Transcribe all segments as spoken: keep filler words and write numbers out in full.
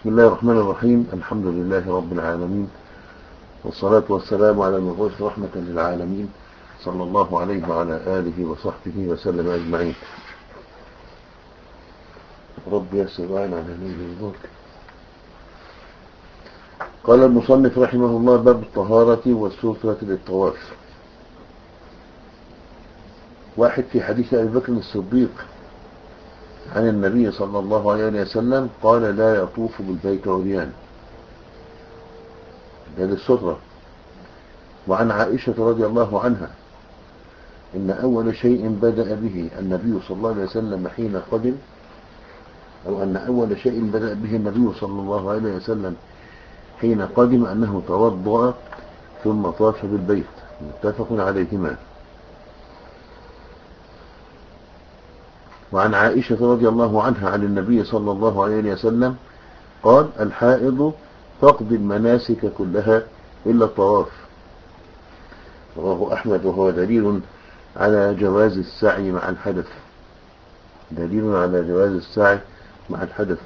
بسم الله الرحمن الرحيم. الحمد لله رب العالمين، والصلاة والسلام على المبعوث رحمة للعالمين صلى الله عليه وعلى آله وصحبه وسلم أجمعين. رب يسر وعين على نبيه البرك. قال المصنف رحمه الله: باب الطهارة والسترة للطواف. واحد في حديث أبي بكر الصديق عن النبي صلى الله عليه وسلم قال: لا يطوف بالبيت عريان، ده للسترة. وعن عائشة رضي الله عنها إن أول شيء بدأ به النبي صلى الله عليه وسلم حين قدم، أو أن أول شيء بدأ به النبي صلى الله عليه وسلم حين قدم أنه توضأ ثم طاف بالبيت، متفق عليهما. وعن عائشة رضي الله عنها عن النبي صلى الله عليه وسلم قال: الحائض تقضي المناسك كلها إلا الطواف. رواه أحمد، وهو دليل على جواز السعي مع الحدث، دليل على جواز السعي مع الحدث.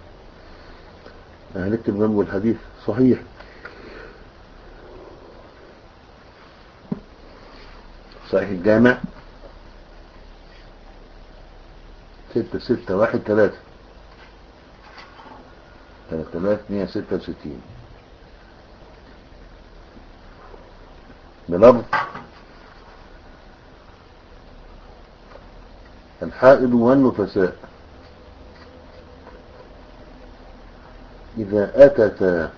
هنكتب جنبه الحديث صحيح. صحيح الجامع ستة ستة واحد ثلاثة ثلاثة آلاف مئة ستة وستين بلفظ: الحائض والنفساء إذا أتتا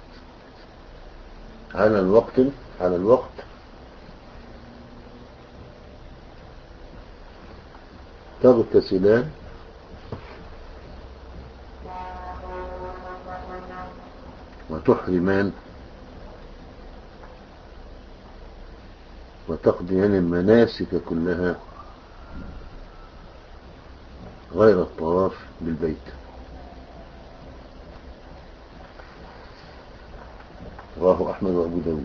على الوقت على الوقت تغتسلان وتحرمان وتقضيان المناسك كلها غير الطواف بالبيت. رواه أحمد وأبو داود.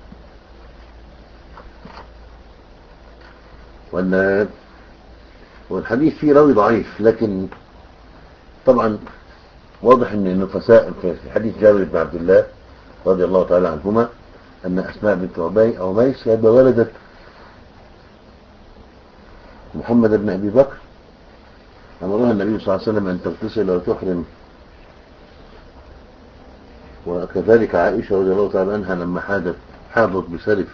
والحديث فيه راوي ضعيف، لكن طبعا واضح ان النفساء في حديث جابر بن عبد الله رضي الله تعالى عنهما ان اسماء بنت عبي او ميس ولدت محمد بن ابي بكر، امرها النبي صلى الله عليه وسلم ان تغتسل وتحرم. وكذلك عائشه رضي الله تعالى عنها لما حادت حاضت بسرف.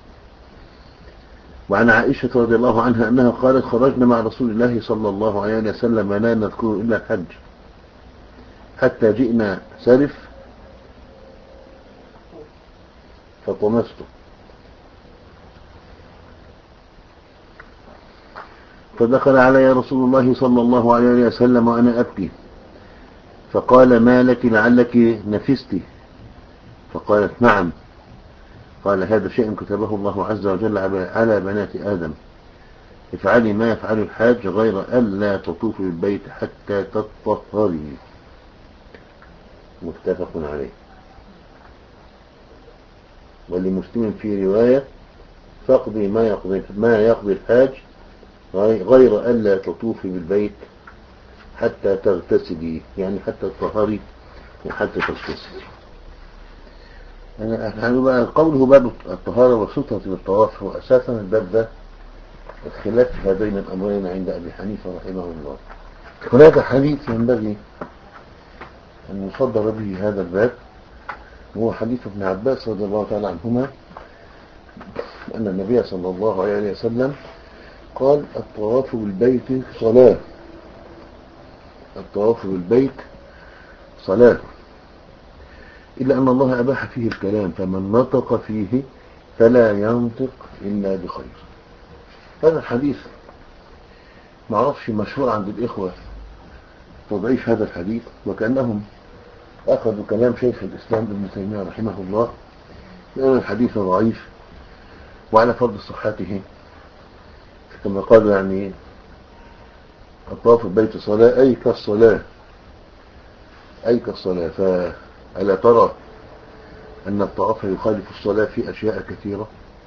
وعن عائشه رضي الله عنها انها قالت: خرجنا مع رسول الله صلى الله عليه وسلم لا نذكر الا الحج حتى جئنا سرف فطمسته، فدخل علي رسول الله صلى الله عليه وسلم وأنا أبكي، فقال: ما لك لعلك نفست؟ فقالت: نعم. قال: هذا شيء كتبه الله عز وجل على بنات آدم، افعلي ما يفعل الحاج غير ألا تطوفي بالبيت حتى تطهري. متفق عليه. ولمسلم في رواية: فاقضي ما يقضي ما يقضي الحاج غير ألا تطوفي بالبيت حتى تغتسلي، يعني حتى تطهري وحتى تغتسلي. يعني بقى قوله باب الطهارة والسترة للطواف، هو أساسا الباب ده الخلاف بين الأمرين عند أبي حنيفة رحمه الله. هناك حديث ينبغي أن يصدر به هذا الباب، وهو حديث ابن عباس رضي الله تعالى عنهما أن النبي صلى الله عليه وسلم قال: الطواف بالبيت صلاة، الطواف بالبيت صلاة، إلا أن الله أباح فيه الكلام، فمن نطق فيه فلا ينطق إلا بخير. هذا الحديث معرفش مشهور عند الإخوة تضعيف هذا الحديث، وكأنهم أخذوا كلام شيخ الإسلام ابن تيمية رحمه الله لأن الحديث ضعيف وعلى فرض صحته، كما قال يعني الطواف بالبيت صلاة أي كالصلاة أي كالصلاة. فألا ترى أن الطواف يخالف الصلاة في أشياء كثيرة؟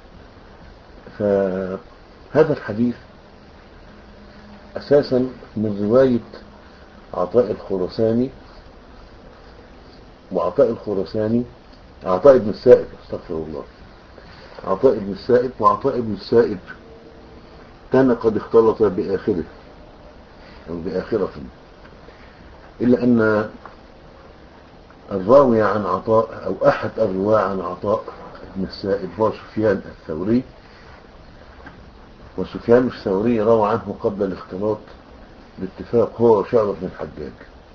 فهذا الحديث أساسا من رواية عطاء الخرساني وعطاء الخرساني، عطاء ابن السائب، استغفر الله، عطاء ابن السائب، وعطاء ابن السائب كان قد اختلط بآخره أو بآخرة، إلا أن الراوي عن عطاء أو أحد الرواة عن عطاء ابن السائب هو سفيان الثوري، وسفيان الثوري روى عنه قبل الاختلاط باتفاق هو وشعبة بن الحجاج.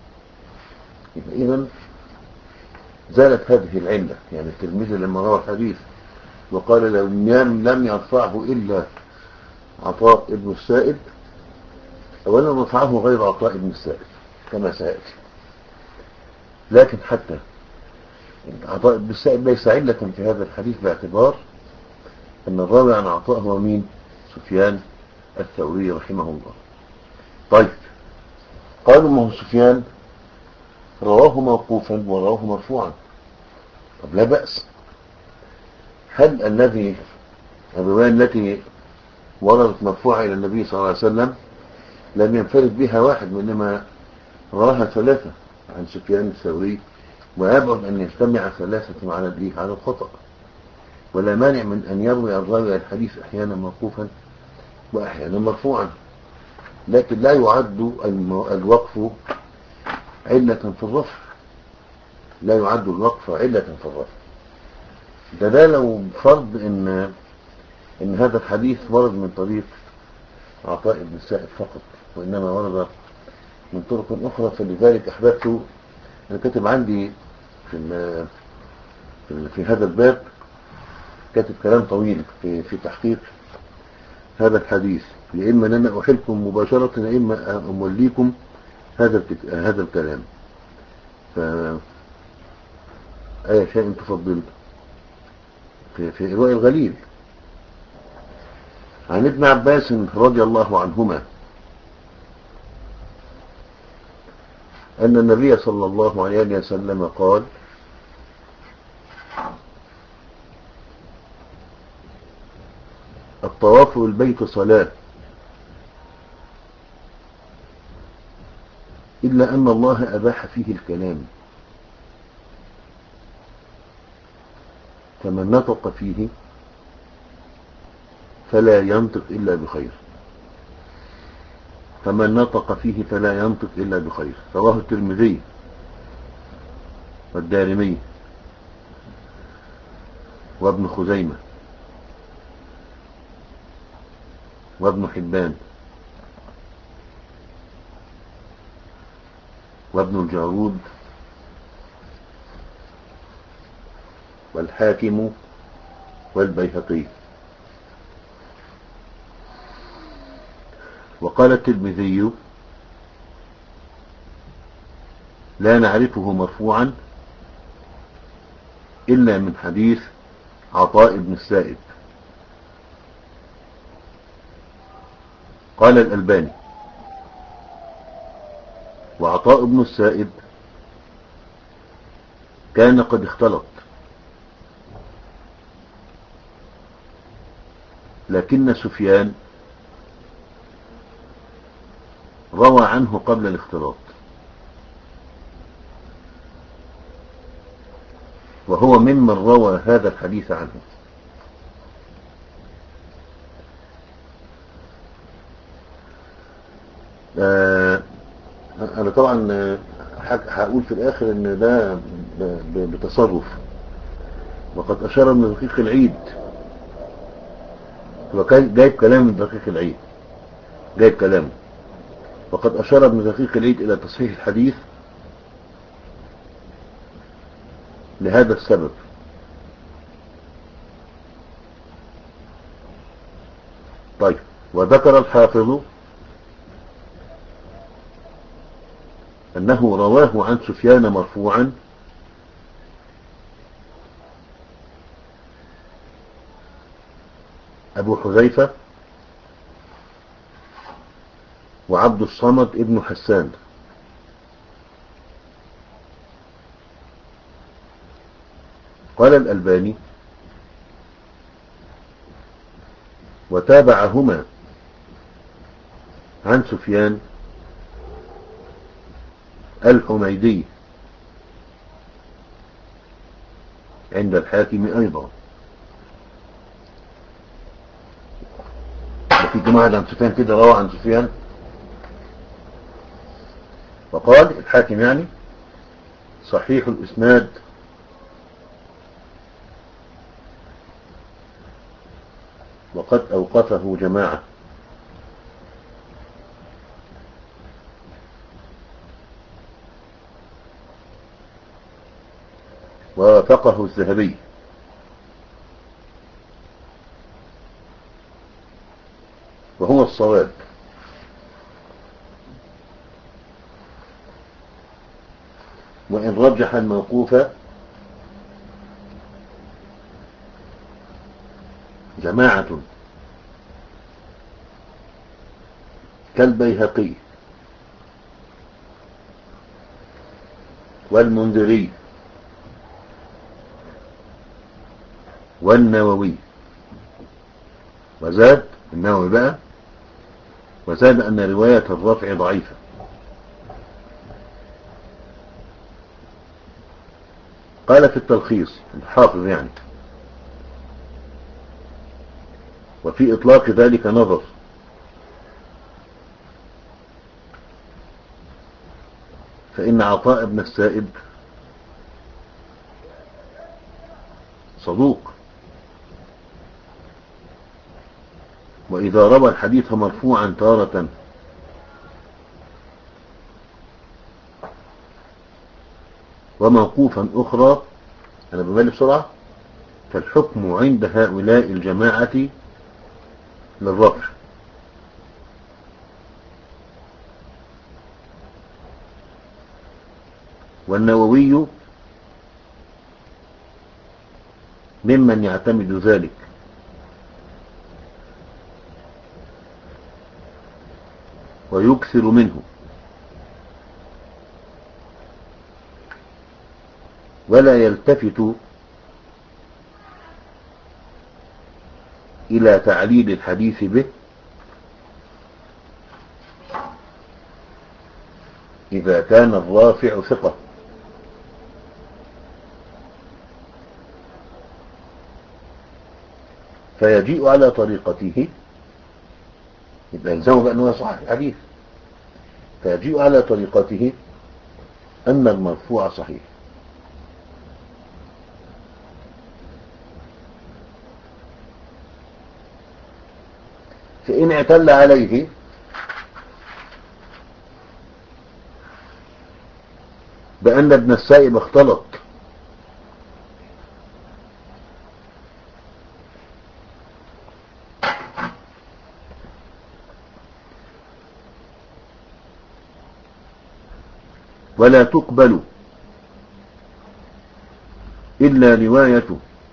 إذن زالت هذه العلة، يعني الترمذي لما روى الحديث وقال لو لم يرفعه إلا عطاء ابن السائب، أولا رفعه غير عطاء ابن السائب كما سيأتي، لكن حتى عطاء ابن السائب ليس علة في هذا الحديث، باعتبار أن الراوي عن عطاء هو مين؟ سفيان الثوري رحمه الله. طيب، قالوا ما هو سفيان رواه موقوفا ورواه مرفوعا، طب لا بأس. هل الذي الرواية التي وردت مرفوعة إلى النبي صلى الله عليه وسلم لم ينفرد بها واحد، وإنما رواها ثلاثة عن سفيان الثوري، ويبعد أن يجتمع ثلاثة على الإيه؟ على الخطأ، ولا مانع من أن يروي الراوي الحديث أحيانا موقوفا وأحيانا مرفوعا، لكن لا يعد الوقف علة في الرفع، لا يعد الوقف علة في الرفع. ده ده لو فرض إن إن هذا الحديث ورد من طريق عطاء بن السائب فقط، وإنما ورد من طرق أخرى، فلذلك أحببت، أنا كاتب عندي في في هذا الباب كاتب كلام طويل في في تحقيق هذا الحديث، يا إما أن أنا أحلكم مباشرة، يا إما أموليكم هذا هذا الكلام. ف أي شيء تفضل في في إرواء الغليل عن ابن عباس رضي الله عنهما أن النبي صلى الله عليه وسلم قال: الطواف البيت صلاة، إلا أن الله أباح فيه الكلام، فمن نطق فيه فلا ينطق إلا بخير، فمن نطق فيه فلا ينطق إلا بخير. رواه الترمذي والدارمي وابن خزيمة وابن حبان وابن الجارود والحاكم والبيهقي. وقال الترمذي: لا نعرفه مرفوعا إلا من حديث عطاء بن السائب. قال الألباني: وعطاء بن السائب كان قد اختلط، لكن سفيان روى عنه قبل الاختلاط، وهو ممن روى هذا الحديث عنه. آه أنا طبعا هقول في الآخر إن ده بتصرف، وقد أشار من دقيق العيد، وكان جايب كلام من دقيق العيد، جايب كلامه، وقد أشار ابن دقيق العيد إلى تصحيح الحديث لهذا السبب. طيب، وذكر الحافظ أنه رواه عن سفيان مرفوعا أبو حذيفة وعبد الصمد ابن حسان. قال الألباني: وتابعهما عن سفيان الحميدي عند الحاكم أيضا. وفي جماعة عن سفيان كده روى عن سفيان وقال الحاكم يعني صحيح الإسناد وقد أوقفه جماعة. ووافقه الذهبي. وهو الصواب. وإن رجح الموقوف جماعة كالبيهقي والمنذري والنووي. وزاد النووي بقى وزاد أن رواية الرفع ضعيفة. قال في التلخيص الحافظ يعني وفي إطلاق ذلك نظر، فإن عطاء بن السائب صدوق، وإذا روى الحديث مرفوعا تارة وموقوفا أخرى، أنا بمالي بسرعة، فالحكم عند هؤلاء الجماعة للرفع. والنووي ممن يعتمد ذلك، ويكثر منه، ولا يلتفت إلى تعليل الحديث به إذا كان الرافع ثقة. فيجيء على طريقته، يبقى يلزمه بأنه صحيح الحديث، فيجيء على طريقته أن المرفوع صحيح. فإن اعتل عليه بأن ابن السائب اختلط ولا تقبل إلا رواية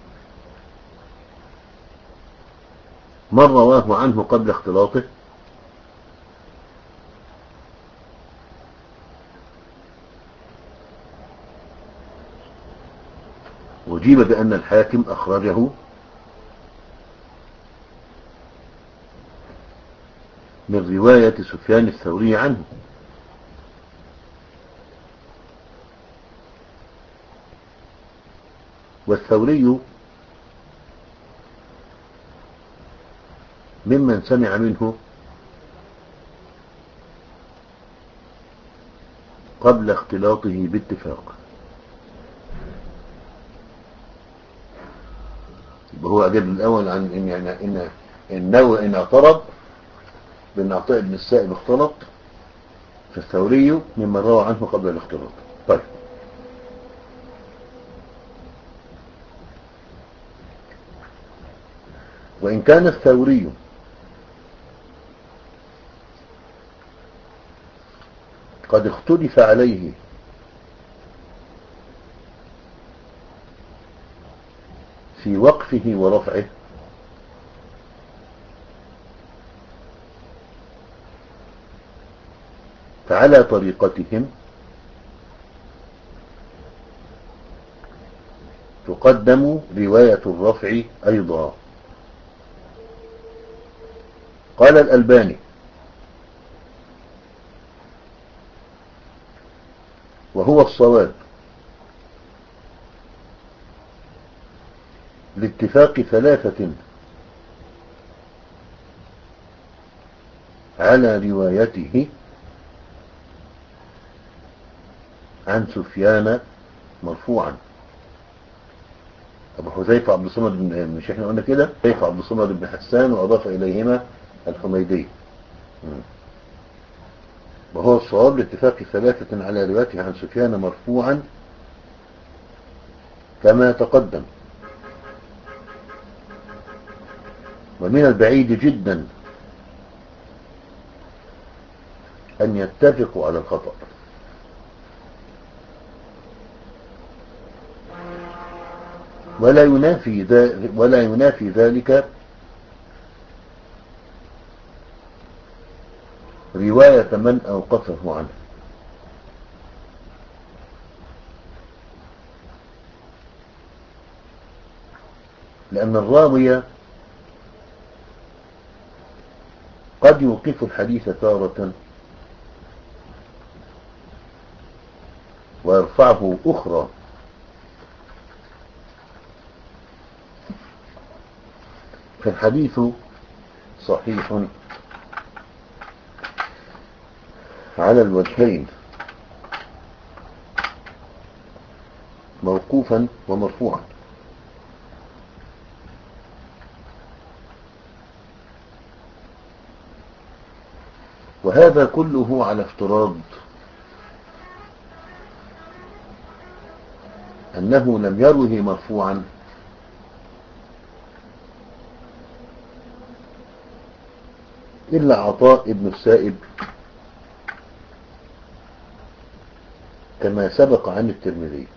من رواه عنه قبل اختلاطه، أجيب بأن الحاكم أخرجه من رواية سفيان الثوري عنه، والثوري ممن سمع منه قبل اختلاطه باتفاق. هو أجاب الأول عن إن يعني إن النووي إن اعترض بأن عطاء بن السائب اختلط، فالثوري ممن روى عنه قبل الاختلاط. طيب، وإن كان الثوري قد اختلف عليه في وقفه ورفعه، فعلى طريقتهم تقدم رواية الرفع أيضا. قال الألباني وهو الصواب، لاتفاق ثلاثة على روايته عن سفيان مرفوعا. أبو حذيفة عبد الصمد بن، مش احنا قلنا كده، حذيفة عبد الصمد بن حسان وأضاف إليهما الحميدي، وهو الصواب لاتفاق ثلاثة على روايته عن سفيان مرفوعا كما تقدم. ومن البعيد جدا أن يتفقوا على الخطأ، ولا ينافي ذلك ولا ينافي ذلك رواية من أوقفه عنه. لأن الراوي قد يوقف الحديث تارة ويرفعه أخرى، فالحديث صحيح على الوجهين، موقوفا ومرفوعا. وهذا كله على افتراض أنه لم يروه مرفوعا إلا عطاء ابن السائب كما سبق عن الترمذي.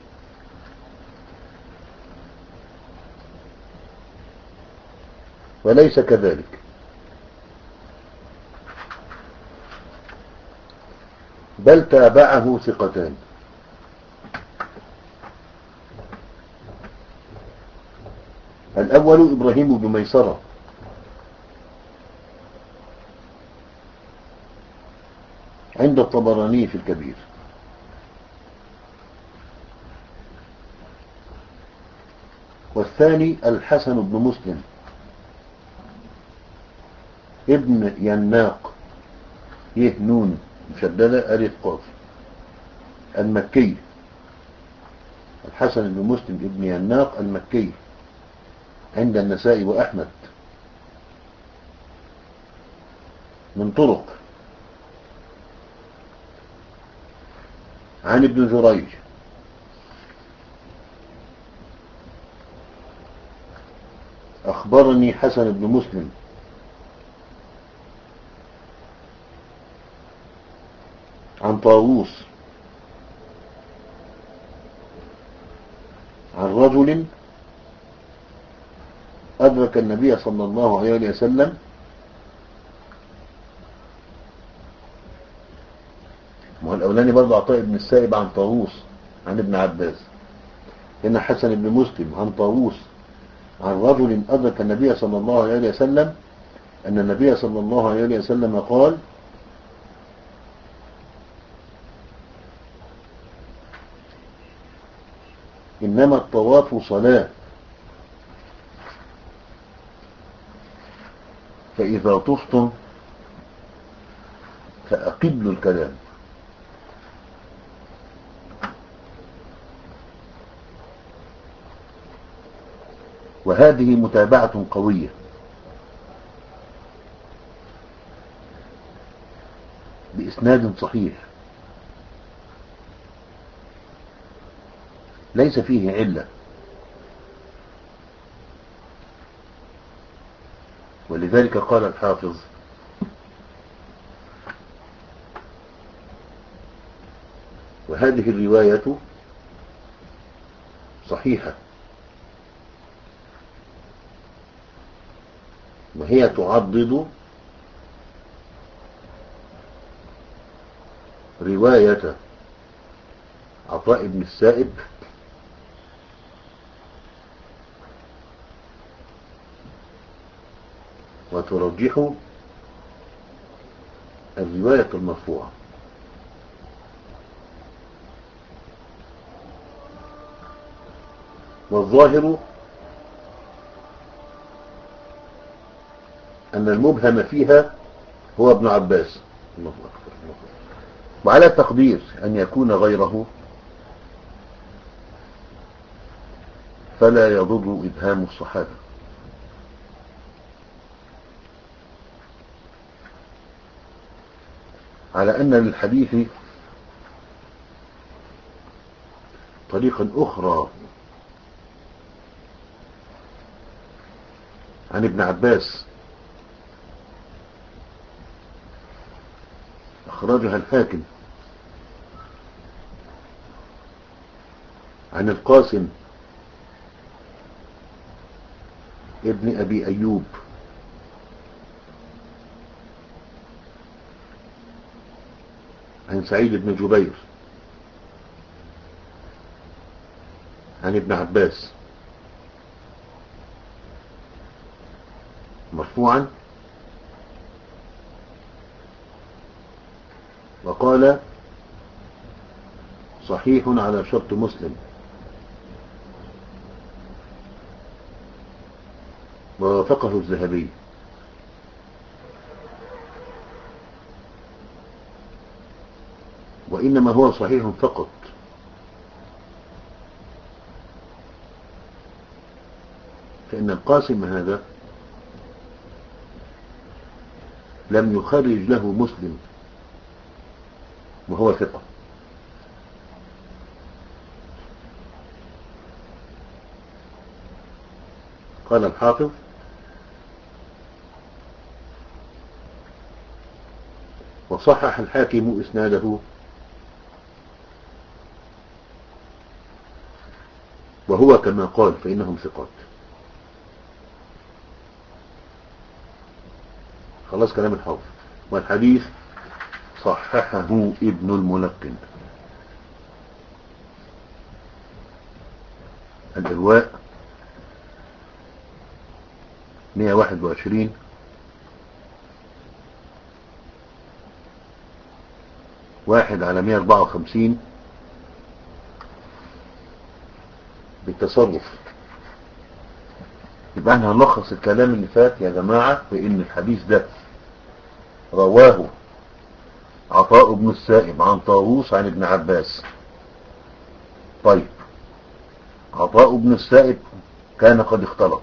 وليس كذلك، بل تابعه ثقتان. الأول إبراهيم بن ميسرة عند الطبراني في الكبير، والثاني الحسن بن مسلم ابن يناق يهنون مشددة ألف قاف المكي، الحسن بن مسلم ابن يناق المكي عند النسائي وأحمد من طرق عن ابن جريج أخبرني حسن بن مسلم عن طاووس عن رجل أدرك النبي صلى الله عليه وسلم ما هو الأولاني برضه عطاء بن السائب عن طاووس عن ابن عباس، هنا حسن بن مسلم عن طاووس عن رجل أدرك النبي صلى الله عليه وسلم أن النبي صلى الله عليه وسلم قال: إنما الطواف صلاة، فإذا طفتم فأقبلوا الكلام. وهذه متابعة قوية بإسناد صحيح ليس فيه علة، ولذلك قال الحافظ: وهذه الرواية صحيحة، وهي تعضد رواية عطاء بن السائب وترجح الرواية المرفوعة. والظاهر أن المبهم فيها هو ابن عباس. الله أكبر الله أكبر. وعلى تقدير أن يكون غيره فلا يضر إبهام الصحابة. على أن للحديث طريقا أخرى عن ابن عباس أخرجها الحاكم عن القاسم ابن أبي أيوب عن سعيد بن جبير عن ابن عباس مرفوعا وقال صحيح على شرط مسلم، ووافقه الذهبي. وإنما هو صحيح فقط، فإن القاسم هذا لم يخرج له مسلم وهو ثقة. قال الحافظ وصحح الحاكم إسناده وهو كما قال فإنهم ثقات. خلاص كلام الحافظ. والحديث صححه ابن الملقن الإرواء مئة وواحد وعشرين واحد على مئة وأربعة وخمسين بالتصرف. يبقى احنا هنلخص الكلام اللي فات يا جماعة بان الحديث ده رواه عطاء بن السائب عن طاووس عن ابن عباس. طيب عطاء بن السائب كان قد اختلط،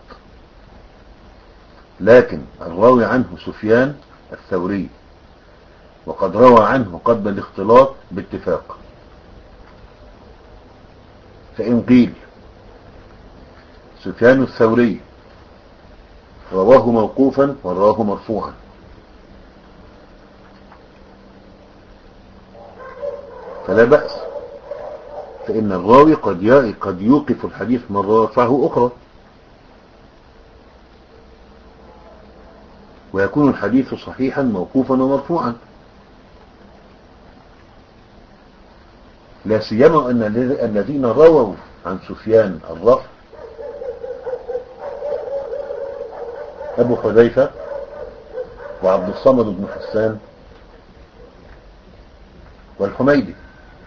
لكن الراوي عنه سفيان الثوري، وقد روى عنه قبل الاختلاط باتفاق. فإن قيل سفيان الثوري رواه موقوفا ورواه مرفوعا، فلا بأس، فإن الراوي قد قد يوقف الحديث مرة ويرفعه أخرى، ويكون الحديث صحيحا موقوفا ومرفوعا. لا سيما أن الذين رووا عن سفيان الرفع أبو حذيفة وعبد الصمد بن حسان والحميدي،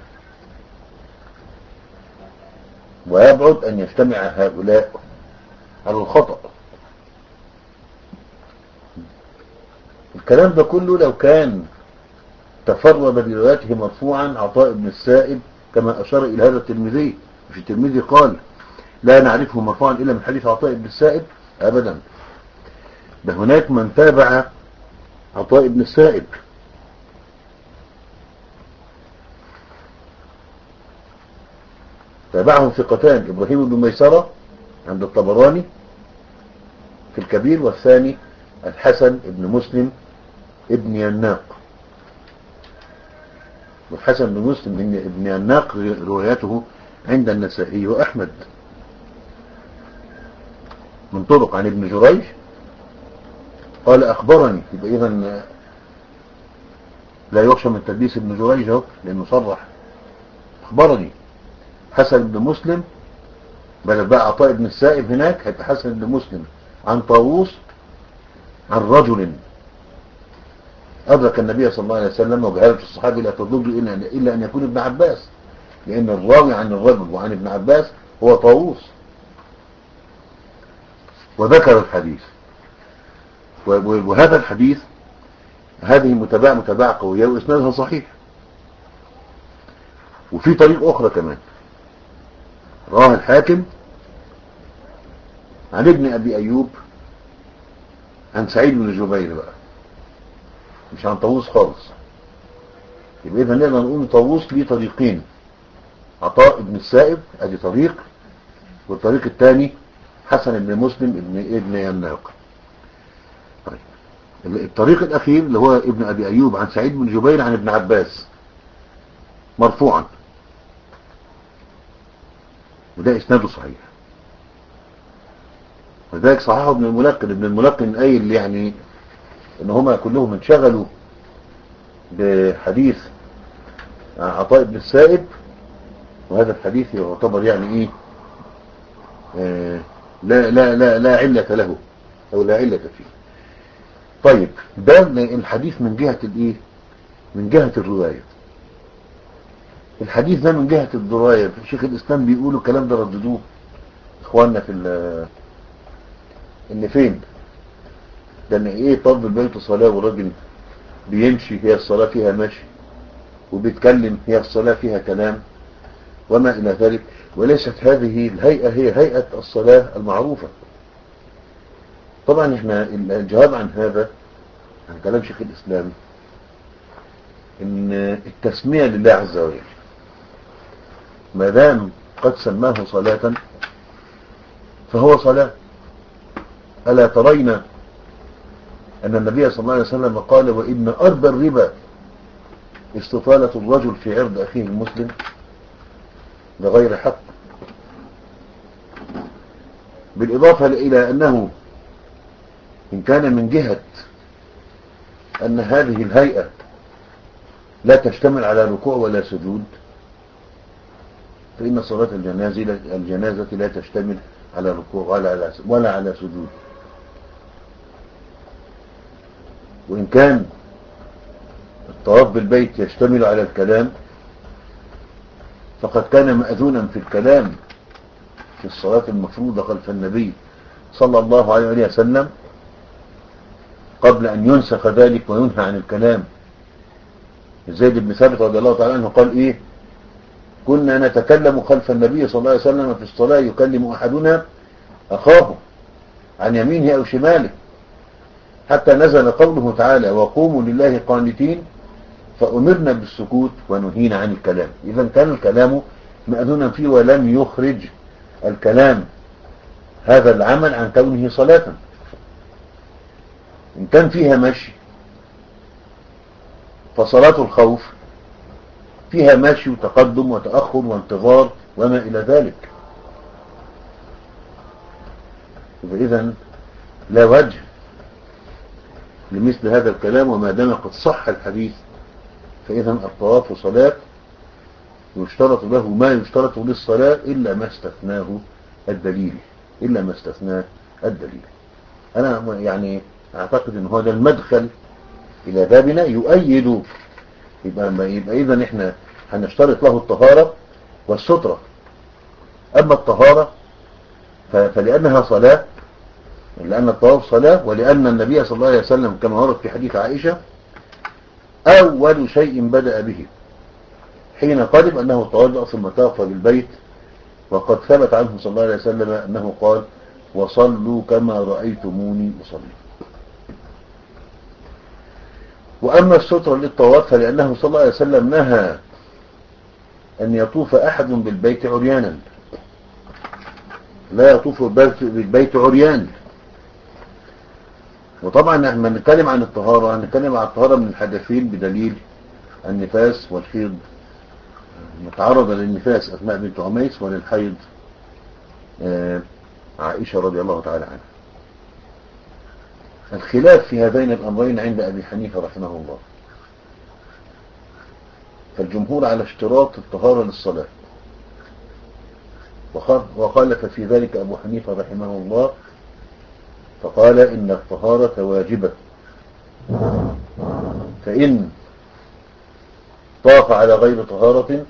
ويبعد أن يجتمع هؤلاء على الخطأ. الكلام ده كله لو كان تفرد برواياته مرفوعا عطاء بن السائب كما أشار إلى هذا الترمذي. مش الترمذي قال لا نعرفه مرفوعا إلا من حديث عطاء بن السائب؟ أبدا، ده هناك من تابع عطاء بن السائب، تابعه ثقتان، إبراهيم بن ميسرة عند الطبراني في الكبير، والثاني الحسن بن مسلم ابن يناق. والحسن بن مسلم ابن يناق روايته عند النسائي وأحمد من طرق عن ابن جريج قال أخبرني. يبقى إذن لا يخشى من تدليس ابن جريج اهو، لأنه صرح أخبرني. حسن بن مسلم بدل بقى عطاء بن السائب هناك هيبقى حسن بن مسلم عن طاووس عن رجل أدرك النبي صلى الله عليه وسلم، وجهالة الصحابي لا تضر إلا, إلا أن يكون ابن عباس، لأن الراوي عن الرجل وعن ابن عباس هو طاووس. وذكر الحديث وهذا الحديث هذه متابعة متابعة قوية وإسنادها صحيح. وفي طريق أخرى كمان رواه الحاكم عن ابن أبي أيوب عن سعيد بن جبير بقى، مش عن طاووس خالص. يبقى إذا نقدر نقول طاووس ليه طريقين، عطاء بن السائب ادي طريق، والطريق الثاني حسن بن مسلم ابن ابن يناق. طيب الطريق الأخير اللي هو ابن أبي أيوب عن سعيد بن جبير عن ابن عباس مرفوعا، وده إسناده صحيح. وذلك صححه ابن الملقن. ابن الملقن قايل يعني ان هما كلهم انشغلوا بحديث عطاء بن السائب، وهذا الحديث يعتبر يعني ايه آه لا لا لا لا علة له او لا علة فيه. طيب ده الحديث من جهة الايه، من جهة الرواية. الحديث ده من جهة الرواية شيخ الاسلام بيقولوا الكلام ده رددوه اخواننا في ان فين ده، ان ايه طلب البيت صلاة والراجل بيمشي هي الصلاة فيها ماشي، وبيتكلم هي الصلاة فيها كلام وما الى ذلك. وليست هذه الهيئة هي هيئة الصلاة المعروفة. طبعا احنا الجواب عن هذا عن كلام شيخ الاسلام ان التسمية لله عز وجل ما دام قد سماه صلاة فهو صلاة. ألا ترين أن النبي صلى الله عليه وسلم قال وإن أربى الربا استطالة الرجل في عرض أخيه المسلم بغير حق. بالإضافة إلى أنه إن كان من جهة أن هذه الهيئة لا تشتمل على ركوع ولا سجود، فإن صلاة الجنازة الجنازة لا تشتمل على ركوع ولا على ولا على سجود. وإن كان الطواف بالبيت يشتمل على الكلام، فقد كان مأذونا في الكلام في الصلاة المفروضة خلف النبي صلى الله عليه وسلم قبل أن ينسخ ذلك وينهى عن الكلام. زيد بن ثابت رضي الله تعالى عنه قال إيه: كنا نتكلم خلف النبي صلى الله عليه وسلم في الصلاة يكلم أحدنا أخاه عن يمينه أو شماله حتى نزل قوله تعالى وقوموا لله قانتين فأمرنا بالسكوت ونهينا عن الكلام. إذا كان الكلام مأذونا فيه ولم يخرج الكلام هذا العمل عن كونه صلاة. إن كان فيها مشي فصلاة الخوف فيها مشي وتقدم وتأخر وانتظار وما إلى ذلك. إذن لا وجه لمثل هذا الكلام. وما دام قد صح الحديث فإذا الطواف صلاة يشترط له ما يشترط للصلاة إلا ما استثناه الدليل إلا ما استثناه الدليل. أنا يعني أعتقد أن هذا المدخل إلى بابنا يؤيد. يبقى, يبقى إذا إحنا هنشترط له الطهارة والسترة. أما الطهارة فلأنها صلاة، لأن الطواف صلاة، ولأن النبي صلى الله عليه وسلم كما ورد في حديث عائشة أول شيء بدأ به حين قدم أنه توضأ ثم طاف بالبيت. وقد ثبت عنه صلى الله عليه وسلم أنه قال وصلوا كما رأيتموني أصلي. وأما السترة للطواف فلأنه صلى الله عليه وسلم نهى أن يطوف أحد بالبيت عريانا، لا يطوف بالبيت عريان. وطبعا لما نتكلم عن الطهارة هنتكلم عن الطهارة من الحدثين بدليل النفاس والحيض. متعرض للنفاس أسماء بنت عميس وللحيض عائشة رضي الله تعالى عنها. الخلاف في هذين الأمرين عند أبي حنيفة رحمه الله، فالجمهور على اشتراط الطهارة للصلاة، وخالف في ذلك أبو حنيفة رحمه الله فقال إن الطهارة واجبة، فإن طاف على غير طهارة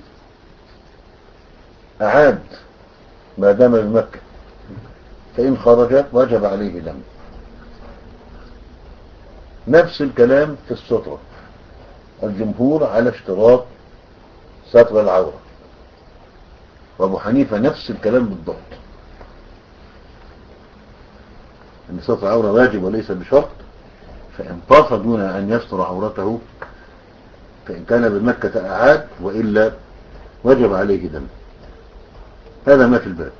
أعاد ما دام بمكة، فإن خرج وجب عليه دم. نفس الكلام في السترة، الجمهور على اشتراط ستر العورة، وابو حنيفة نفس الكلام بالضبط، ان ستر العورة واجب وليس بشرط، فإن طاف دون أن يستر عورته فإن كان بمكة أعاد، وإلا وجب عليه دم. هذا ما في الباب.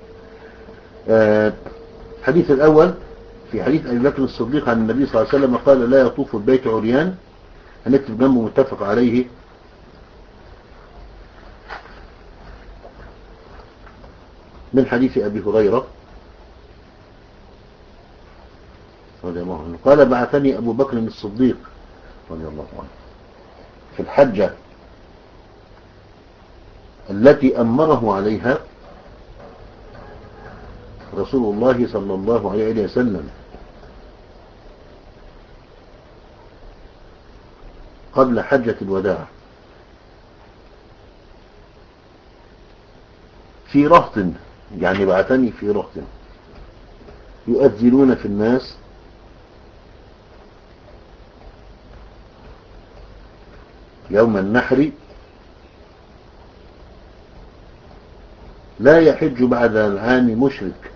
الحديث الأول في حديث أبي بكر الصديق عن النبي صلى الله عليه وسلم قال لا يطوف البيت عريان، هنكتب جنبه متفق عليه، من حديث أبي هريرة رضي الله عنه قال بعثني أبو بكر الصديق رضي الله عنه في الحجة التي أمره عليها رسول الله صلى الله عليه وسلم قبل حجة الوداع، في رهط، يعني بعثني في رهط يؤذنون في الناس يوم النحر لا يحج بعد العام مشرك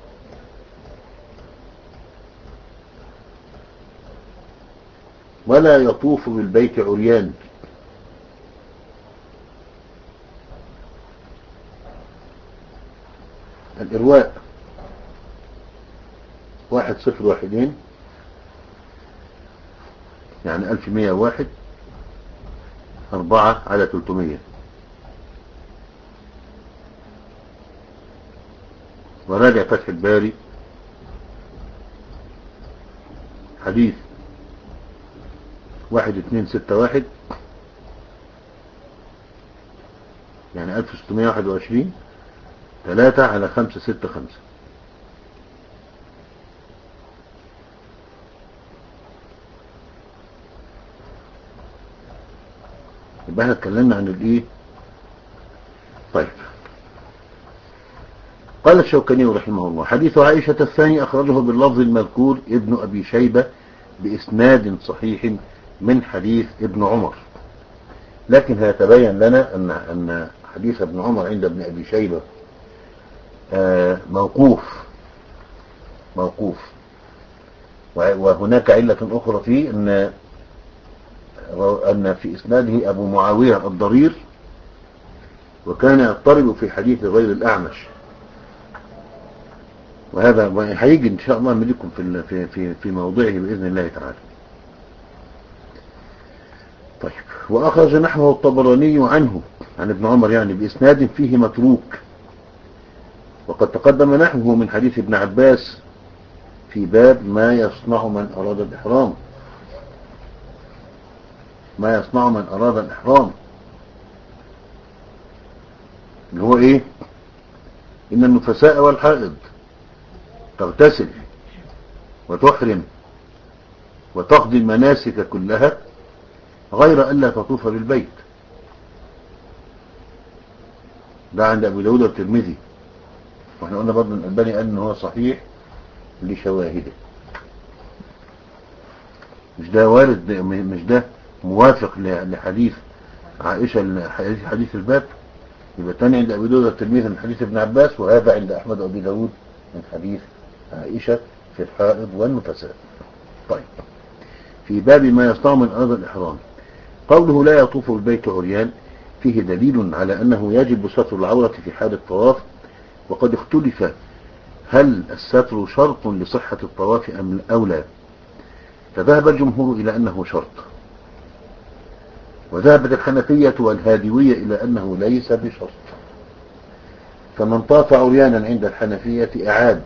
ولا يطوف بالبيت عريان، الإرواء واحد صفر واحدين يعني ألف مية واحد أربعة على تلتمية، وراجع فتح الباري حديث واحد اتنين ستة واحد يعني ألف ستمية واحد وعشرين ثلاثة على خمسة ستة خمسة. يبقى احنا اتكلمنا عن الايه. طيب قال الشوكاني رحمه الله حديث عائشة الثاني أخرجه باللفظ المذكور ابن أبي شيبة بإسناد صحيح من حديث ابن عمر، لكن هيتبين لنا أن أن حديث ابن عمر عند ابن أبي شيبة موقوف موقوف وهناك علة أخرى فيه أن أن في إسناده أبو معاوية الضرير، وكان يضطرب في حديث غير الأعمش، وهذا هيجي إن شاء الله ملكم في في في في موضعه بإذن الله تعالى. طيب وأخرج نحوه الطبراني عنه عن ابن عمر يعني بإسناد فيه متروك، وقد تقدم نحوه من حديث ابن عباس في باب ما يصنع من أراد الإحرام، ما يصنع من أراد الإحرام اللي هو إيه؟ إن النفساء والحائض تغتسل وتحرم وتقضي المناسك كلها غير ألا تطوف بالبيت. ده عند أبو داود والترمذي، واحنا قلنا برضه الألباني قال إن هو صحيح لشواهده. مش ده وارد، مش ده موافق لحديث عائشة حديث الباب. يبقى الثاني عند أبي داود والترمذي من حديث ابن عباس، وهذا عند أحمد وأبي داود من حديث عائشة في الحائض والنفساء. طيب في باب ما يصنع من أرض الإحرام، قوله لا يطوف البيت عريان فيه دليل على أنه يجب ستر العورة في حال الطواف، وقد اختلف هل الستر شرط لصحة الطواف أم أو لا، فذهب الجمهور إلى أنه شرط، وذهبت الحنفية والهادوية إلى أنه ليس بشرط، فمن طاف عريانا عند الحنفية أعاد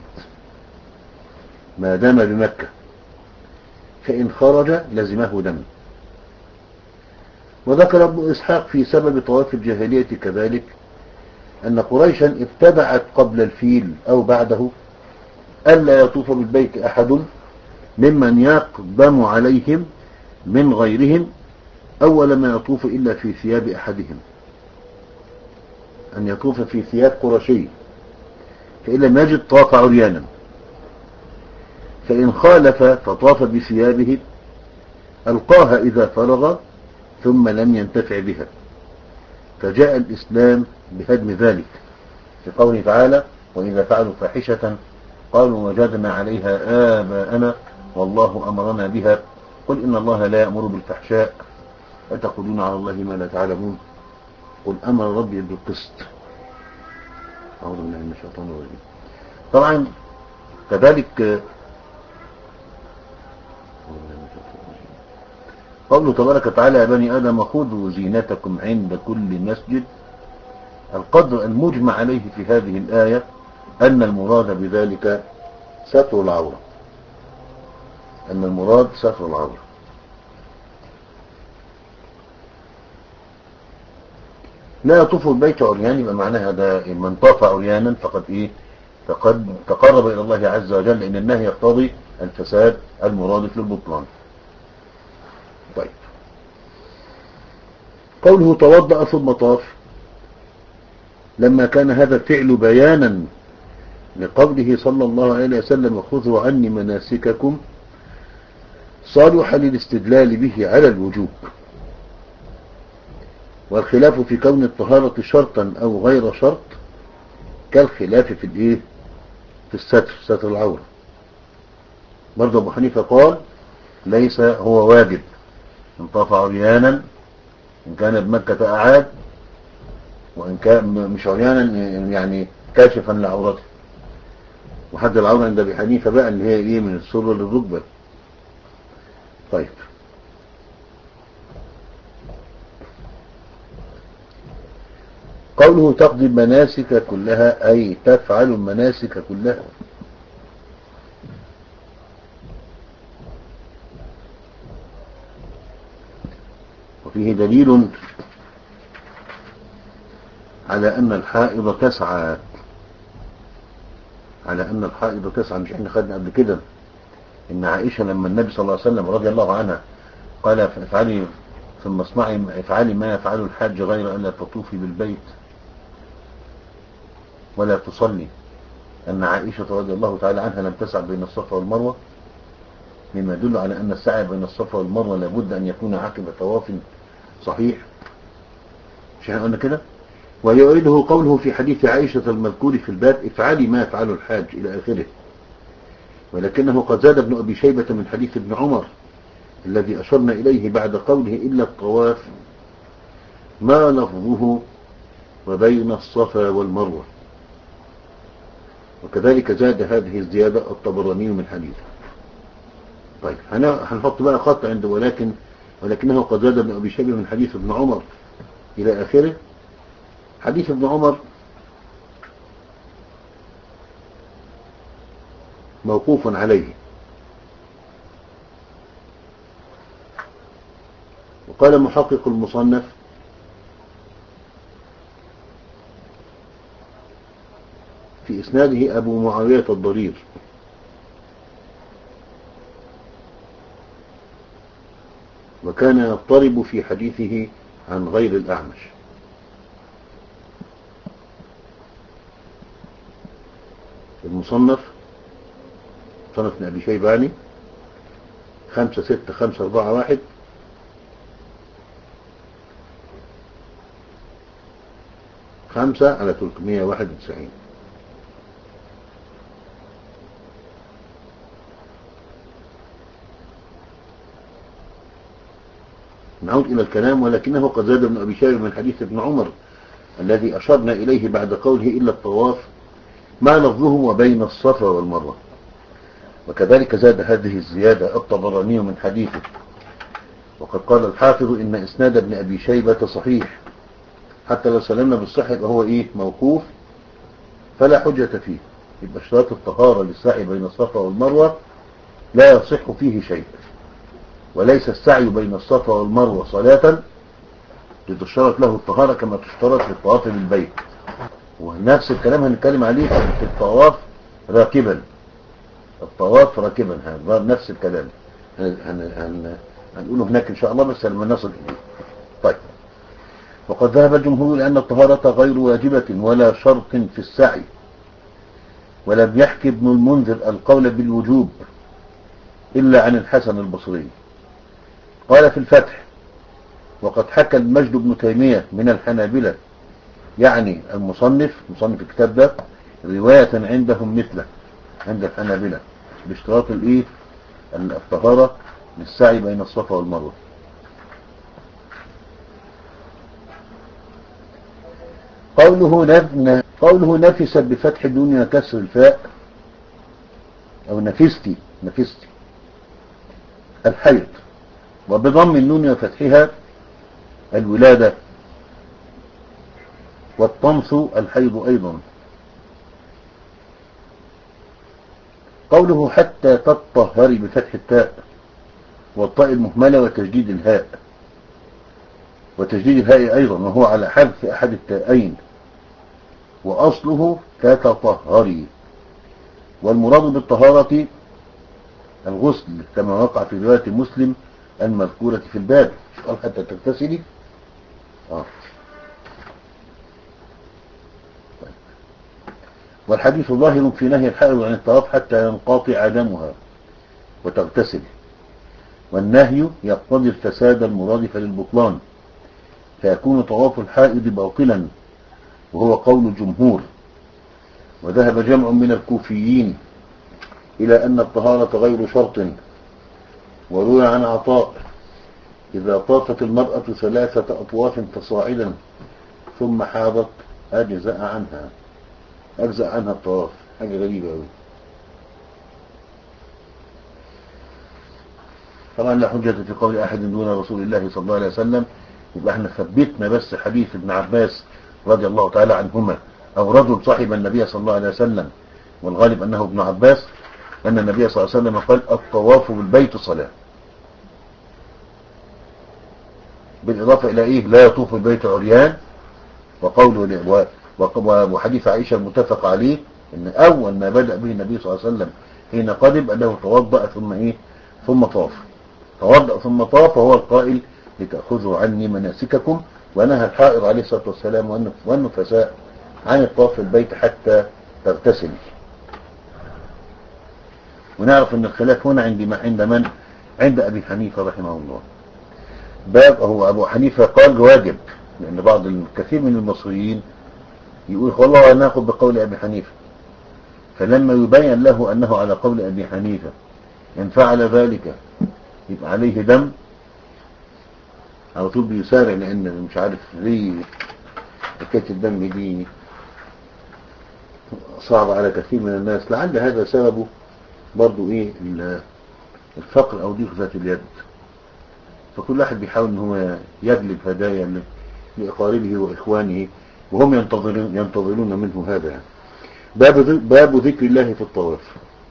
ما دام بمكة، فإن خرج لزمه دم. وذكر ابن إسحاق في سبب طواف الجاهلية كذلك أن قريشا ابتدعت قبل الفيل أو بعده ألا يطوف بالبيت أحد ممن يقدم عليهم من غيرهم أول ما يطوف إلا في ثياب أحدهم، أن يطوف في ثياب قرشي، فإن لم يجد طاف عريانا، فإن خالف فطاف بثيابه ألقاها إذا فرغ ثم لم ينتفع بها، فجاء الإسلام بهدم ذلك في قوله تعالى: وإذا فعلوا فاحشة قالوا وجدنا عليها آباءنا والله أمرنا بها قل إن الله لا يأمر بالفحشاء أتقولون على الله ما لا تعلمون قل أمر ربي بالقسط. أعوذ بالله من الشيطان الرجيم. طبعا كذلك قوله تبارك وتعالى: يا بني آدم خذوا زينتكم عند كل مسجد. القدر المجمع عليه في هذه الآية أن المراد بذلك ستر العورة، أن المراد ستر العورة. لا يطوف البيت عريان، يبقى معناها ده من طاف عريانا فقد إيه فقد تقرب إلى الله عز وجل، لأن النهي يقتضي الفساد المرادف للبطلان. طيب، قوله توضأ ثم طاف، لما كان هذا الفعل بيانا لقوله صلى الله عليه وسلم: وخذوا عني مناسككم، صالح للاستدلال به على الوجوب. والخلاف في كون الطهارة شرطا أو غير شرط كالخلاف في الايه في الستر، ستر العورة. برضه أبو حنيفة قال: ليس هو واجب، إن طاف عريانا إن كان بمكة أعاد، وإن كان مش عريانا يعني كاشفا لعورته. وحد العورة عند أبي حنيفة بقى اللي هي إيه من السرة للركبة. طيب، قوله تقضي المناسك كلها أي تفعل المناسك كلها. وفيه دليل على أن الحائض تسعى على أن الحائض تسعى مش احنا خدنا قبل كده إن عائشة لما النبي صلى الله عليه وسلم رضي الله عنها قال: افعلي ثم اصنعي افعلي ما يفعل الحاج غير أن لا تطوفي بالبيت ولا تصلي، أن عائشة رضي الله تعالى عنها لم تسعى بين الصفا والمروة، مما يدل على أن السعي بين الصفا والمروة لابد أن يكون عقب طواف صحيح. مش احنا قلنا كده؟ ويؤيده قوله في حديث عائشة المذكور في الباب: افعلي ما يفعل الحاج إلى آخره. ولكنه قد زاد ابن أبي شيبة من حديث ابن عمر الذي أشرنا إليه بعد قوله: إلا الطواف، ما لفظه وبين الصفا والمروة. وكذلك زاد هذه الزيادة الطبراني من حديثه. طيب، هنحط بقى خط عند ولكن ولكنه قد زاد ابن أبي شيبة من حديث ابن عمر إلى آخره. حديث ابن عمر موقوف عليه، وقال محقق المصنف: في إسناده أبو معاوية الضرير، وكان يضطرب في حديثه عن غير الأعمش. المصنف صنف ابن أبي شيباني خمسة ستة خمسة أربعة واحد، خمسة على ثلاثمائة وواحد وتسعين. نعود إلى الكلام: ولكنه قد زاد ابن أبي شيبة من حديث ابن عمر الذي أشرنا إليه بعد قوله: إلا الطواف، ما لفظه وبين الصفا والمروة. وكذلك زاد هذه الزيادة الطبراني من حديثه. وقد قال الحافظ: إن إسناد ابن أبي شيبة صحيح، حتى لو سلمنا بالصحة يبقى هو إيه موقوف فلا حجة فيه. يبقى اشتراط الطهارة للسعي بين الصفا والمروة لا يصح فيه شيء، وليس السعي بين الصفا والمروة صلاة لتشترط له الطهارة كما تشترط للطواف بالبيت. ونفس الكلام هنتكلم عليه في الطواف راكبا، الطواف راكبا هذا نفس الكلام هن هن هنقوله هناك إن شاء الله بس لما نصل إليه. طيب، وقد ذهب الجمهور لأن الطهارة غير واجبة ولا شرط في السعي، ولم يحكي ابن المنذر القول بالوجوب إلا عن الحسن البصري، قال في الفتح: وقد حكى المجد بن تيمية من الحنابلة، يعني المصنف مصنف الكتاب ده، رواية عندهم مثله عند الحنابلة باشتراط الايه الطهارة للسعي بين الصفا والمروة. قوله نف... قوله نفست بفتح الدنيا كسر الفاء او نفستي نفستي الحيض، وبضم النون وفتحها الولادة، والطمث الحيض ايضا. قوله حتى تطهري بفتح التاء والطاء المهملة وتجديد الهاء وتجديد الهاء ايضا، وهو على حذف احد التاءين، واصله تتطهري. والمراد بالطهارة الغسل كما وقع في رواية مسلم المذكورة في الباب، قال حتى تغتسلي. آه. طيب. والحديث ظاهر في نهي الحائض عن الطواف حتى ينقطع دمها وتغتسل، والنهي يقتضي الفساد المرادف للبطلان، فيكون طواف الحائض باطلا، وهو قول الجمهور. وذهب جمع من الكوفيين إلى أن الطهارة غير شرط. وروي عن عطاء: إذا طافت المرأة ثلاثة أطواف فصاعدا ثم حاضت أجزأ عنها أجزأ عنها الطواف. حاجة غريبة أوي. طبعا لا حجة في قول أحد دون رسول الله صلى الله عليه وسلم. يبقى احنا ثبتنا بس حديث ابن عباس رضي الله تعالى عنهما، أو رجل صاحب النبي صلى الله عليه وسلم، والغالب أنه ابن عباس، أن النبي صلى الله عليه وسلم قال: الطواف بالبيت صلاة. بالإضافة إلى إيه؟ لا يطوف البيت عريان. وقوله وحديث عائشة المتفق عليه إن أول ما بدأ به النبي صلى الله عليه وسلم حين قدم أنه توضأ ثم إيه ثم طاف. توضأ ثم طاف، وهو القائل: لتأخذوا عني مناسككم. ونهى الحائض عليه الصلاة والسلام والنفساء عن الطواف في البيت حتى تغتسل. ونعرف أن الخلاف هنا عند عند من؟ عند أبي حنيفة رحمه الله. باب هو أبو حنيفة قال واجب، لأن بعض الكثير من المصريين يقول والله أنا أخذ بقول أبي حنيفة، فلما يبين له أنه على قول أبي حنيفة إن فعل ذلك يبقى عليه دم، على طول بيسارع، لأن مش عارف ليه حكاية الدم دي صعب على كثير من الناس. لعل هذا سببه برضو إيه الفقر أو ضيق ذات اليد، فكل واحد بيحاول ان هو يجلب هدايا لأقاربه وإخوانه، وهم ينتظرون ينتظرون منه هذا. يعني باب باب ذكر الله في الطواف.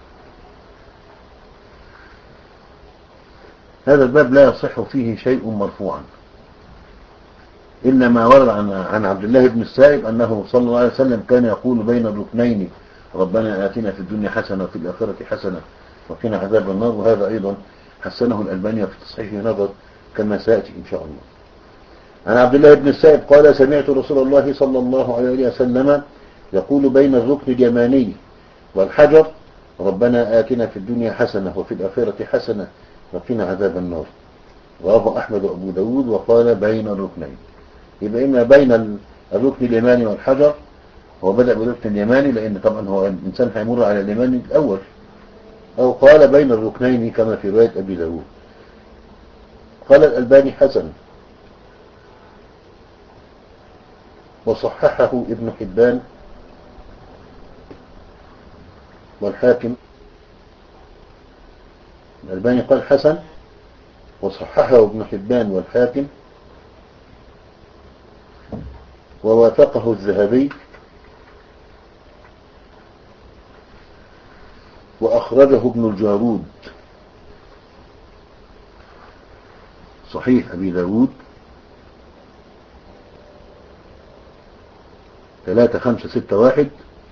هذا الباب لا يصح فيه شيء مرفوعا، إلا ما ورد عن عن عبد الله بن السائب أنه صلى الله عليه وسلم كان يقول بين الركنين: ربنا آتنا في الدنيا حسنة وفي الآخرة حسنة وقنا عذاب النار. وهذا أيضا حسنه الألباني في تصحيح نظر كما سيأتي إن شاء الله. عن عبد الله بن السائب قال: سمعت رسول الله صلى الله عليه وسلم يقول بين الركن اليماني والحجر: ربنا آتنا في الدنيا حسنة وفي الآخرة حسنة وقنا عذاب النار. رواه أحمد وأبو داود وقال بين الركنين. يبقى إما بين الركن اليماني والحجر، هو بدأ بالركن اليماني لأن طبعا هو الإنسان هيمر على اليماني الأول، أو قال بين الركنين كما في رواية أبي داود. قال الألباني حسن، وصححه ابن حبان والحاكم. الألباني قال حسن وصححه ابن حبان والحاكم، ووافقه الذهبي، وأخرجه ابن الجارود. صحيح أبي داود ثلاثة خمسة ستة واحد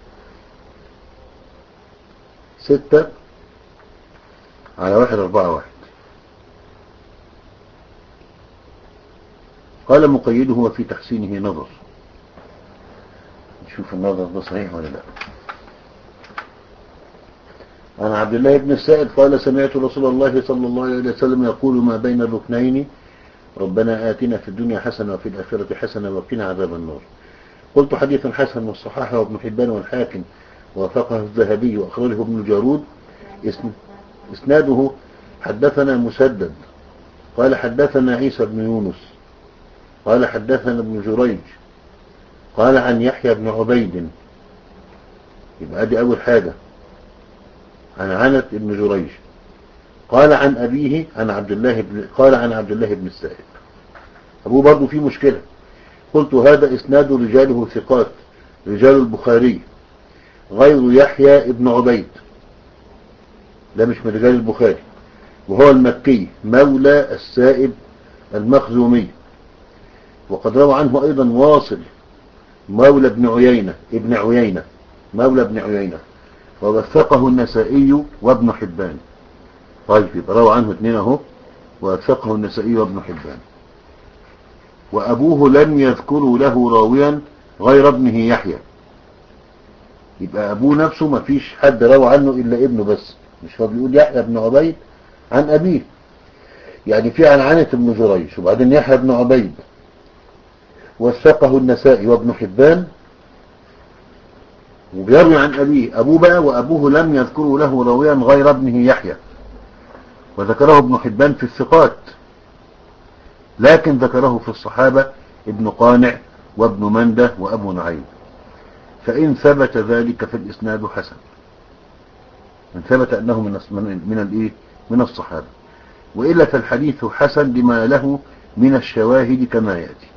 ستة على واحد أربعة واحد. قال مقيده وفي تحسينه نظر. نشوف النظر ده صحيح ولا لا. عن عبد الله بن السائب قال سمعت رسول الله صلى الله عليه وسلم يقول ما بين الركنين ربنا آتنا في الدنيا حسنة وفي الآخرة حسنة وقنا عذاب النار. قلت حديث حسن والصحاحة وابن حبان والحاكم ووافقه الذهبي وأخرجه ابن الجارود. إسناده حدثنا مسدد قال حدثنا عيسى بن يونس قال حدثنا ابن جريج قال عن يحيى بن عبيد. يبقى دي أول حاجة، عن عنة بن جريج قال عن أبيه عن عبد الله بن قال عن عبد الله بن السائب. أبوه برضه فيه مشكلة. قلت هذا إسناد رجاله ثقات رجال البخاري غير يحيى بن عبيد، لا مش من رجال البخاري، وهو المكي مولى السائب المخزومي. وقد روى عنه أيضا واصل مولى ابن عيينة ابن عيينة مولى ابن عيينة ووثقه النسائي وابن حبان. طيب يبقى روى عنه اثنين اهو، ووثقه النسائي وابن حبان. وأبوه لم يذكروا له راويا غير ابنه يحيى. يبقى أبوه نفسه ما فيش حد روى عنه إلا ابنه بس، مش هو بيقول يحيى بن عبيد عن أبيه، يعني في عن عنة بن جريج وبعدين يحيى بن عبيد وثقه النسائي وابن حبان وبيروي عن أبيه. أبوه بقى وأبوه لم يذكروا له راويا غير ابنه يحيى، وذكره ابن حبان في الثقات، لكن ذكره في الصحابة ابن قانع وابن منده وأبو نعيم. فإن ثبت ذلك فالإسناد حسن، من ثبت أنه من من الإيه من الصحابة، وإلا فالحديث حسن لما له من الشواهد كما يأتي.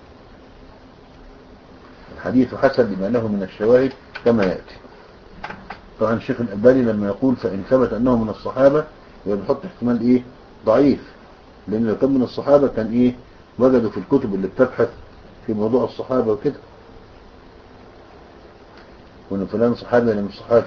الحديث حسن لما له من الشواهد كما يأتي. طبعا الشيخ الألباني لما يقول فإن ثبت أنه من الصحابة يبقى بيحط احتمال إيه ضعيف، لأن لو كان من الصحابة كان إيه وجدوا في الكتب اللي بتبحث في موضوع الصحابة وكده، وإن فلان صحابي ولا مش صحابي،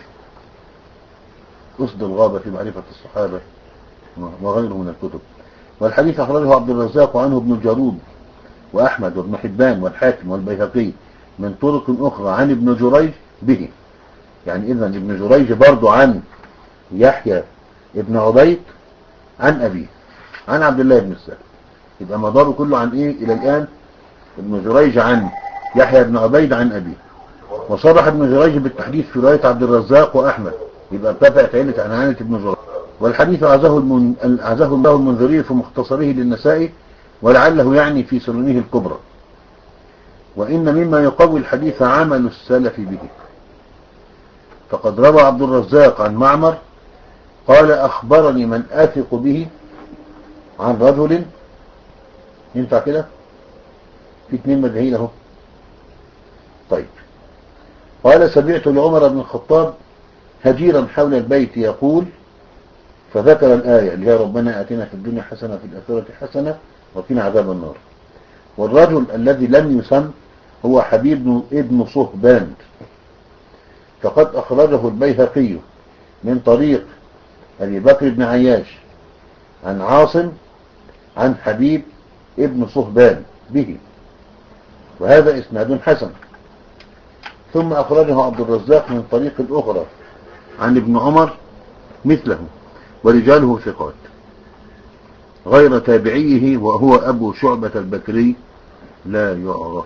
أسد الغابة في معرفة الصحابة وغيره من الكتب. والحديث أخرجه عبد الرزاق عنه ابن الجارود وأحمد وابن حبان والحاكم والبيهقي من طرق أخرى عن ابن جريج به. يعني إذن ابن جريج برضو عن يحيى ابن عبيد عن أبيه عن عبد الله بن السائب. يبقى مداره كله عن إيه إلى الآن؟ ابن جريج عن يحيى بن عبيد عن أبيه. وصرح ابن جريج بالتحديث في رواية عبد الرزاق وأحمد، يبقى ارتفعت عيلة عن عنة ابن جريج. والحديث عزاه المن... عزاه الله المنذري في مختصره للنسائي، ولعله يعني في سننه الكبرى. وإن مما يقوي الحديث عمل السلف به. فقد روى عبد الرزاق عن معمر قال أخبرني من أثق به عن رجل، ينفع كده؟ في اتنين مدهين اهو. طيب، قال سمعت لعمر بن الخطاب هجيرا حول البيت يقول، فذكر الآية اللي هي ربنا آتنا في الدنيا حسنة في الآخرة حسنة وقنا عذاب النار. والرجل الذي لم يسم هو حبيب ابن صهبان، فقد أخرجه البيهقي من طريق أبي بكر بن عياش عن عاصم عن حبيب ابن صهبان به، وهذا إسناد حسن. ثم أخرجه عبد الرزاق من طريق أخرى عن ابن عمر مثله، ورجاله ثقات غير تابعيه وهو أبو شعبة البكري لا يعرف.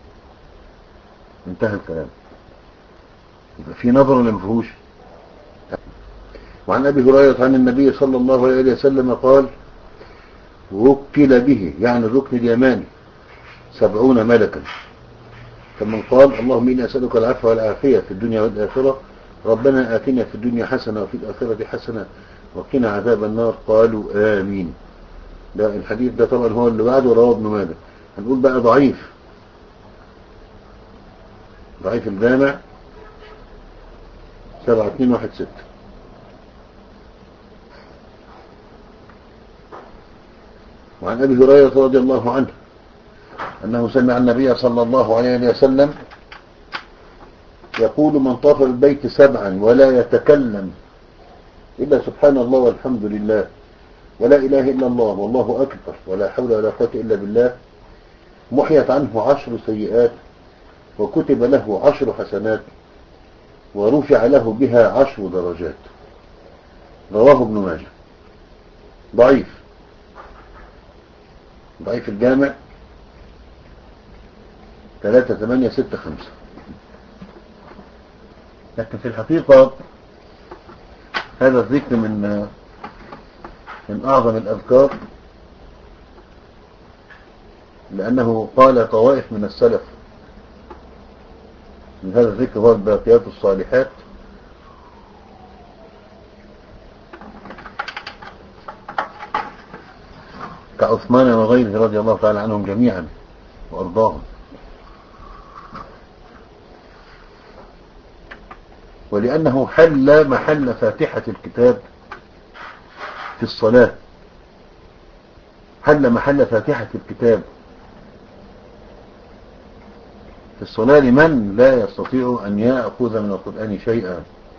انتهى الكلام. يبقى في نظر ولا مفهوش؟ وعن أبي هريرة عن النبي صلى الله عليه وسلم قال وكل به، يعني الركن اليماني، سبعون ملكا. فمن قال اللهم إني أسألك العفو والعافية في الدنيا والآخرة، ربنا آتنا في الدنيا حسنة وفي الآخرة حسنة وقنا عذاب النار، قالوا آمين. ده الحديث ده طبعا هو اللي بعده رواه ابن ماجه. هنقول بقى ضعيف، ضعيف الجامع سبعة اتنين واحد ستة. وعن أبي هريرة رضي الله عنه أنه سمع النبي صلى الله عليه وسلم يقول من طاف بالبيت سبعا ولا يتكلم إلا سبحان الله والحمد لله ولا إله إلا الله والله أكبر ولا حول ولا قوة إلا بالله، محيت عنه عشر سيئات وكتب له عشر حسنات ورفع له بها عشر درجات. رواه ابن ماجه، ضعيف، ضعيف الجامع ثلاثة ثمانية ستة خمسة. لكن في الحقيقة هذا الذكر من من أعظم الأذكار، لأنه قال طوائف من السلف من هذا الذكر هو الباقيات الصالحات، كعثمان وغيره رضي الله تعالى عنهم جميعا وأرضاهم. ولأنه حل محل فاتحة الكتاب في الصلاة، حل محل فاتحة الكتاب في الصلاة لمن لا يستطيع أن يأخذ من القرآن شيئا.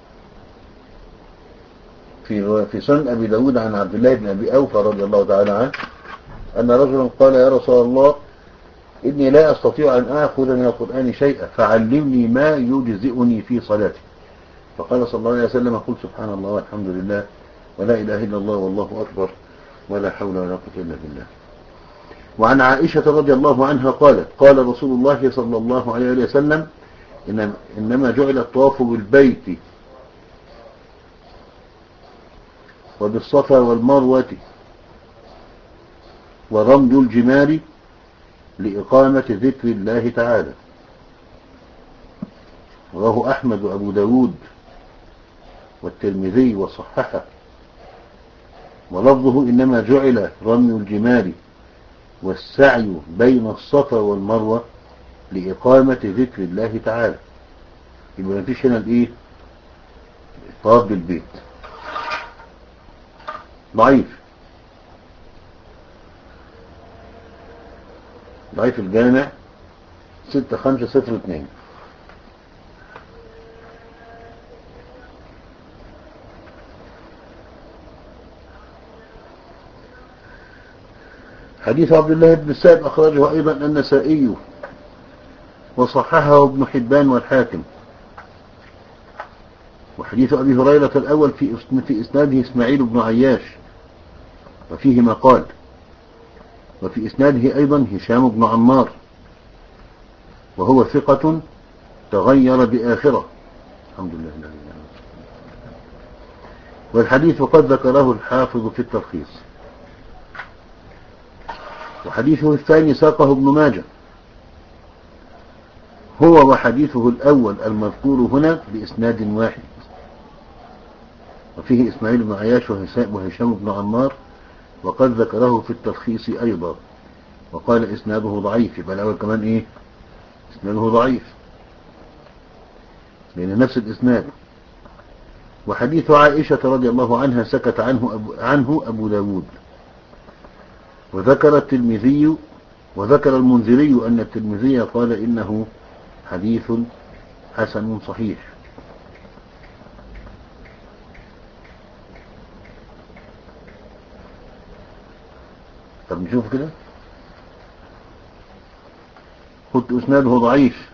في في سنن أبي داود عن عبد الله بن أبي أوفى رضي الله تعالى عنه أن رجلا قال يا رسول الله إني لا أستطيع أن أخذ من القرآن شيئا فعلمني ما يجزئني في صلاتي. فقال صلى الله عليه وسلم قل سبحان الله والحمد لله ولا إله إلا الله والله أكبر ولا حول ولا قوة إلا بالله. وعن عائشة رضي الله عنها قالت قال رسول الله صلى الله عليه وسلم إنما جعل الطواف بالبيت وبالصفا والمروة ورمي الجمار لإقامة ذكر الله تعالى. رواه أحمد وأبو داود والترمذي وصححه. ولفظه إنما جعل رمي الجمار والسعي بين الصفا والمروة لإقامة ذكر الله تعالى. يبقى مفيش هنا الإيه؟ الطواف بالبيت. ضعيف، ضعيف الجامع ستة خمسة صفر اتنين. حديث عبد الله بن السائب أخرجه أيضا النسائي وصححه ابن حبان والحاكم. وحديث أبي هريرة الأول في في إسناده إسماعيل بن عياش وفيه ما قال، وفي إسناده أيضا هشام بن عمار وهو ثقة تغير بآخرة. الحمد لله الذي نعم. والحديث قد ذكره الحافظ في التلخيص. وحديثه الثاني ساقه ابن ماجه هو وحديثه الأول المذكور هنا بإسناد واحد، وفيه إسماعيل بن عياش وهشام بن عمار وقد ذكره في التلخيص أيضا وقال إسناده ضعيف. يبقى الأول كمان إيه؟ إسناده ضعيف لأن نفس الإسناد. وحديث عائشة رضي الله عنها سكت عنه أبو, عنه أبو داود. وذكر الترمذي وذكر المنذري أن الترمذي قال إنه حديث حسن صحيح. طب نشوف كده. قلت اسناده ضعيف.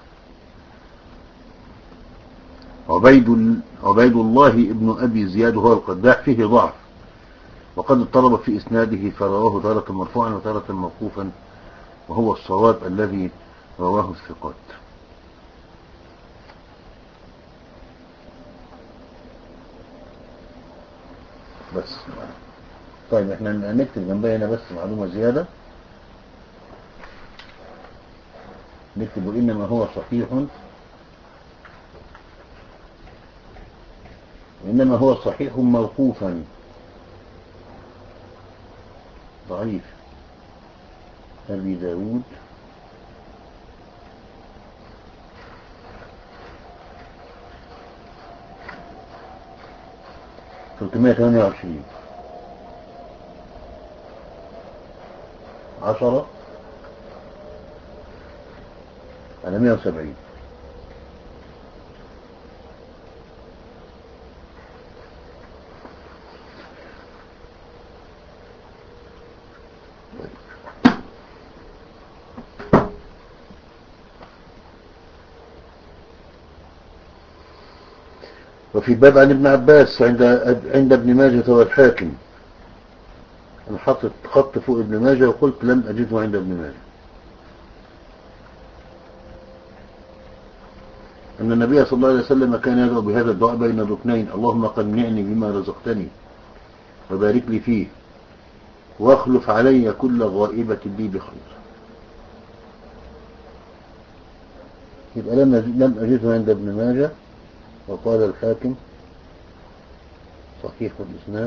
عبيد عبيد الله ابن ابي زياد هو القداح فيه ضعف وقد اضطرب في اسناده فرواه تارة مرفوعا وتارة موقوفا وهو الصواب الذي رواه الثقات. بس طيب احنا نكتب جنبها هنا بس معلومة زيادة، نكتب إنما هو صحيح إنما هو صحيح موقوفا ضعيف أبي داود ثلاثمائة وثمانية وعشرين عشرة على مئة وسبعين. وفي باب عن ابن عباس عند عند ابن ماجه والحاكم. أنا حطت خط فوق ابن ماجه وقلت لم أجده عند ابن ماجه. أن النبي صلى الله عليه وسلم كان يدعو بهذا الدعاء بين الركنين: اللهم قنعني بما رزقتني وبارك لي فيه واخلف علي كل غائبة لي بخير. يبقى لم لم أجده عند ابن ماجه. وقال الحاكم صحيح الإسناد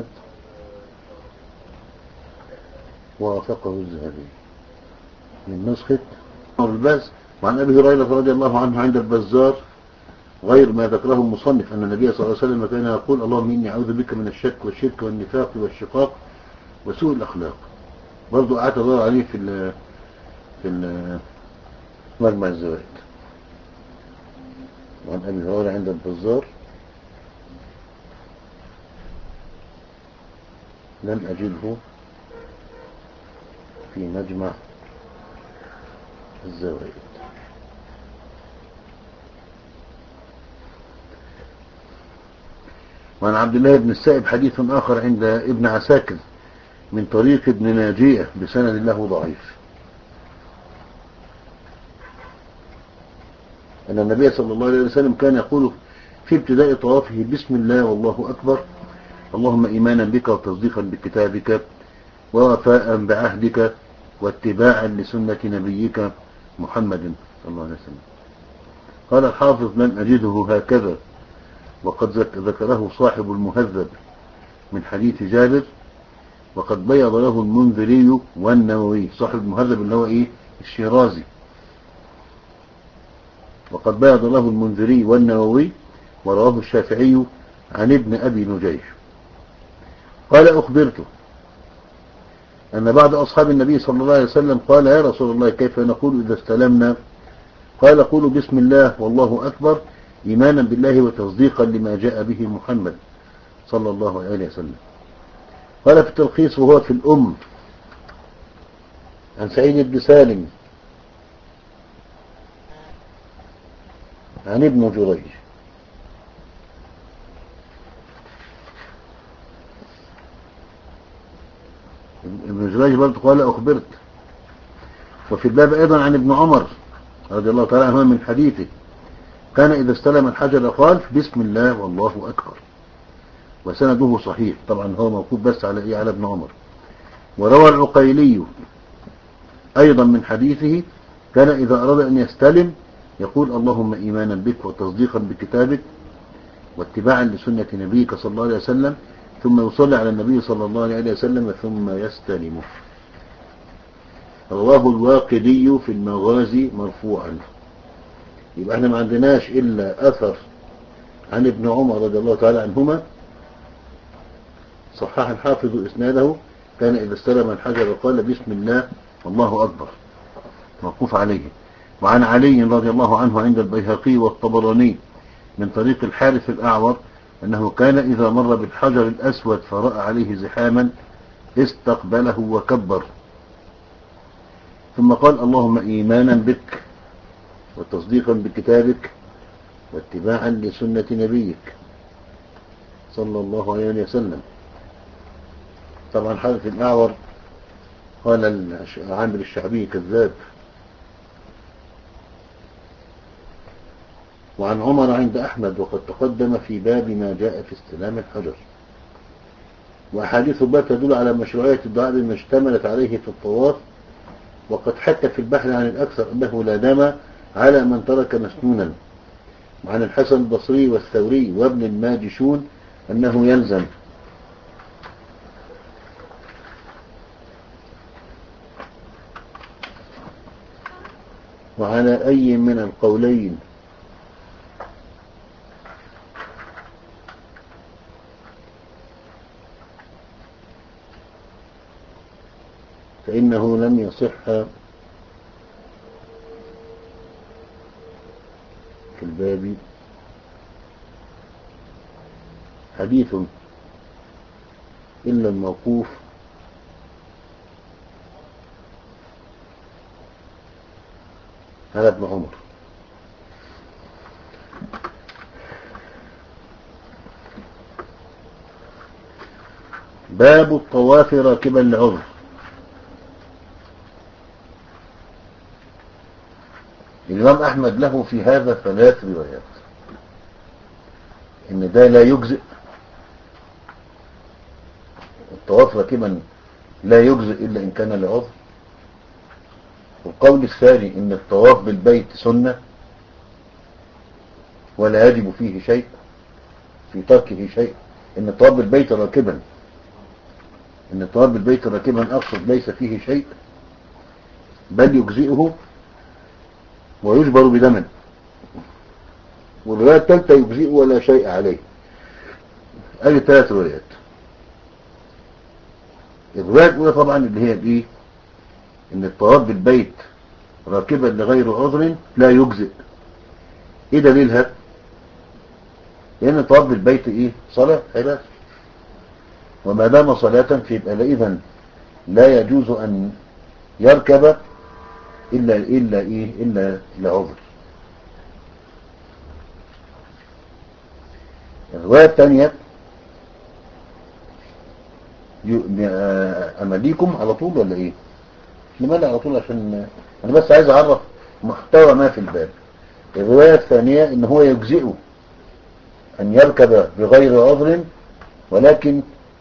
ووافقه الذهبي من نسخة الباز. وعن أبي هريرة رضي الله عنه عند البزار غير ما ذكره المصنف أن النبي صلى الله عليه وسلم كان يقول: اللهم إني أعوذ بك من الشك والشرك والنفاق والشقاق وسوء الأخلاق. برضو قعدت أدور عليه في ال في ال مجمع الزوائد. وعن أبي هريرة عند البزار لم أجده في مجمع الزوائد. وعن عبد الله بن السائب حديث آخر عند ابن عساكر من طريق ابن ناجية بسند له ضعيف أن النبي صلى الله عليه وسلم كان يقول في ابتداء طوافه: بسم الله والله أكبر، اللهم إيمانا بك وتصديقا بكتابك ووفاء بعهدك واتباعا لسنة نبيك محمد صلى الله عليه وسلم. قال الحافظ: لم أجده هكذا، وقد ذكره صاحب المهذب من حديث جابر، وقد بيض له المنذري والنووي. صاحب المهذب اللي هو إيه؟ الشيرازي. وقد بيض له المنذري والنووي ورواه الشافعي عن ابن أبي نجيش. قال: أخبرته أن بعض أصحاب النبي صلى الله عليه وسلم قال: يا رسول الله كيف نقول إذا استلمنا؟ قال: قولوا بسم الله والله أكبر إيمانا بالله وتصديقا لما جاء به محمد صلى الله عليه وسلم. قال في التلخيص: وهو في الأم عن سعيد بن سالم عن ابن جريج. ابن جريج برضه قال: أخبرت. وفي الباب أيضا عن ابن عمر رضي الله تعالى عنه من حديثه: كان إذا استلم الحجر قال: بسم الله والله أكبر. وسنده صحيح، طبعا هو موقوف بس على إيه؟ على ابن عمر. وروى العقيلي أيضا من حديثه: كان إذا أراد أن يستلم يقول: اللهم إيمانا بك وتصديقا بكتابك واتباعا لسنة نبيك صلى الله عليه وسلم، ثم يصلي على النبي صلى الله عليه وسلم ثم يستلمه. رواه الواقدي في المغازي مرفوعا. يبقى احنا ما عندناش إلا أثر عن ابن عمر رضي الله تعالى عنهما صحح الحافظ إسناده: كان إذا استلم الحجر قال: بسم الله والله أكبر، موقوف عليه. وعن علي رضي الله عنه عند البيهقي والطبراني من طريق الحارث الأعور أنه كان إذا مر بالحجر الأسود فرأى عليه زحاما استقبله وكبر، ثم قال: اللهم إيمانا بك وتصديقا بكتابك واتباعا لسنة نبيك صلى الله عليه وسلم. طبعا حارث الأعور قال عامر الشعبي كذاب. وعن عمر عند أحمد وقد تقدم في باب ما جاء في استلام الحجر. وأحاديث الباب تدل على مشروعية الدعاء بما اشتملت عليه في الطواف، وقد حكى في البحث عن الأكثر أنه لا دم على من ترك مسنونا. وعن الحسن البصري والثوري وابن الماجشون أنه يلزم. وعلى أي من القولين فإنه لم يصح في الباب حديث إلا الموقوف على ابن عمر. باب الطواف راكبا لعذر. الإمام أحمد له في هذا ثلاث روايات، إن ده لا يجزئ، الطواف راكبا لا يجزئ إلا إن كان لعذر. والقول الثاني إن الطواف بالبيت سنة ولا يجب فيه شيء، في تركه شيء. إن الطواف بالبيت راكبا إن الطواف بالبيت راكبا أقصد ليس فيه شيء، بل يجزئه ويجبر بدم. والرواية الثالثة يجزئه ولا شيء عليه. أي ثلاث روايات. الرواية الأولى طبعا اللي هي الإيه؟ إن الطواف بالبيت راكبا لغير عذر لا يجزئ. إيه دليلها؟ لأن الطواف بالبيت إيه؟ صلاة عبادة، وما دام صلاة فيبقى إذن لا يجوز أن يركب إلا إلا إيه؟ إلا لعذر. الرواية الثانية أمليكم على طول ولا إيه؟ لماذا على طول؟ عشان أنا بس عايز أعرف محتوى ما في الباب. الرواية الثانية إن هو يجزئه أن يركب بغير عذر، ولكن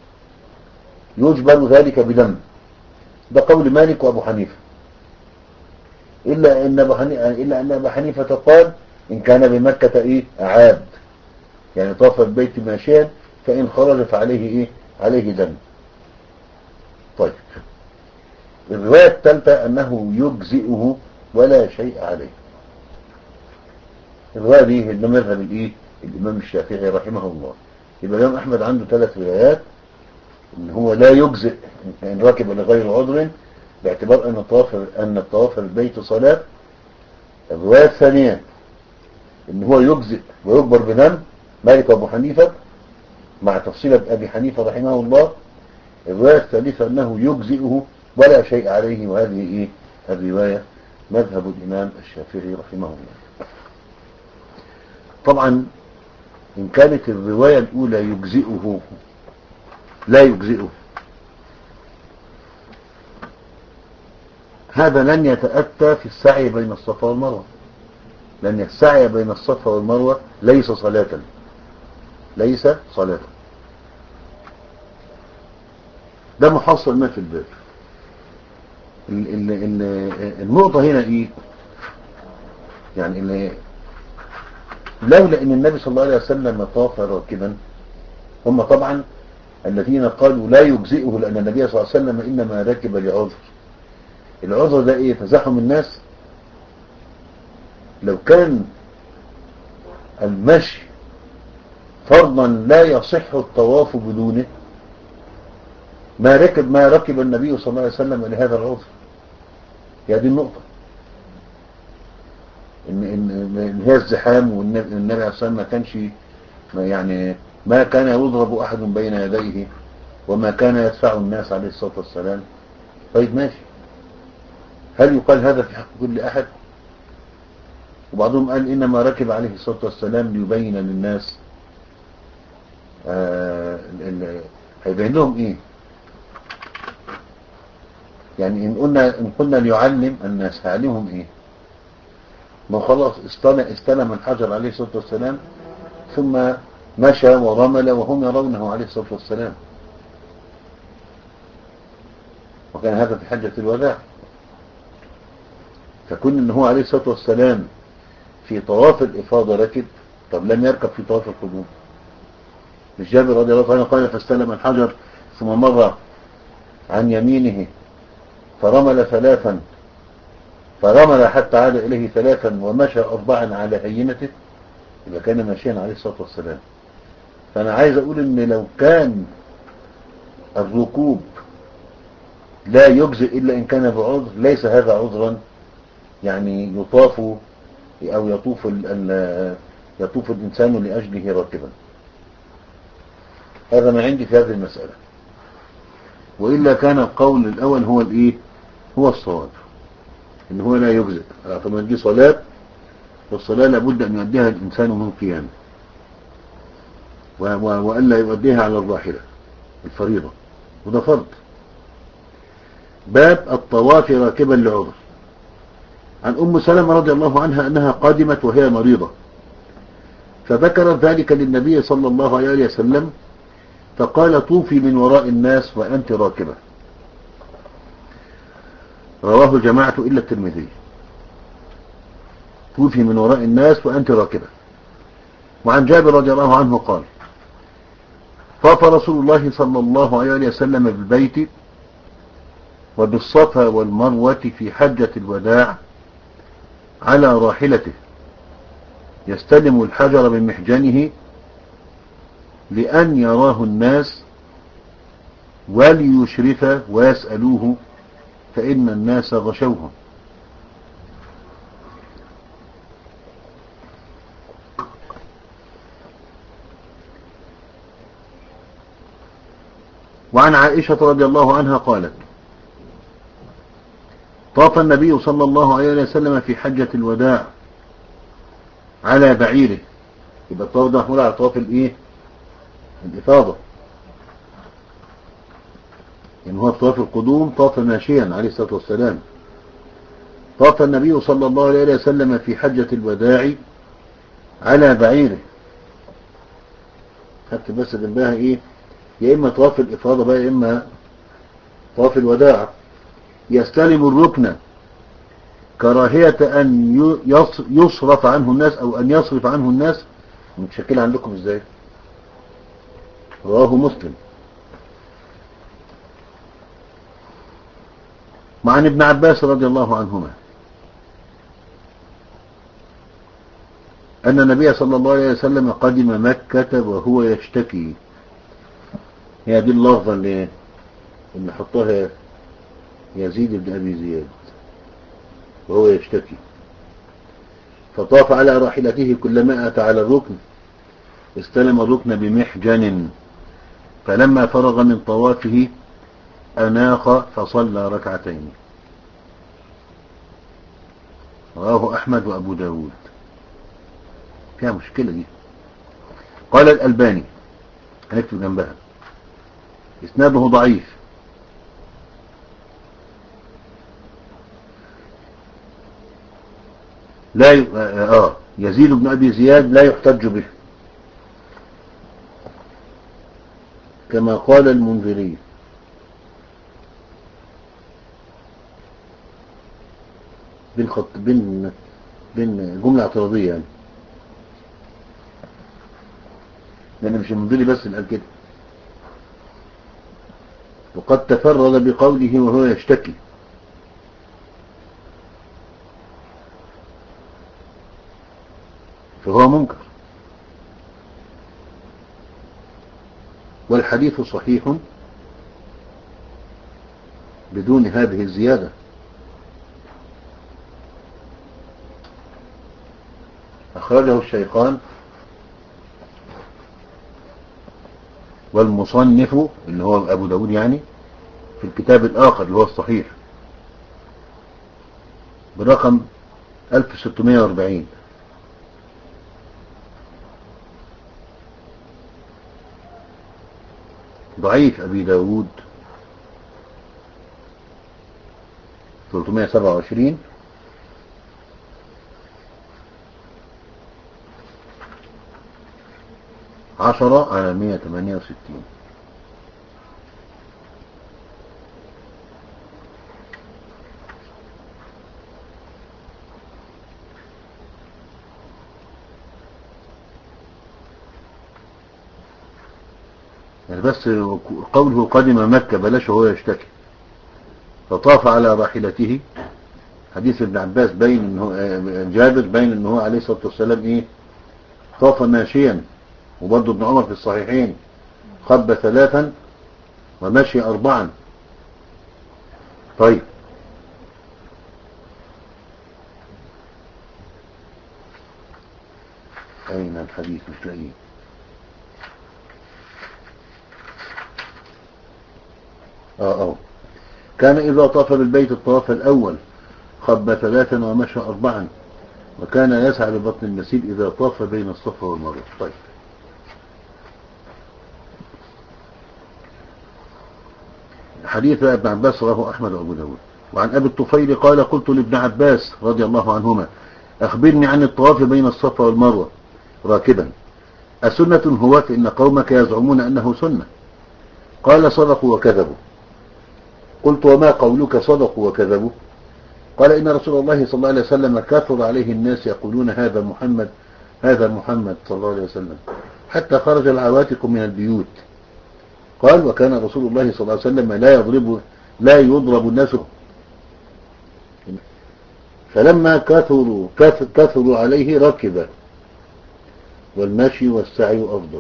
يجبر ذلك بدم. ده قول مالك وأبو حنيفة، إلا أن أبو حنيفة إلا أن أبو حنيفة قال إن كان بمكة إيه؟ أعاد، يعني طاف البيت ماشيا، فإن خرج فعليه إيه؟ عليه دم. طيب، الرواية الثالثة أنه يجزئه ولا شيء عليه. الرواية دي اللي مذهب الإيه؟ الإمام الشافعي رحمه الله. يبقى الإمام أحمد عنده ثلاث روايات، إن هو لا يجزئ إن ركب لغير عذر باعتبار أن الطواف أن الطواف البيت صلاة. الرواية الثانية إن هو يجزئ ويجبر بدم، مالك وأبو حنيفة مع تفصيلة أبي حنيفة رحمه الله. الرواية الثالثة أنه يجزئه ولا شيء عليه، وهذه إيه؟ الرواية مذهب الإمام الشافعي رحمه الله. طبعا إن كانت الرواية الأولى يجزئه لا يجزئه، هذا لن يتأتى في السعي بين الصفا والمروة، لأن السعي بين الصفا والمروة ليس صلاة ليس صلاة. ده محصل ما في الباب. النقطة هنا إيه؟ يعني اللي لولا ان النبي صلى الله عليه وسلم طاف راكبا، هم طبعا الذين قالوا لا يجزئه لان النبي صلى الله عليه وسلم انما ركب لعذر. العذر ده ايه؟ تزاحم الناس. لو كان المشي فرضا لا يصح الطواف بدونه، ما ركب ما ركب النبي صلى الله عليه وسلم لهذا العذر. هي دي النقطة، ان ان هي الزحام، والنبي عليه الصلاة والسلام ما كانش يعني ما كان يضرب احد بين يديه، وما كان يدفع الناس عليه الصلاة والسلام. طيب ماشي، هل يقال هذا في حق كل احد؟ وبعضهم قال انما ركب عليه الصلاة والسلام ليبين للناس. آه هيبين لهم ايه؟ يعني ان قلنا ان قلنا ليعلم الناس، هيعلمهم ايه؟ ما خلاص استلم, استلم الحجر عليه الصلاة والسلام، ثم مشى ورمل وهم يرونه عليه الصلاة والسلام، وكان هذا في حجة الوداع. فكون ان هو عليه الصلاة والسلام في طواف الإفاضة ركب، طب لم يركب في طواف القدوم؟ مش جابر رضي الله عنه قال فاستلم الحجر ثم مر عن يمينه فرمل ثلاثا، فرمل حتى عاد إليه ثلاثا ومشى أربعا على هينته، يبقى كان ماشيا عليه الصلاة والسلام. فأنا عايز أقول إن لو كان الركوب لا يجزئ إلا إن كان بعذر، ليس هذا عذرا يعني يطاف أو يطوف ال يطوف الإنسان لأجله راكبا. هذا ما عندي في هذه المسألة. وإلا كان القول الأول هو الإيه؟ هو الصواب، إن هو لا يجزئ. فما دي صلاة، والصلاة لابد أن يؤديها الإنسان من قيامه، وألا يؤديها على الراحلة الفريضة. وده فرض. باب الطواف راكبا لعذر. عن أم سلمة رضي الله عنها أنها قادمت وهي مريضة، فذكرت ذلك للنبي صلى الله عليه وسلم، فقال طوفي من وراء الناس وأنت راكبة. رواه الجماعة إلا الترمذي. طوفي من وراء الناس وأنت راكبة. وعن جابر رضي الله عنه قال طاف رسول الله صلى الله عليه وسلم بالبيت وبالصفا والمروة في حجة الوداع على راحلته يستلم الحجر من محجنه لأن يراه الناس وليشرف ويسألوه فإن الناس غشوه. وعن عائشة رضي الله عنها قالت طاف النبي صلى الله عليه وسلم في حجة الوداع على بعيره. يبقى الطواف ده محمول على طواف الايه؟ الإفاضة. يعني هو في طواف القدوم طاف ماشيا عليه الصلاة والسلام. طاف النبي صلى الله عليه وسلم في حجة الوداع على بعيره. خدت بس جنبها ايه؟ يا اما طواف الإفاضة بقى يا اما طواف الوداع. يستلم الركن كراهية أن يصرف عنه الناس أو أن يصرف عنه الناس. متشكل عندكم ازاي؟ رواه مسلم. وعن ابن عباس رضي الله عنهما أن النبي صلى الله عليه وسلم قدم مكة وهو يشتكي. هي دي اللفظة اللي اللي حطها يزيد بن أبي زياد وهو يشتكي. فطاف على راحلته كلما أتى على الركن استلم الركن بمحجن، فلما فرغ من طوافه أناخ فصلى ركعتين. رواه أحمد وأبو داود. فيها مشكلة دي. قال الألباني هنكتب جنبها إسناده ضعيف. لا ي... آه يزيد بن أبي زياد لا يحتج به كما قال المنذري. بين خط بين بين جملة اعتراضية يعني، لأن مش المنذري بس اللي قال كده. وقد تفرد بقوله وهو يشتكي، فهو منكر. والحديث صحيح بدون هذه الزيادة. أخرجه الشيخان والمصنف اللي هو أبو داود يعني في الكتاب الآخر اللي هو الصحيح برقم ألف وستمائة وأربعين. ضعيف أبي داود ثلاثمائة وسبعة وعشرين. عشرة على مائة وثمانية وستين. يعني بس قوله قدم مكة بلاش هو يشتكي. فطاف على راحلته. حديث ابن عباس بين انه جابر بين انه هو عليه الصلاة والسلام ايه طاف ماشيا، وبرضه ابن عمر في الصحيحين خب ثلاثا ومشي أربعا. طيب أين الحديث؟ مش لاقيه. اه اه كان إذا طاف بالبيت الطواف الأول خب ثلاثا ومشى أربعا، وكان يسعى ببطن المسيل إذا طاف بين الصفا والمروة. طيب حديث ابن عباس رواه أحمد وأبو داود. وعن أبي الطفيل قال قلت لابن عباس رضي الله عنهما أخبرني عن الطواف بين الصفا والمروة راكبا أسنة هو؟ فإن قومك يزعمون أنه سنة. قال صدقوا وكذبوا. قلت وما قولك صدقوا وكذبوا؟ قال إن رسول الله صلى الله عليه وسلم كثر عليه الناس يقولون هذا محمد هذا محمد صلى الله عليه وسلم حتى خرج العواتق من البيوت. قال وكان رسول الله صلى الله عليه وسلم لا يضرب لا يضرب الناس، فلما كثروا كثروا عليه ركب، والمشي والسعي أفضل.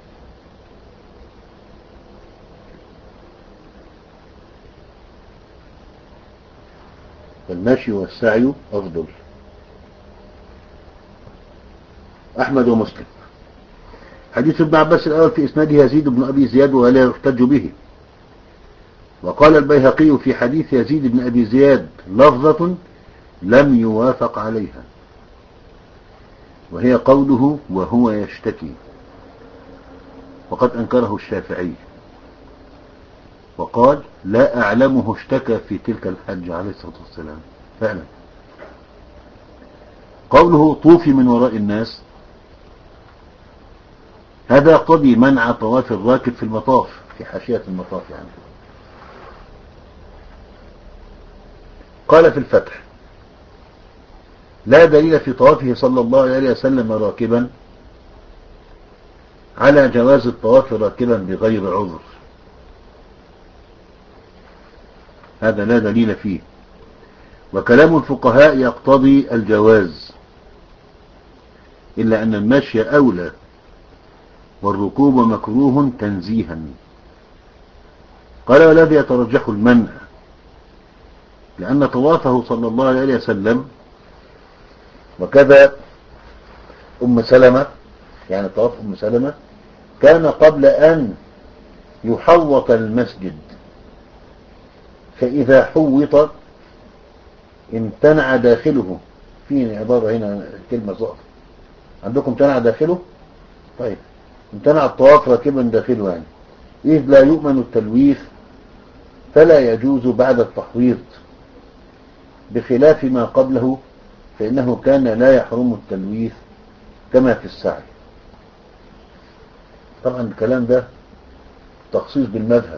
والمشي والسعي أفضل. أحمد ومسلم. حديث ابن عباس الأول في إسناده يزيد بن أبي زياد ولا يحتج به. وقال البيهقي في حديث يزيد بن أبي زياد لفظة لم يوافق عليها، وهي قوله وهو يشتكي، وقد أنكره الشافعي وقال لا أعلمه اشتكى في تلك الحج عليه الصلاة والسلام. فعلا قوله طوفي من وراء الناس هذا يقتضي منع طواف الراكب في المطاف، في حاشية المطاف يعني. قال في الفتح لا دليل في طوافه صلى الله عليه وسلم راكبا على جواز الطواف راكبا بغير عذر، هذا لا دليل فيه. وكلام الفقهاء يقتضي الجواز، إلا أن المشي أولى والركوب مكروه تنزيها. قال والذي يترجح المنع، لأن طوافه صلى الله عليه وسلم وكذا أم سلمة، يعني طواف أم سلمة كان قبل أن يحوط المسجد، فإذا حوط امتنع داخله. في عبارة هنا كلمة ضعف عندكم، امتنع داخله. طيب امتنع الطواف راكبا داخله، يعني إذ لا يؤمن التلويث فلا يجوز بعد التحويط، بخلاف ما قبله فإنه كان لا يحرم التلويث كما في السعي. طبعا الكلام ده تخصيص بالمذهب،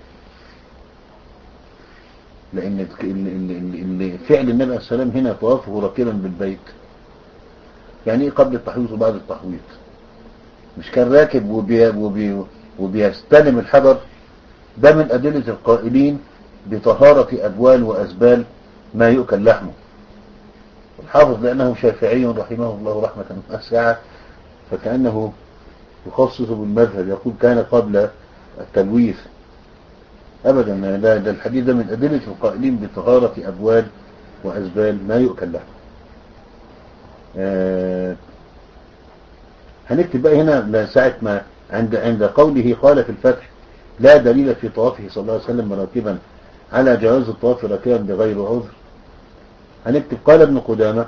لأن فعل النبي عليه السلام هنا طوافه راكبا بالبيت، يعني ايه قبل التحويط وبعد التحويط؟ مش كان راكب وبي وبي وبيستلم الحجر؟ ده من أدلة القائلين بطهارة أبوال وأزبال ما يؤكل لحمه. الحافظ لأنه شافعي رحمه الله رحمة واسعة، فكأنه يخصص بالمذهب، يقول كان قبل التلويث. أبدا، ده, ده الحديث ده من أدلة القائلين بطهارة أبوال وأزبال ما يؤكل لحمه. آه هنكتب بقى هنا ساعة ما عند عند قوله قال في الفتح لا دليل في طوافه صلى الله عليه وسلم راكبا على جواز الطواف راكبا بغير عذر، هنكتب قال ابن قدامة،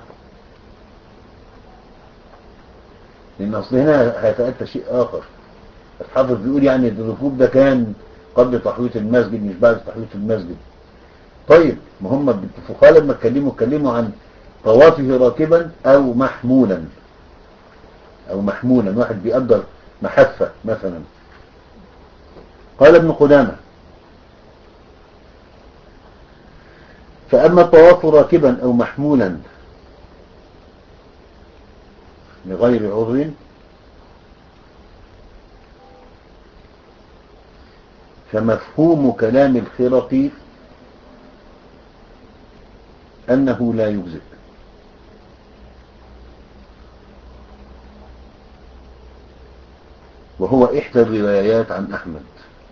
لأن أصل هنا هيتأتى شيء آخر. الحافظ بيقول يعني الركوب ده كان قبل تحويط المسجد مش بعد تحويط المسجد. طيب ما هم الفقهاء لما اتكلموا اتكلموا عن طوافه راكبا أو محمولا، أو محمولا، واحد بيقدر محفة مثلا. قال ابن قدامة فأما الطواف راكبا أو محمولا لغير عذر فمفهوم كلام الخرقي أنه لا يجزئ، وهو إحدى الروايات عن أحمد.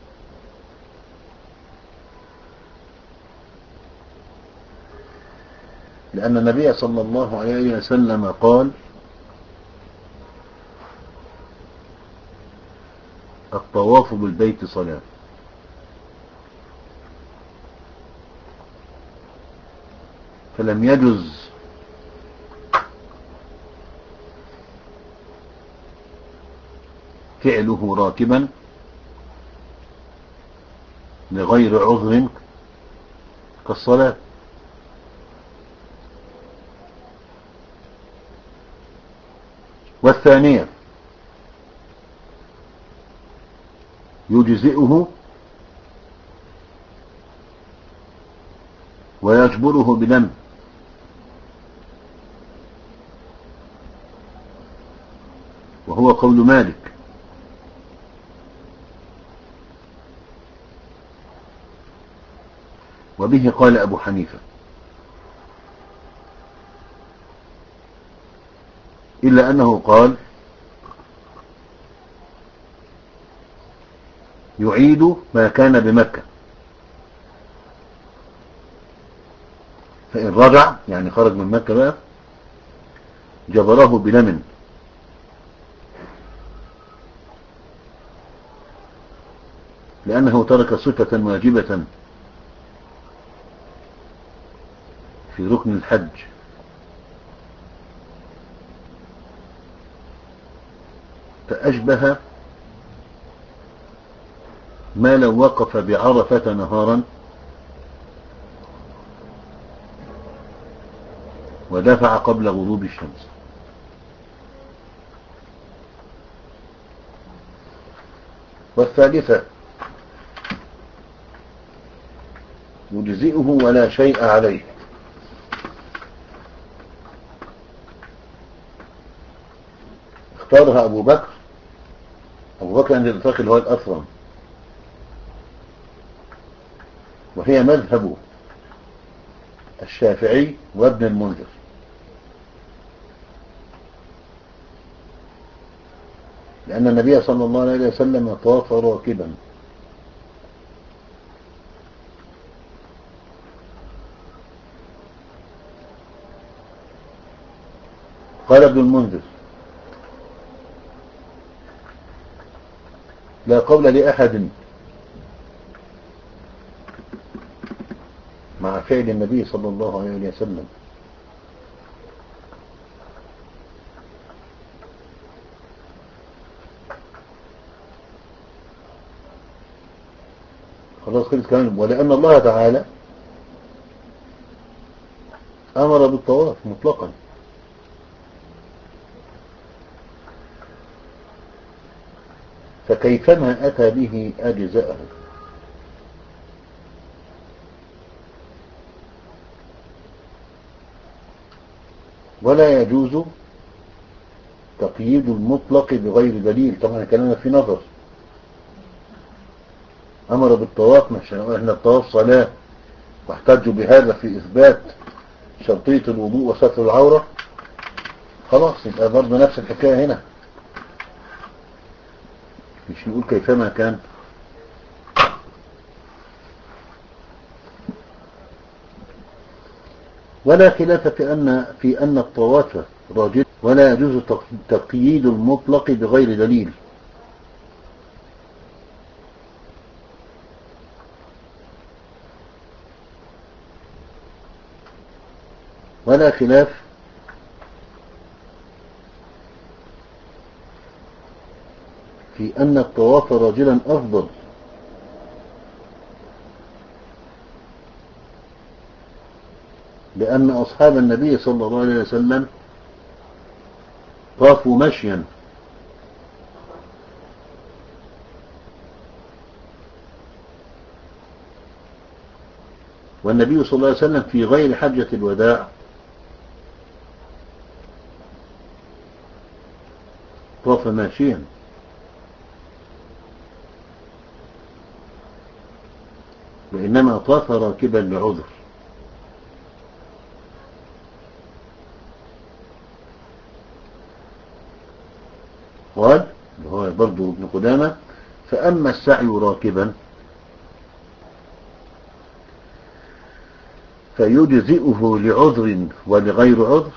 لأن النبي صلى الله عليه وسلم قال الطواف بالبيت صلاة، فلم يجز فعله راكبا لغير عذر كالصلاة. والثانية يجزئه ويجبره بدم، وهو قول مالك. وبه قال أبو حنيفة، إلا أنه قال يعيد ما كان بمكة، فإن رجع يعني خرج من مكة بقى جبره بلم، لأنه ترك صفة واجبة في ركن الحج، فأشبه ما لو وقف بعرفة نهارا ودفع قبل غروب الشمس. والثالثة يجزئه ولا شيء عليه، اختارها أبو بكر أبو بكر عند الإطلاق اللي هو الأثرم، وهي مذهب الشافعي وابن المنذر، لأن النبي صلى الله عليه وسلم طاف راكبا، قال ابن المنذر لا قول لأحد مع فعل النبي صلى الله عليه وسلم، خلاص خلص كلام. ولأن الله تعالى أمر بالطواف مطلقا، فكيفما أتى به أجزاءه. ولا يجوز تقييد المطلق بغير دليل، طبعا كلامنا في نظر. أمر بالطواف، مش احنا الطواف صلاة واحتجوا بهذا في إثبات شرطية الوضوء وستر العورة، خلاص يبقى برضه نفس الحكاية هنا، مش نقول كيفما كان. ولا خلاف في أن في أن الطواف راجل، ولا يجوز تقييد المطلق بغير دليل، ولا خلاف في أن الطواف راجلا أفضل، لأن أصحاب النبي صلى الله عليه وسلم طافوا مشيا، والنبي صلى الله عليه وسلم في غير حجة الوداع طاف ماشيا، وإنما طاف راكبا لعذر. قال هو برضو ابن قدامة فأما السعي راكبا فيجزئه لعذر ولغير عذر،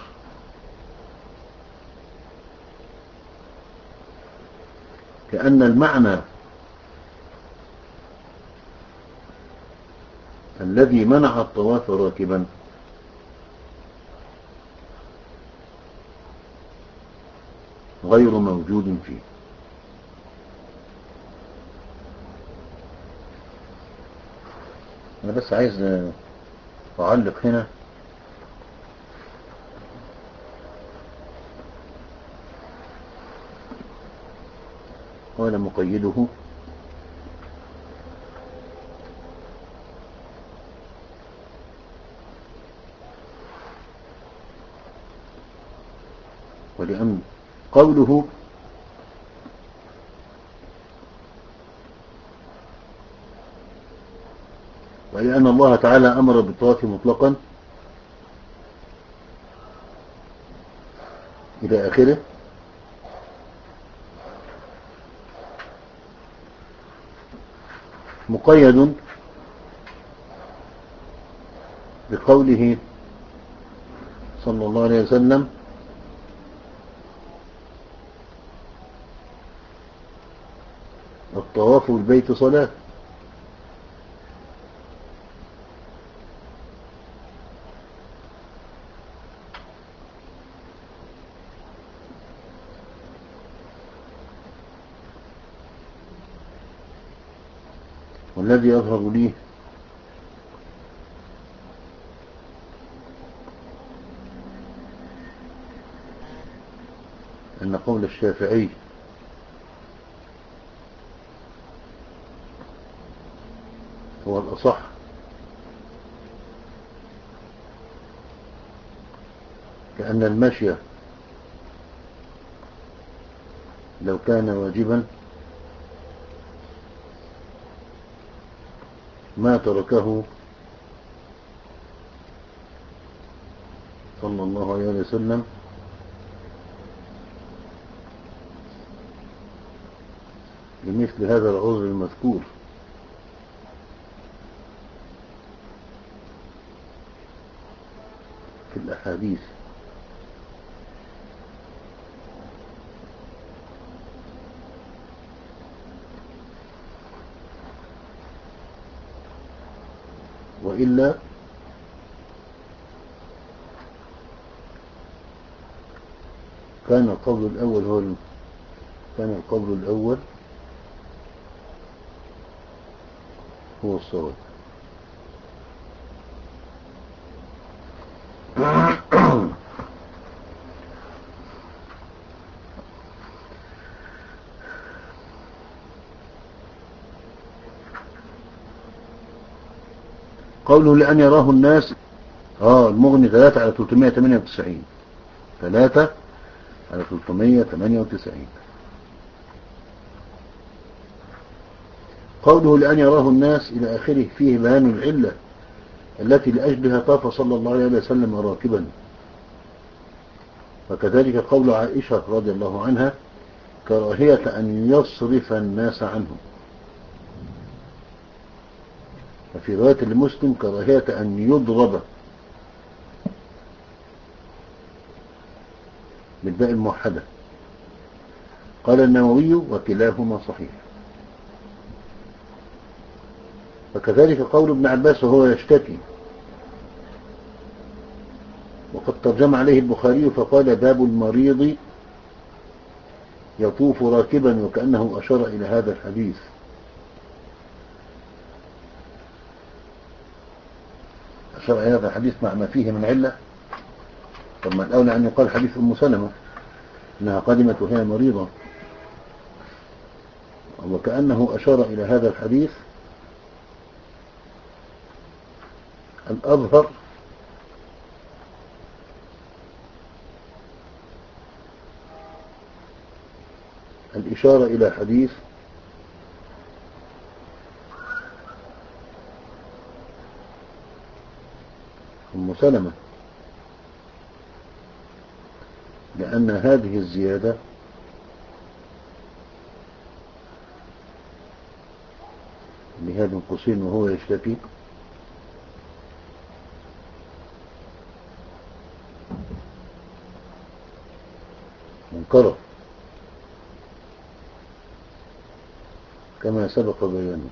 كأن المعنى الذي منع الطواف راكبا غير موجود فيه. أنا بس عايز أعلق هنا قال مقيده ولأن قوله ولأن الله تعالى أمر بالطواف مطلقا إلى آخره مقيد بقوله صلى الله عليه وسلم الطواف بالبيت صلاة. والذي يظهر لي أن قول الشافعي هو الأصح، كأن المشي لو كان واجبا ما تركه صلى الله عليه وسلم لمثل هذا العذر المذكور. في الأحاديث وإلا كان القول الأول هو كان القول الأول هو الصواب. قوله لأن يراه الناس اه المغني ثلاثة على ثلاثمائة وثمانية وتسعين ثلاثة على ثلاثمائة وثمانية وتسعين. قوله لأن يراه الناس إلى آخره فيه بيان العلة التي لأجلها طاف صلى الله عليه وسلم راكبا. وكذلك قول عائشة رضي الله عنها كراهية أن يصرف الناس عنه. وفي رواية لمسلم كراهية أن يضرب بالباء الموحدة. قال النووي وكلاهما صحيح. وكذلك قول ابن عباس وهو يشتكي، وقد ترجم عليه البخاري فقال باب المريض يطوف راكبا، وكأنه أشار إلى هذا الحديث. أشار إلى هذا الحديث مع ما فيه من علة. طب ما الأولى أن يقال حديث أم سلمة إنها قدمت وهي مريضة، وكأنه أشار إلى هذا الحديث. الأظهر الإشارة إلى حديث أم سلمة، لأن هذه الزيادة بهذا القوسين وهو يشتكي منكرة كما سبق بيانه.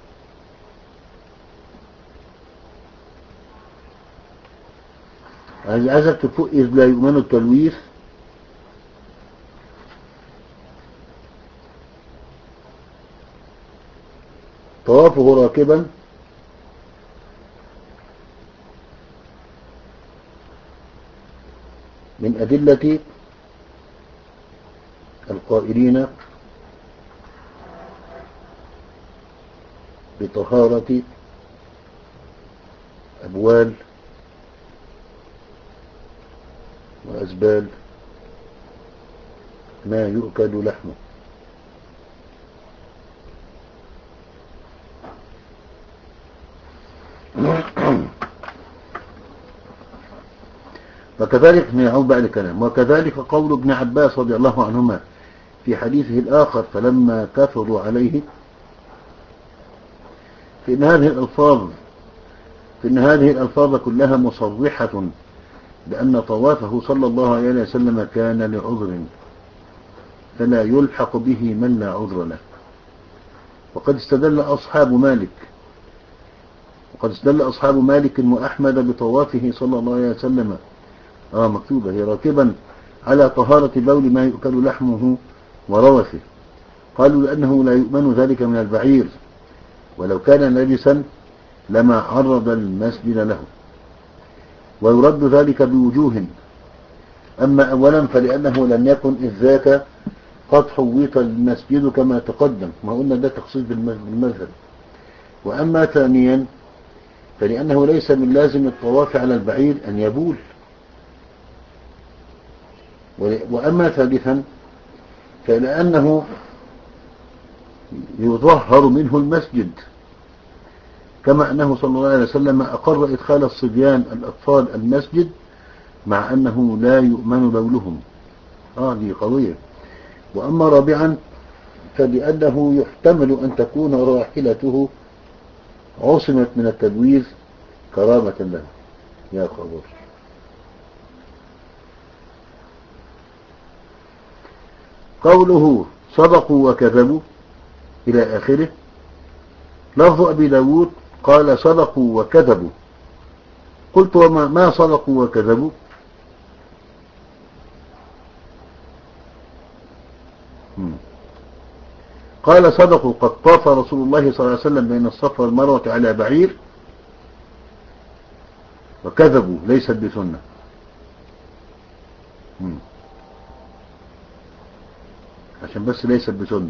عايزك تفوق إذ لا يؤمن التلويث طوافه راكبا من أدلة القائلين بطهارة أبوال وأزبال ما يؤكل لحمه. وكذلك نعود بقى الكلام. وكذلك قول ابن عباس رضي الله عنهما في حديثه الآخر فلما كثروا عليه في إن هذه الألفاظ في إن هذه الألفاظ كلها مصرحة بأن طوافه صلى الله عليه وسلم كان لعذر فلا يلحق به من لا عذر له. وقد استدل أصحاب مالك وقد استدل أصحاب مالك وأحمد بطوافه صلى الله عليه وسلم آه مكتوبة هي راكبا على طهارة بول ما يؤكل لحمه وروثه. قالوا لأنه لا يؤمن ذلك من البعير ولو كان نجسا لما عرض المسجد له. ويرد ذلك بوجوه. أما أولا فلأنه لم يكن إذ ذاك قد حوط المسجد كما تقدم، ما قلنا ده تخصيص بالمذهب. وأما ثانيا فلأنه ليس من لازم الطواف على البعير أن يبول. وأما ثالثا فلأنه يظهر منه المسجد كما أنه صلى الله عليه وسلم أقر إدخال الصبيان الأطفال المسجد مع أنه لا يؤمن بولهم. آه دي قوية. وأما رابعا فلأنه يحتمل أن تكون راحلته عصمت من التبويز كرامة له. يا خبر. قوله صدقوا وكذبوا إلى آخره. لفظ أبي داود قال صدقوا وكذبوا. قلت وما ما صدقوا وكذبوا؟ قال صدقوا قد طاف رسول الله صلى الله عليه وسلم بين الصفا والمروة على بعير. وكذبوا ليست بسنة. عشان بس ليست بسنة.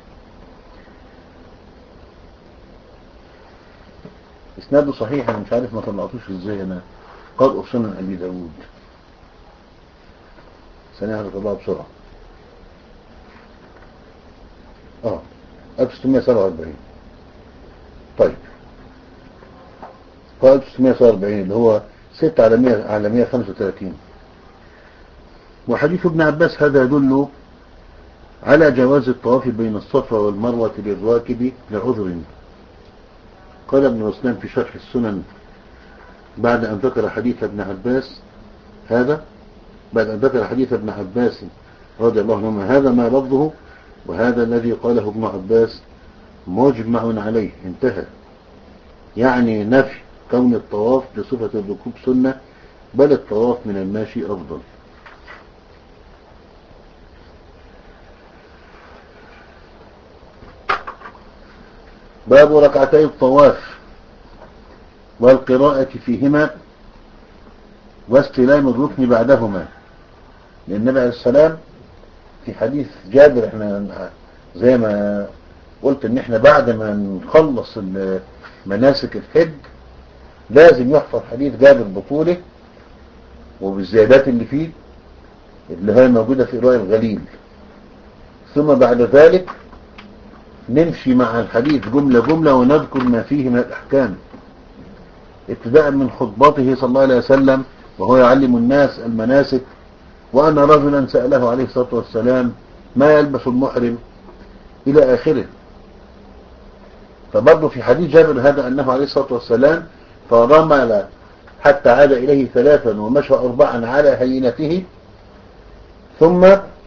اسناده صحيح. انا مش عارف ما طلعتوش ازاي. انا قرأ سنن ابي داود ثانية هتطلعه بسرعة. اه ألف وستمائة وسبعة وأربعين. طيب قال ألف وستمائة وسبعة وأربعين اللي هو ستة على مية على مية وخمسة وثلاثين. وحديث ابن عباس هذا يدل على جواز الطواف بين الصفا والمروة للراكب لعذر. قال ابن مسلم في شرح السنن بعد أن ذكر حديث ابن عباس هذا بعد أن ذكر حديث ابن عباس رضي الله عنهما هذا ما لفظه وهذا الذي قاله ابن عباس مجمع عليه. انتهى. يعني نفي كون الطواف بصفة الركوب سنة بل الطواف من الماشي أفضل. باب ركعتي الطواف والقراءة فيهما واستلام الركن بعدهما. لأن النبي عليه السلام في حديث جابر احنا زي ما قلت ان احنا بعد ما نخلص مناسك الحج لازم يحفظ حديث جابر بطوله وبالزيادات اللي فيه اللي هي موجودة في رواية الغليل. ثم بعد ذلك نمشي مع الحديث جملة جملة ونذكر ما فيه من الأحكام ابتداء من خطبته صلى الله عليه وسلم وهو يعلم الناس المناسك وأن رجلا سأله عليه الصلاة والسلام ما يلبس المحرم إلى آخره. فبرضه في حديث جابر هذا أنه عليه الصلاة والسلام فرمل حتى عاد إليه ثلاثا ومشى أربعا على هينته ثم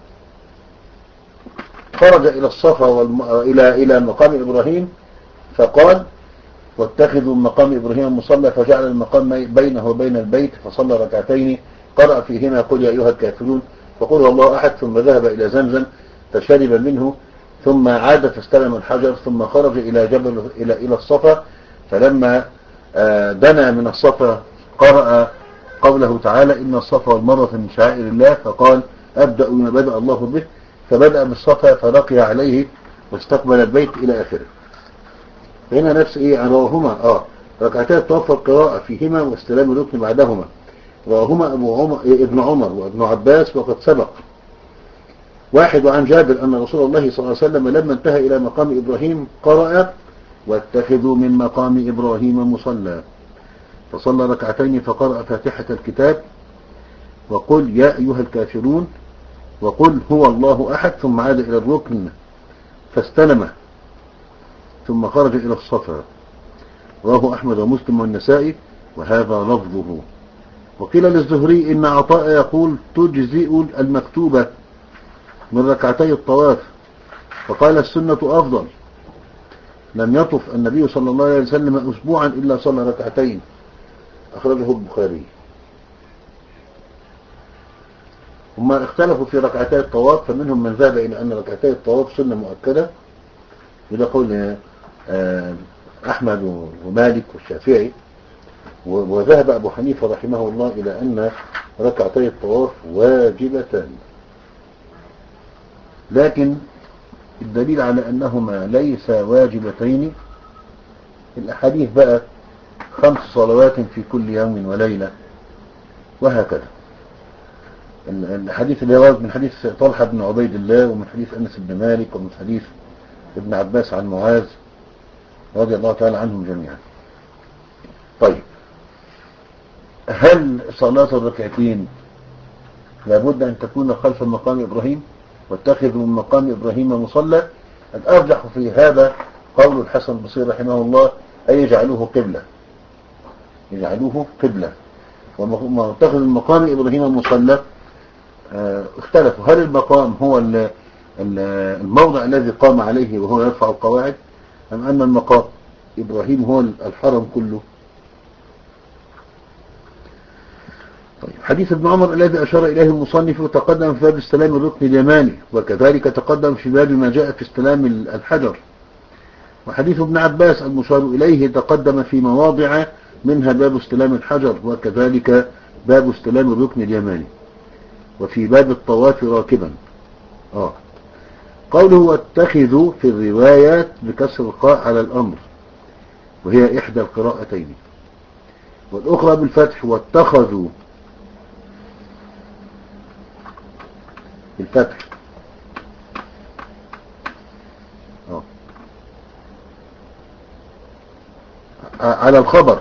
خرج إلى الصفا والم... إلى إلى مقام إبراهيم فقال واتخذوا مقام إبراهيم مصلى فجعل المقام بينه وبين البيت فصلى ركعتين قرأ فيهما قل يا أيها الكافرون فقل والله أحد ثم ذهب إلى زمزم فشرب منه ثم عاد فاستلم الحجر ثم خرج إلى جبل إلى إلى الصفا فلما دنا من الصفا قرأ قوله تعالى إن الصفا والمروة من شعائر الله، فقال أبدأ بما بدأ الله به، فبدأ بالصفا فرقي عليه واستقبل البيت إلى آخره. هنا نفس إيه رواهما آه ركعتي الطواف والقراءة فيهما واستلام الركن بعدهما، رواهما أبو عمر ابن عمر وابن عباس وقد سبق. واحد عن جابر أن رسول الله صلى الله عليه وسلم لما انتهى إلى مقام إبراهيم قرأ واتخذوا من مقام إبراهيم مصلى، فصلى ركعتين فقرأ فاتحة الكتاب وقل يا أيها الكافرون وقل هو الله أحد، ثم عاد إلى الركن فاستلمه ثم خرج إلى الصفا. رواه أحمد ومسلم والنسائي وهذا لفظه. وقيل للزهري إن عطاء يقول تجزئ المكتوبة من ركعتي الطواف، فقال السنة أفضل. لم يطف النبي صلى الله عليه وسلم أسبوعا إلا صلى ركعتين، أخرجه البخاري. هم اختلفوا في ركعتي الطواف، فمنهم من ذهب إلى أن ركعتي الطواف سنة مؤكدة، وده قول أحمد ومالك والشافعي. وذهب أبو حنيفة رحمه الله إلى أن ركعتي الطواف واجبتان، لكن الدليل على أنهما ليس واجبتين الأحاديث بقى خمس صلوات في كل يوم وليلة وهكذا. الحديث اللي ورد من حديث طلحة بن عبيد الله ومن حديث أنس بن مالك ومن حديث ابن عباس عن معاذ رضي الله تعالى عنهم جميعا. طيب، هل صلاة الركعتين لابد أن تكون خلف مقام إبراهيم واتخذوا من مقام إبراهيم مصلى؟ الأرجح في هذا قول الحسن البصري رحمه الله أي يجعلوه قبلة، يجعلوه قبلة. وما اتخذوا من مقام إبراهيم مصلى اختلفوا، هل المقام هو الموضع الذي قام عليه وهو يرفع القواعد، أم أن المقام إبراهيم هو الحرم كله؟ طيب، حديث ابن عمر الذي أشار إليه المصنف تقدم في باب استلام الركن اليماني، وكذلك تقدم في باب ما جاء في استلام الحجر. وحديث ابن عباس المشار إليه تقدم في مواضع منها باب استلام الحجر، وكذلك باب استلام الركن اليماني، وفي باب الطواف راكبا. آه. قوله واتخذوا في الروايات بكسر القاء على الأمر، وهي إحدى القراءتين، والأخرى بالفتح واتخذوا بالفتح. آه. على الخبر،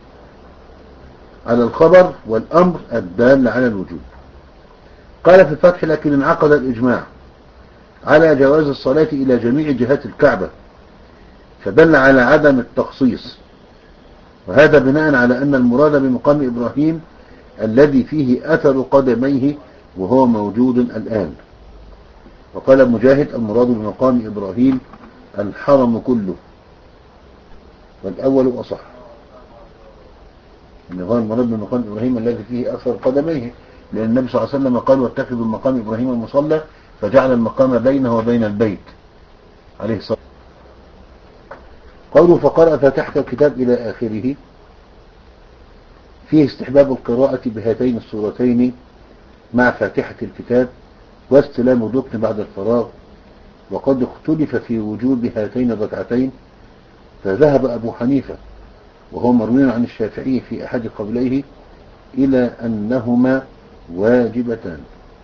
على الخبر والأمر الدال على الوجود. قال في الفتح لكن انعقد الإجماع على جواز الصلاة إلى جميع جهات الكعبة، فدل على عدم التخصيص، وهذا بناء على أن المراد بمقام إبراهيم الذي فيه أثر قدميه وهو موجود الآن. وقال مجاهد المراد بمقام إبراهيم الحرم كله، والأول أصح، إن هو المراد بمقام إبراهيم الذي فيه أثر قدميه، لأن النبي صلى الله عليه وسلم قال واتخذوا المقام إبراهيم مصلى، فجعل المقام بينه وبين البيت عليه الصلاة. قوله فقرأ فاتحة الكتاب إلى آخره، فيه استحباب القراءة بهاتين السورتين مع فاتحة الكتاب واستلام الركن بعد الفراغ، وقد اختلف في وجوب هاتين الركعتين، فذهب أبو حنيفة وهو مروي عن الشافعي في أحد قوليه إلى أنهما واجبتان.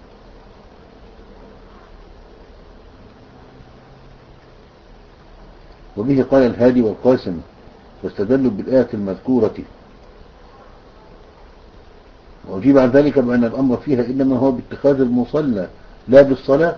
وبه قال الهادي والقاسم واستدلوا بالآية المذكورة، وأجيب عن ذلك بأن الأمر فيها إنما هو باتخاذ المصلى لا بالصلاة.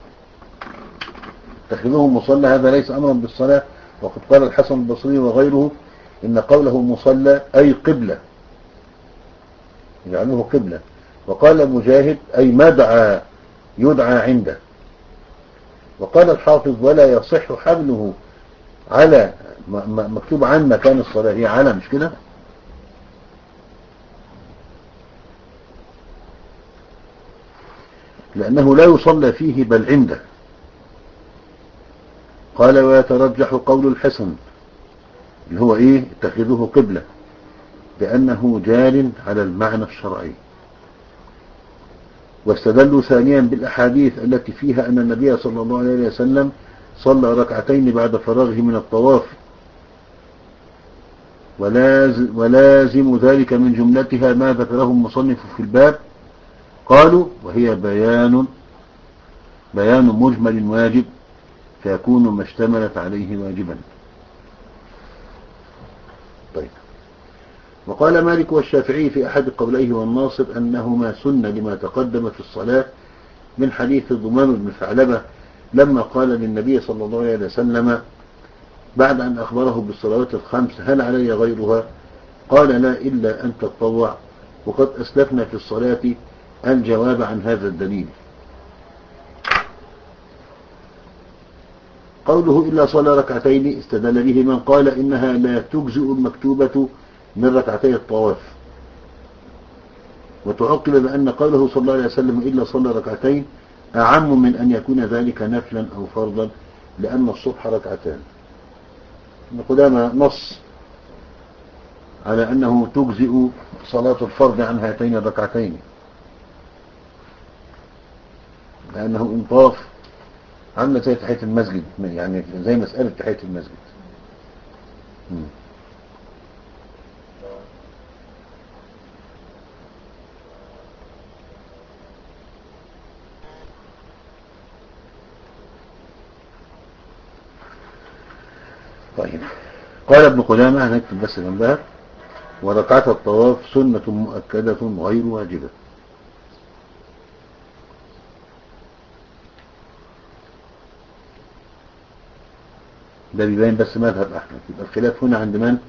اتخذوه مصلى هذا ليس أمرا بالصلاة، وقد قال الحسن البصري وغيره إن قوله مصلى أي قبلة، يجعلوه قبلة. وقال مجاهد أي مدعى يدعى عنده. وقال الحافظ ولا يصح حمله على مكتوب عن مكان الصلاة، هي على مش كده؟ لأنه لا يصلى فيه بل عنده. قال ويترجح قول الحسن اللي هو إيه اتخذوه قبلة، لأنه جار على المعنى الشرعي. واستدلوا ثانيا بالأحاديث التي فيها أن النبي صلى الله عليه وسلم صلى ركعتين بعد فراغه من الطواف، ولازم ذلك من جملتها ما ذكره المصنف في الباب. قالوا وهي بيان بيان مجمل واجب، فيكون ما اشتملت عليه واجبا. طيب. وقال مالك والشافعي في أحد قوليه والناصر أنهما سن لما تقدم في الصلاة من حديث ضمان بن ثعلبة لما قال للنبي صلى الله عليه وسلم بعد أن أخبره بالصلوات الخمس هل علي غيرها؟ قال لا إلا أن تتطوع. وقد أسلفنا في الصلاة الجواب عن هذا الدليل. قوله إلا صلى ركعتين استدل به من قال إنها لا تجزئ المكتوبة من ركعتي الطواف، وتعقب بأن قوله صلى الله عليه وسلم إلا صلى ركعتين أعم من أن يكون ذلك نفلا أو فرضا، لأن الصبح ركعتان. ابن قدامة نص على أنه تجزئ صلاة الفرض عن هاتين الركعتين، لأنه انطاف عامله زي تحية المسجد، يعني زي مسألة تحية المسجد. م. طيب. قال ابن قدامة هنكتب بس جنبها وركعة الطواف سنة مؤكدة غير واجبة. ده بيبين بس مذهب أحمد. يبقى الخلاف هنا عند من؟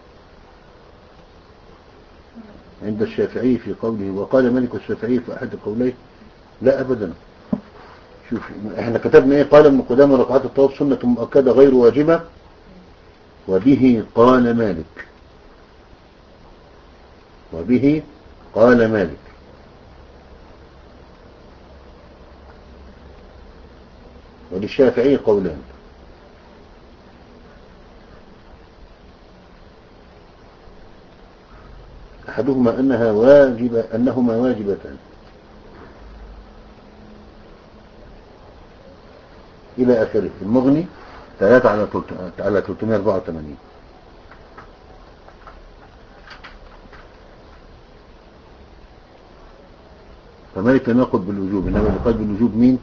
عند الشافعي في قوله. وقال مالك والشافعي في أحد قوليه لا أبدا. شوف احنا كتبنا ايه؟ قال ابن قدامة ركعات الطواف سنة مؤكدة غير واجبة، وبه قال مالك وبه قال مالك وللشافعي قولان. أحدهما أنها واجبة أنهما واجبتان إلى آخره. المغني ثلاثة على على ثلاثمائة وأربعة وثمانين. فمالك لم يقل بالوجوب، إنما اللي قال بالوجوب مين؟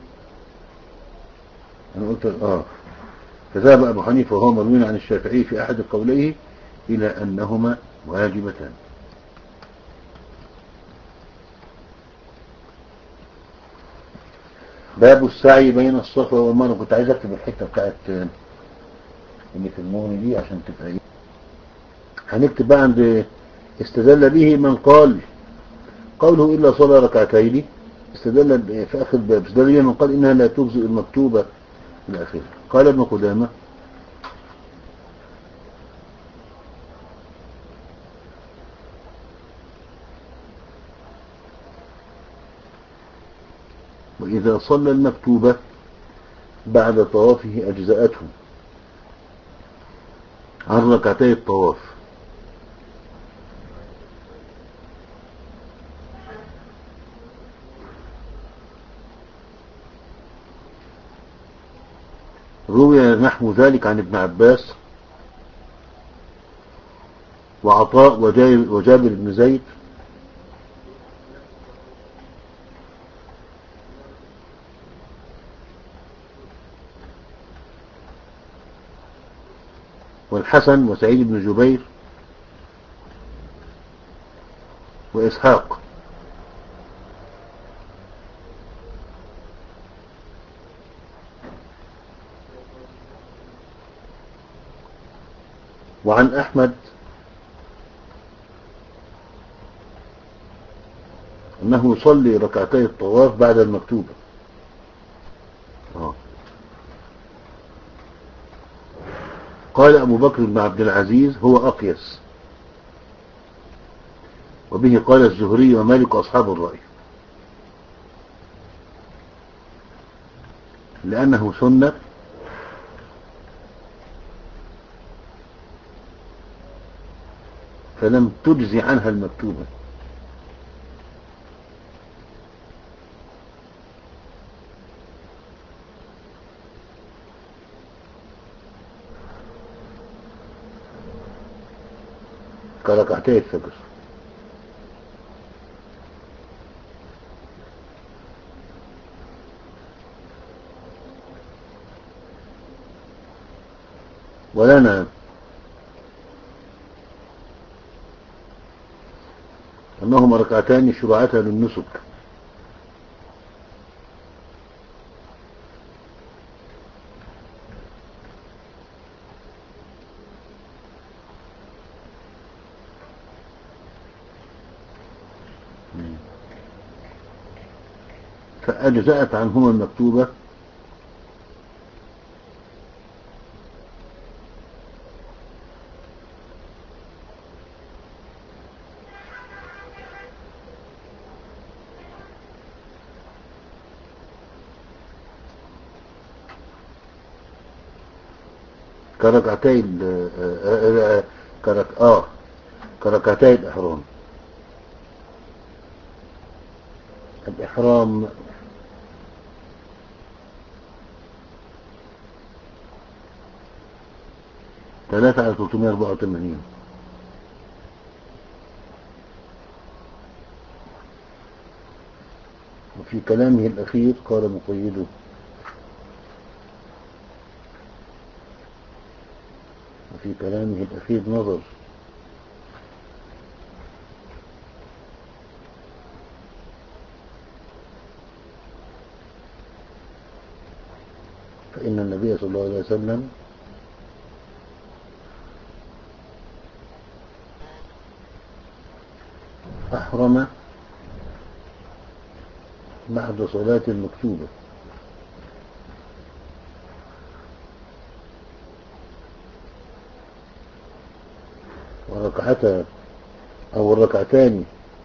أنا قلت آه فذهب أبو حنيفة وهو مروي عن الشافعي في أحد قوليه إلى أنهما واجبتان. باب السعي بين الصفا والمروة. كنت عايز اكتب الحته بتاعت اللي في المغني دي عشان تبقى ايه. هنكتب بقى عند استدل به من قال قوله الا صلى ركعتين، استدل في اخر باب استدل به من قال انها لا تجزئ المكتوبه الى اخره. قال ابن قدامه وإذا صلى المكتوبة بعد طوافه أجزأته عن ركعتي الطواف، روي نحو ذلك عن ابن عباس وعطاء وجابر بن زيد والحسن وسعيد بن جبير وإسحاق. وعن أحمد أنه يصلي ركعتي الطواف بعد المكتوبة. آه. قال أبو بكر بن عبد العزيز هو أقيس، وبه قال الزهري ومالك أصحاب الرأي، لأنه سنة فلم تجزي عنها المكتوبة. كركعتي الفجر. ولنا أنهما ركعتان شرعتا للنسك، فأجزأت عنهما المكتوبة كركعتي كرك آه كركعتي الإحرام. الإحرام ثلاثة على ثلاثمائة وأربعة وثمانين. وفي كلامه الأخير قال مقيده: وفي كلامه الأخير نظر. فإن النبي صلى الله عليه وسلم أحرم بعد صلاة المكتوبة، وركعتها أو الركعتان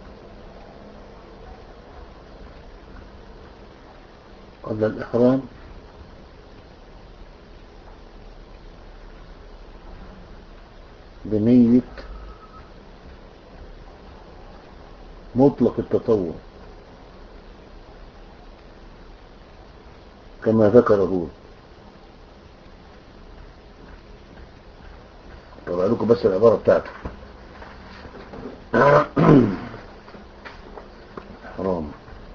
قبل الإحرام بنية مطلق التطوع كما ذكره. طبعا لكم بس العبارة بتاعته: حرام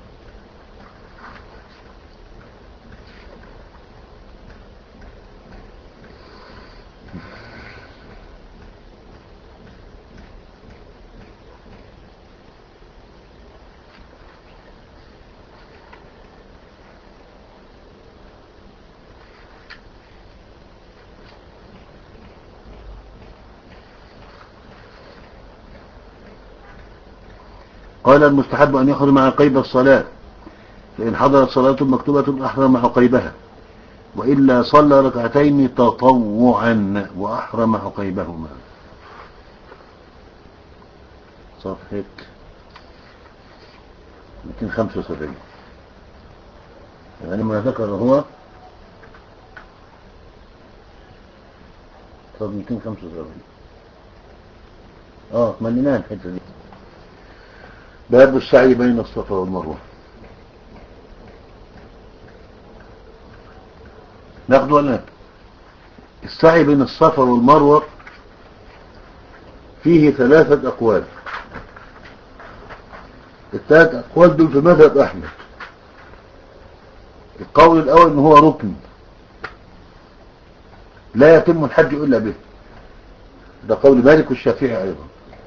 قال: المستحب أن يحرم عقيب الصلاة، فإن حضرت صلاة مكتوبة أحرم عقيبها، وإلا صلى ركعتين تطوعا وأحرم عقيبهما. صفحة مئتين وخمسة وسبعين. يعني ما ذكر هو طب مئتين وخمسة وسبعين. اه مليناها الحته دي. باب السعي بين الصفا والمروه. ناخد ولا السعي بين الصفا والمروه فيه ثلاثة أقوال. الثلاث أقوال دول في مذهب أحمد. القول الأول إن هو ركن لا يتم الحج إلا به، ده قول مالك والشافعي أيضا،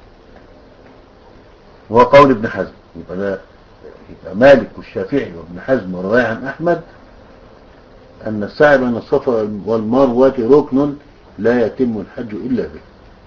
وهو قول ابن حزم. يبقى ده يبقى مالك والشافعي وابن حزم ورواية عن أحمد أن السعي بين الصفا والمروة ركن لا يتم الحج إلا به.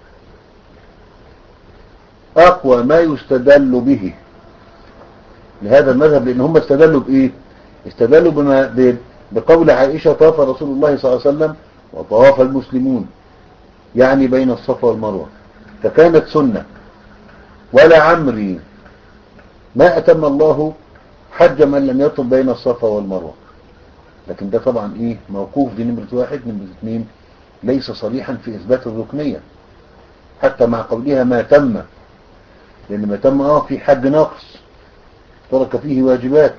أقوى ما يستدل به لهذا المذهب، لأن هم استدلوا بإيه؟ استدلوا بما بقول عائشة: طاف رسول الله صلى الله عليه وسلم وطواف المسلمون، يعني بين الصفا والمروة، فكانت سنة. ولا عمري ما أتم الله حج من لم يطف بين الصفا والمروة. لكن ده طبعا إيه؟ موقوف. دي نمرة واحد. نمرة اثنين، ليس صريحا في إثبات الركنية، حتى مع قولها ما تم، لأن ما تم اه في حد ناقص ترك فيه واجبات.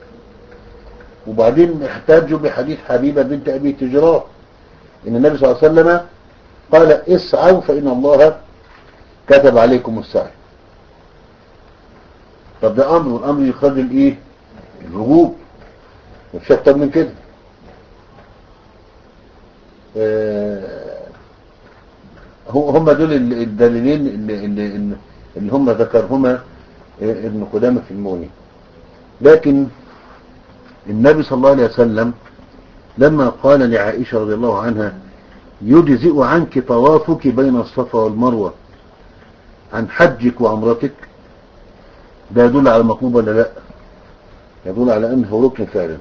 وبعدين احتاجوا بحديث حبيبة بنت أبي تجراء إن النبي صلى الله عليه وسلم قال اسعوا فإن الله كتب عليكم السعي. طب ده أمر، والأمر يقتضي الإيه؟ الوجوب، مفيش أكتر من كده. آه هم دول الدليلين اللي, اللي, اللي هم ذكرهما ابن قدامة في المغني. لكن النبي صلى الله عليه وسلم لما قال لعائشة رضي الله عنها يجزئ عنك طوافك بين الصفا والمروة عن حجك وعمرتك، ده يدل على المطلوب ولا لا؟ يدل على انه ركن فعلا.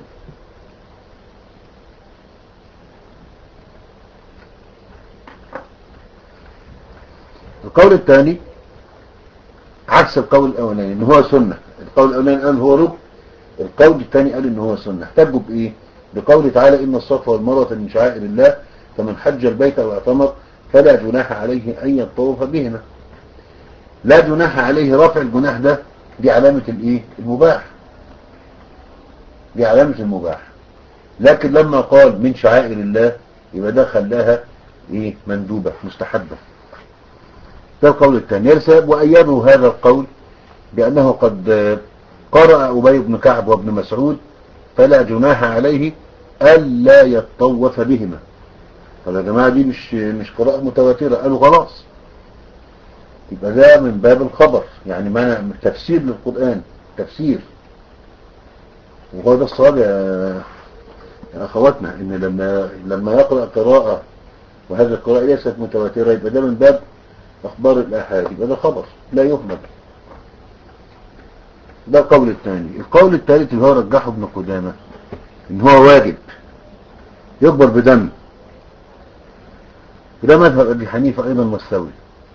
القول الثاني عكس القول الاولاني ان هو سنة. القول الاولاني قال هو ركن، القول الثاني قال ان هو سنة. احتجوا بايه؟ بقوله تعالى ان الصفا والمروة من شعائر الله فمن حج البيت او اعتمر فلا جناح عليه ان يطوف بهما. لا جناح عليه، رفع الجناح ده دي علامة الايه؟ المباح، دي علامة المباح. لكن لما قال من شعائر الله يبقى ده خلاها ايه؟ مندوبة مستحبة. ده القول الثاني. يرسل وأيده هذا القول بأنه قد قرأ أبي بن كعب وابن مسعود فلا جناح عليه ألا يطوف بهما. طب يا جماعة دي مش مش قراءة متواترة. قالوا خلاص يبقى ده من باب الخبر، يعني ما تفسير للقرآن، تفسير. وهو ده الصواب يا أخواتنا، إن لما لما يقرأ قراءة وهذه القراءة ليست متواترة يبقى ده من باب أخبار الآحاد، يبقى ده خبر لا يهمل. ده القول الثاني. القول الثالث اللي هو رجحه ابن قدامة إن هو واجب يقبل بدم، وده مذهب أبي حنيفة أيضا والثوري،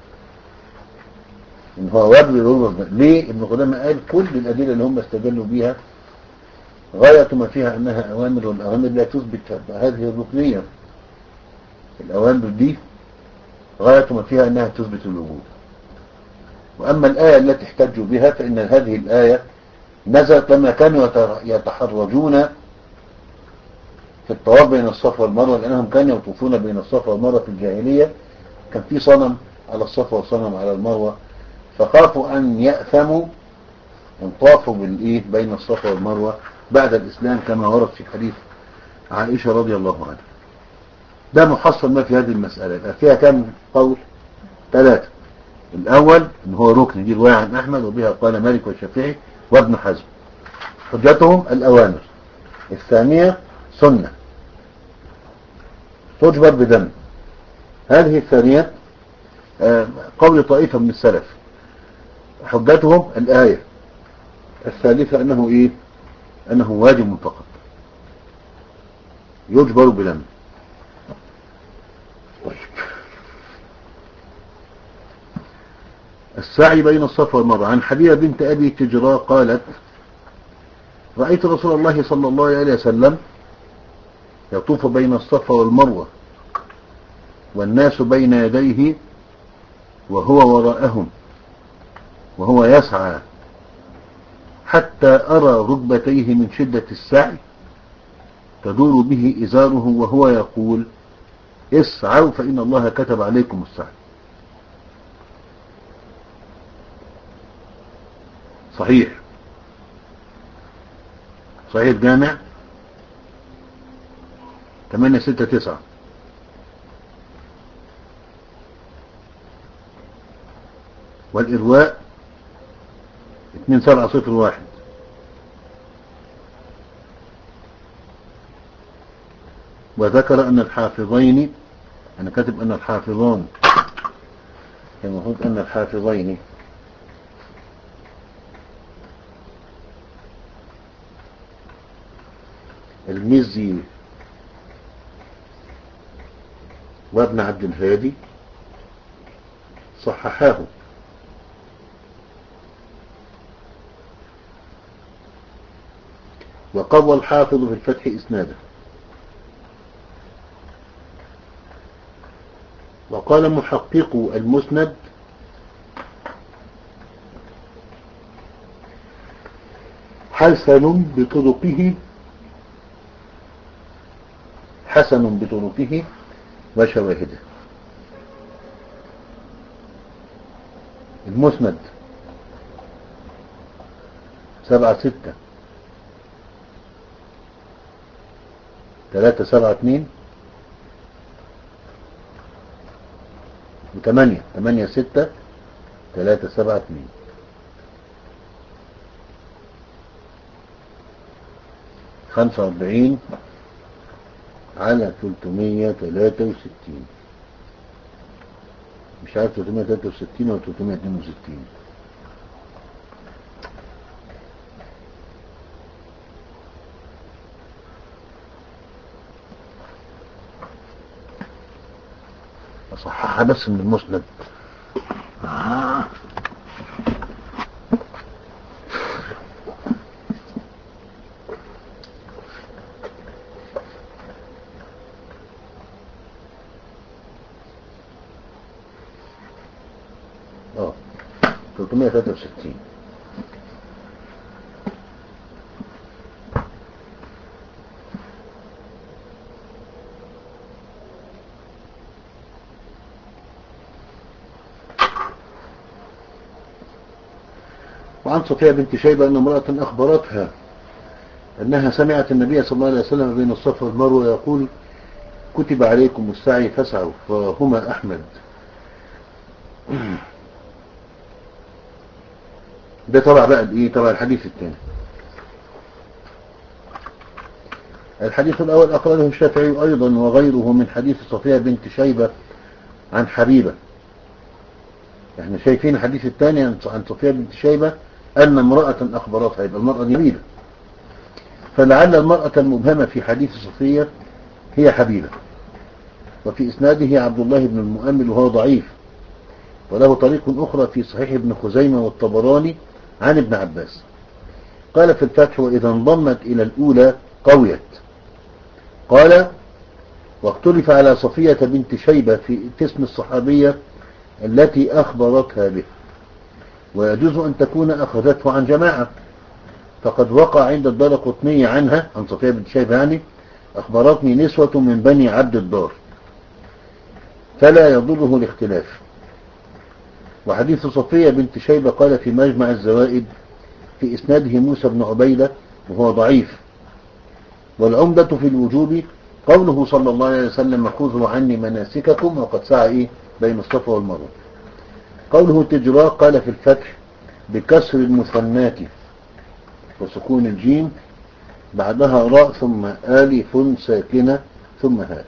إن هو واجب يقبل بدم. ليه؟ ابن قدامة قال كل الأدلة اللي هم استدلوا بيها غاية ما فيها أنها أوامر، والأوامر لا تثبت هذه الركنية. الأوامر دي غاية ما فيها أنها تثبت الوجود. وأما الآية التي احتجوا بها فإن هذه الآية نزلت لما كانوا يتحرجون في الطواف بين الصفا والمروة، لأنهم كانوا يطوفون بين الصفا والمروة في الجاهلية، كان في صنم على الصفا وصنم على المروة، فخافوا أن يأثموا أن طافوا بالإيه بين الصفا والمروة بعد الإسلام، كما ورد في حديث عائشة رضي الله عنها. ده محصل ما في هذه المسألة. فيها كم قول؟ ثلاثة. الأول إن هو ركن، دي رواية عن أحمد وبها قال مالك والشافعي وابن حزم، حجتهم الأوامر. الثانية سنة تجبر بدم. هذه الثانية قول طائفة من السلف، حجتهم الآية. الثالثة أنه إيه؟ أنه واجب فقط يجبر بدم. السعي بين الصفا والمروة. عن حبيبة بنت أبي تجراء قالت رأيت رسول الله صلى الله عليه وسلم يطوف بين الصفا والمروة والناس بين يديه وهو وراءهم وهو يسعى حتى أرى ركبتيه من شدة السعي تدور به إزاره وهو يقول اسعوا فإن الله كتب عليكم السعي. صحيح، صحيح جامع ثمانية ستة تسعة. والإرواء اثنين سبعة صفر واحد. وذكر أن الحافظين، أنا كاتب أن الحافظون، كان المفروض أن الحافظين، المزي وابن عبد الهادي صححاه. وقوى الحافظ في الفتح إسناده. وقال محقق المسند حسن بطرقه حسن بطرقه وشواهده. المسند سبعة ستة ثلاثة سبعة اثنين وثمانية ثمانية ستة ثلاثة سبعة اثنين. خمسة وأربعين على ثلاثمية ثلاثة وستين، مش عارف ثلاثمية ثلاثة وستين او ثلاثمية اثنين وستين. اصححها بس من المسند. آه. اه ثلاثمية ثلاثة وستين. وعن صفية بنت شيبة أن امرأة أخبرتها أنها سمعت النبي صلى الله عليه وسلم بين الصفا والمروة يقول: كتب عليكم السعي فاسعوا فهما أحمد. ده طبعا بقى الايه طبعا الحديث الثاني. الحديث الأول أخرجه الشافعي أيضا وغيره من حديث صفية بنت شيبة عن حبيبة. احنا شايفين الحديث الثاني عن صفية بنت شيبة أن امرأة أخبرتها، يبقى المرأة دي حبيبة، فلعل المرأة المبهمة في حديث صفية هي حبيبة. وفي إسناده عبد الله بن المؤمل وهو ضعيف، وله طريق أخرى في صحيح ابن خزيمة والطبراني عن ابن عباس. قال في الفتح: وإذا انضمت إلى الأولى قويت. قال: واختلف على صفية بنت شيبة في اسم الصحابية التي أخبرتها به، ويجوز أن تكون أخذته عن جماعة، فقد وقع عند الدارقطني عنها عن صفية بنت شيبة يعني: أخبرتني نسوة من بني عبد الدار، فلا يضره الاختلاف. وحديث صفية بنت شيبة قال في مجمع الزوائد في إسناده موسى بن عبيدة وهو ضعيف. والعمدة في الوجوب قوله صلى الله عليه وسلم: خذوا عني مناسككم، وقد سعى إيه بين الصفا والمروة. قوله تجراه قال في الفتح بكسر المثنات وسكون الجيم بعدها راء ثم آلف ساكنة ثم هاء.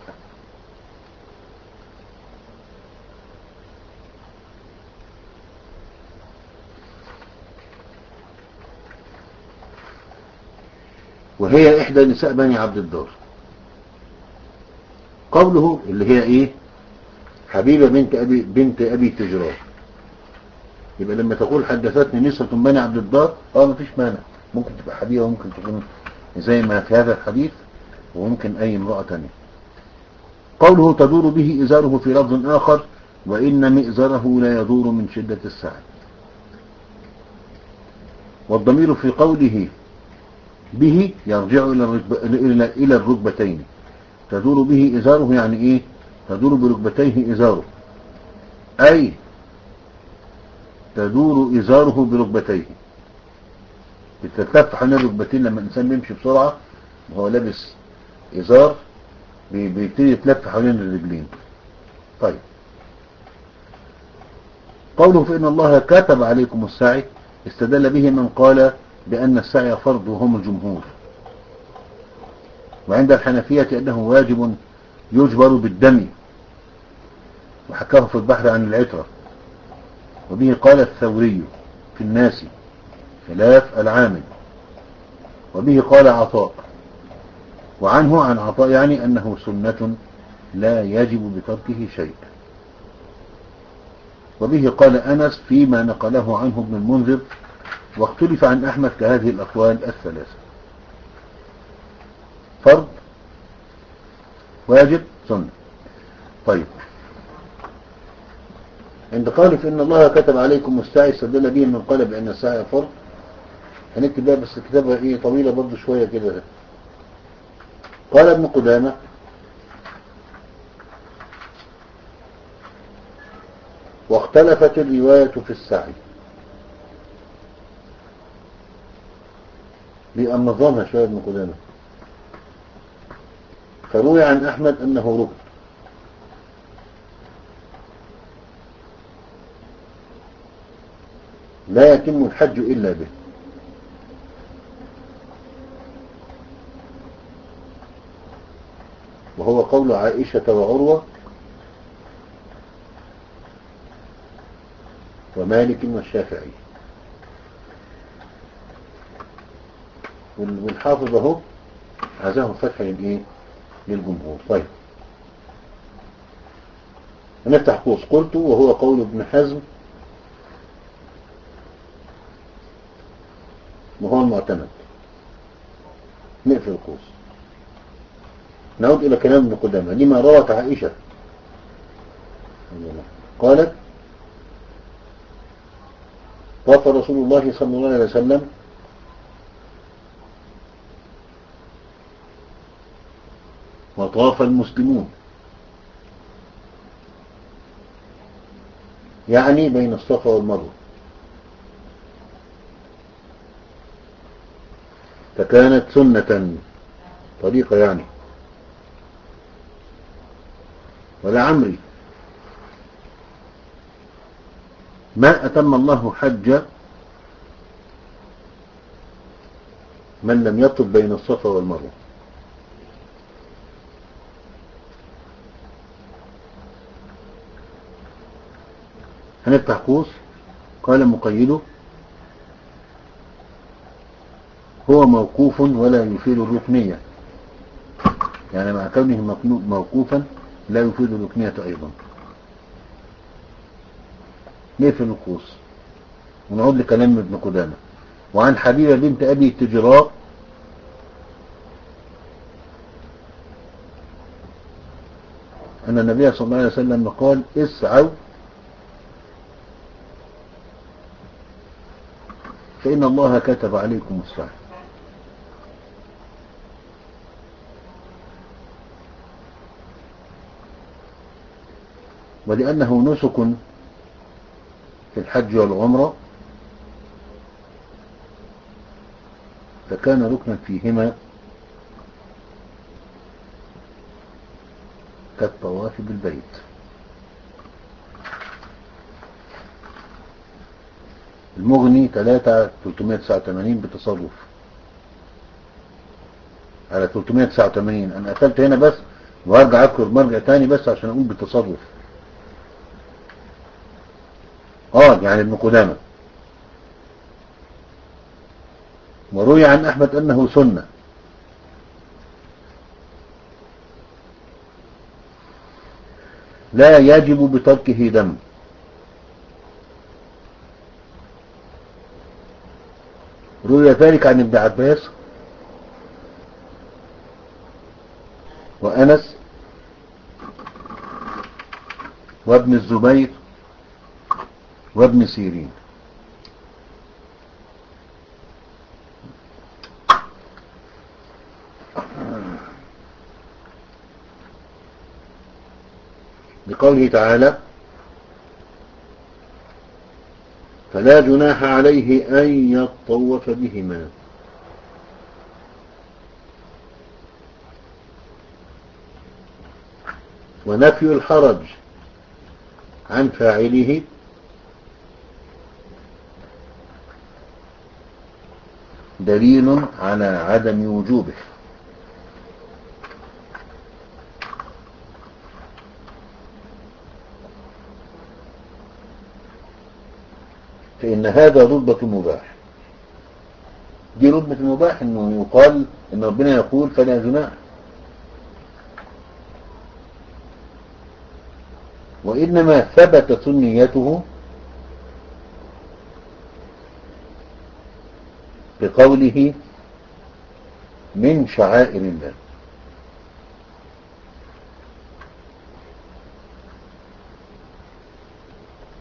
وهي إحدى نساء بني عبد الدار. قوله اللي هي إيه حبيبة بنت أبي, بنت أبي تجراه، يبقى لما تقول حدثتني نسوة بني عبد الدار اه مفيش مانع، ممكن تبقى حبيبة وممكن تكون زي ما في هذا الحديث، وممكن أي امرأة تانية. قوله تدور به إزاره في لفظ آخر: وإن مئزره لا يدور من شدة السعي. والضمير في قوله به يرجع إلى الركب... إلى إلى الركبتين. تدور به إزاره يعني إيه؟ تدور بركبتيه إزاره، أي تدور إزاره بركبتيه. بتتلف حوالين الركبتين لما الإنسان بيمشي بسرعة وهو لابس إزار بيبتدي يتلف حوالين الرجلين. طيب، قوله فإن الله كتب عليكم السعي استدل به من قال بأن السعي فرض وهم الجمهور، وعند الحنفية أنه واجب يجبر بالدم، وحكاه في البحر عن العترة، وبه قال الثوري في الناس خلاف العامل، وبه قال عطاء، وعنه عن عطاء يعني أنه سنة لا يجب بتركه شيء. وبه قال أنس فيما نقله عنه ابن المنذر، واختلف عن أحمد كهذه الأقوال الثلاثة: فرض، واجب، سنة. طيب، عند قوله فإن الله كتب عليكم السعي استدل به من قال بأن السعي فرض. هنكتب بقى بس كتابها ايه طويلة برضه شوية كده. قال ابن قدامة واختلفت الرواية في السعي، بيبقى منظمها شوية ابن قدامة. فروي عن أحمد أنه ركن، لا يتم الحج إلا به، وهو قول عائشة وعروة ومالك والشافعي. والحافظ اهو عزاه فتح للايه للجمهور. طيب هنفتح قوس قلت وهو قول ابن حزم وهو المعتمد. نقفل القوس. نعود الى كلام ابن قدامة لما روت عائشة قالت طاف رسول الله صلى الله عليه وسلم وطاف المسلمون، يعني بين الصفا والمروة، فكانت سنة طريقة يعني. ولعمري ما أتم الله حج من لم يطف بين الصفا والمروة. هنفتح قوس. قال مقيده هو موقوف ولا يفيد الركنية، يعني مع كونه موقوفا لا يفيد الركنية أيضا. نقفل القوس ونعود لكلام ابن قدامة. وعن حبيبة بنت أبي تجراء أن النبي صلى الله عليه وسلم قال اسعوا فإن الله كتب عليكم السعي. ولأنه نسك في الحج والعمرة فكان ركنا فيهما كالطواف بالبيت. المغني ثلاثة ثلاثمائة وتسعة وثمانين بتصرف على ثلاثمائة وتسعة وثمانين. انا قتلت هنا بس وهرجع اذكر مرجع تاني بس عشان اقول بالتصرف. اه يعني ابن قدامة. وروي عن احمد انه سنة، لا يجب بتركه دم. روي ذلك عن ابن عباس وأنس وابن الزبير وابن سيرين. بقوله تعالى فلا جناح عليه أن يطوف بهما. ونفي الحرج عن فاعله دليل على عدم وجوبه. فإن هذا رتبة المباح. دي رتبة المباح انه يقال ان ربنا يقول فلا جناح. وإنما ثبت سنيته بقوله من شعائر الله.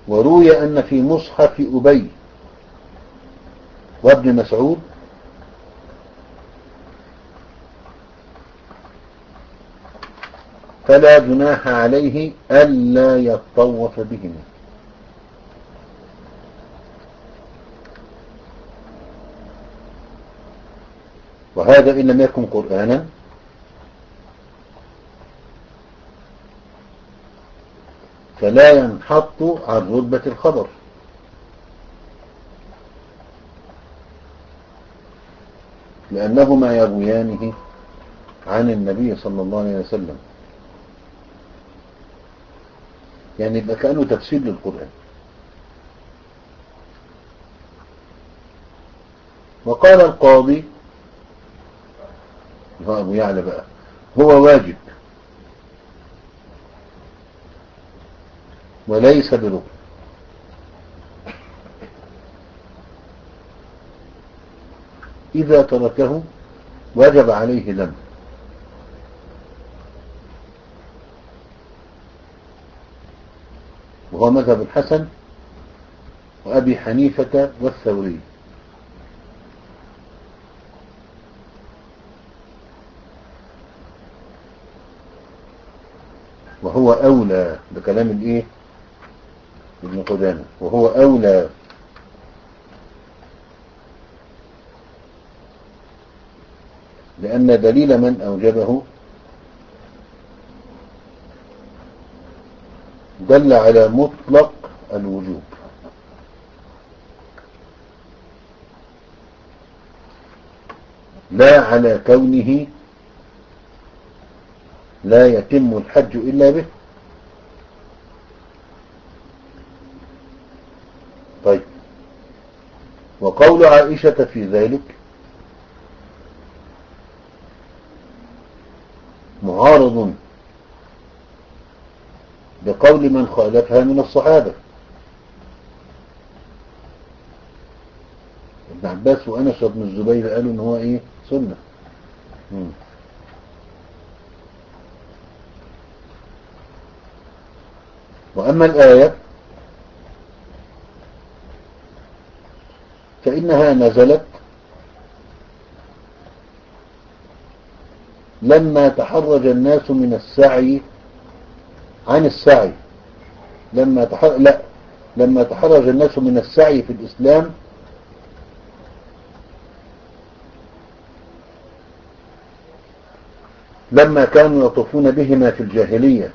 وروي أن في مصحف أبي وابن مسعود فلا جناح عليه ألا يطوف بهما. وهذا إن لم يكن قرآنا فلا ينحط عن رتبة الخبر، لأنهما يرويانه عن النبي صلى الله عليه وسلم، يعني يبقى كأنه تفسير للقرآن. وقال القاضي هو أبو يعلى بقى هو واجب وليس بركن، إذا تركه وجب عليه دم، وهو مذهب الحسن وأبي حنيفة والثوري. وهو أولى بكلام الإيه ابن قدامة، وهو أولى لأن دليل من أوجبه دل على مطلق الوجوب، لا على كونه لا يتم الحج إلا به. طيب، وقول عائشة في ذلك معارض بقول من خالفها من الصحابة. ابن عباس وأنس وابن الزبير قالوا إن هو إيه سنة. مم. وأما الآية فإنها نزلت لما تحرج الناس من السعي عن السعي لما تحرج لا لما تحرج الناس من السعي في الإسلام لما كانوا يطوفون بهما في الجاهلية،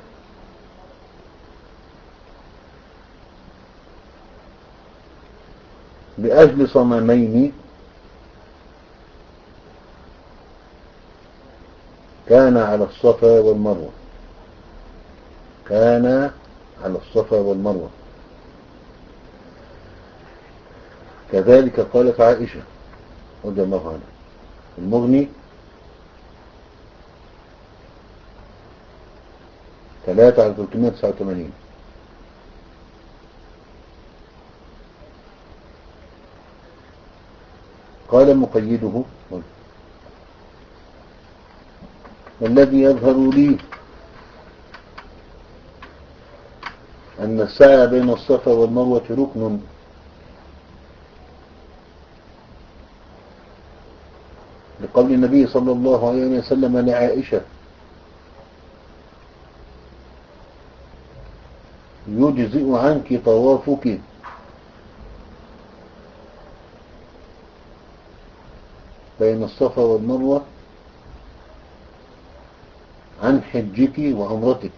بأجل صنمين كان على الصفا والمروة كان على الصفا والمروة كذلك قالت عائشة رضي الله عنها. المغني ثلاثة على ثلاثمائة وتسعة وثمانين. قال مقيده والذي يظهر لي أن السعي بين الصفا والمروة ركن، لقول النبي صلى الله عليه وسلم لعائشة يجزئ عنك طوافك بين الصفا والمروة عن حجك وعمرتك.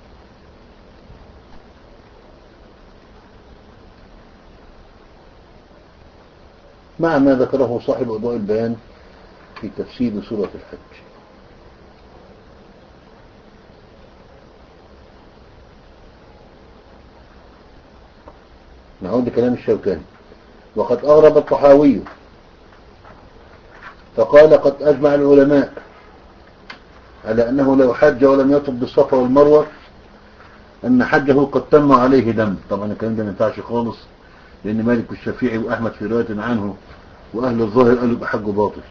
مع ما ذكره صاحب أضواء البيان في تفسير سورة الحج. نعود لكلام الشوكاني. وقد أغرب الطحاوي فقال قد أجمع العلماء على أنه لو حج ولم يطب بالصفا والمروة أن حجه قد تم عليه دم. طبعا الكلام ده ما ينفعش خالص، لأن مالك والشافعي وأحمد في رواية عنه وأهل الظاهر قالوا يبقى حجه باطل.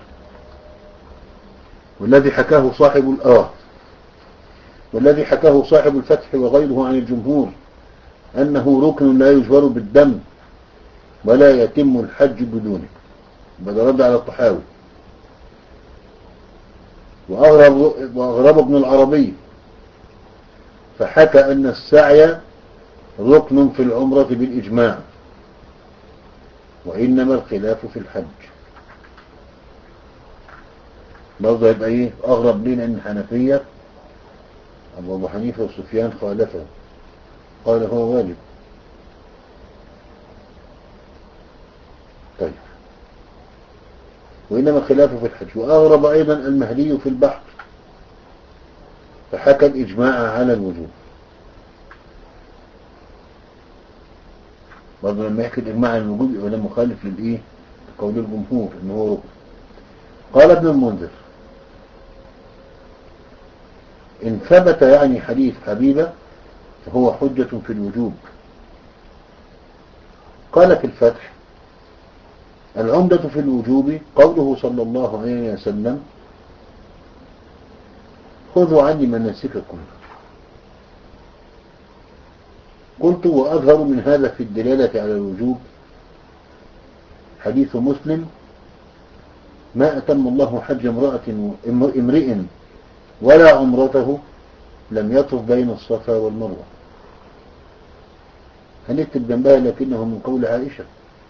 والذي حكاه صاحب الآه والذي حكاه صاحب الفتح وغيره عن الجمهور أنه ركن لا يجبر بالدم ولا يتم الحج بدونه. بدأ رد على الطحاوي. وأغرب, وأغرب ابن العربي فحكى أن السعي ركن في العمرة بالإجماع، وإنما الخلاف في الحج. برضه يبقى إيه أغرب لنا أن الحنفية أبو حنيفة وسفيان خالفه، قال هو واجب. طيب، وإنما الخلاف في الحج. وأغرب أيضا المهدي في البحر فحكى الإجماع على الوجوب. برضه لما يحكي الإجماع على الوجوب يبقى ده مخالف للإيه؟ قول الجمهور إنه هو ركن. قال ابن المنذر: إن ثبت يعني حديث حبيبة فهو حجة في الوجوب. قال في الفتح: العمدة في الوجوب قوله صلى الله عليه وسلم: خذوا عني مناسككم. قلت: وأظهر من هذا في الدلالة على الوجوب حديث مسلم: ما أتم الله حج امرأة امرئ ولا عمرته لم يطف بين الصفا والمروة. هنكتب جنبها لكنه من قول عائشة.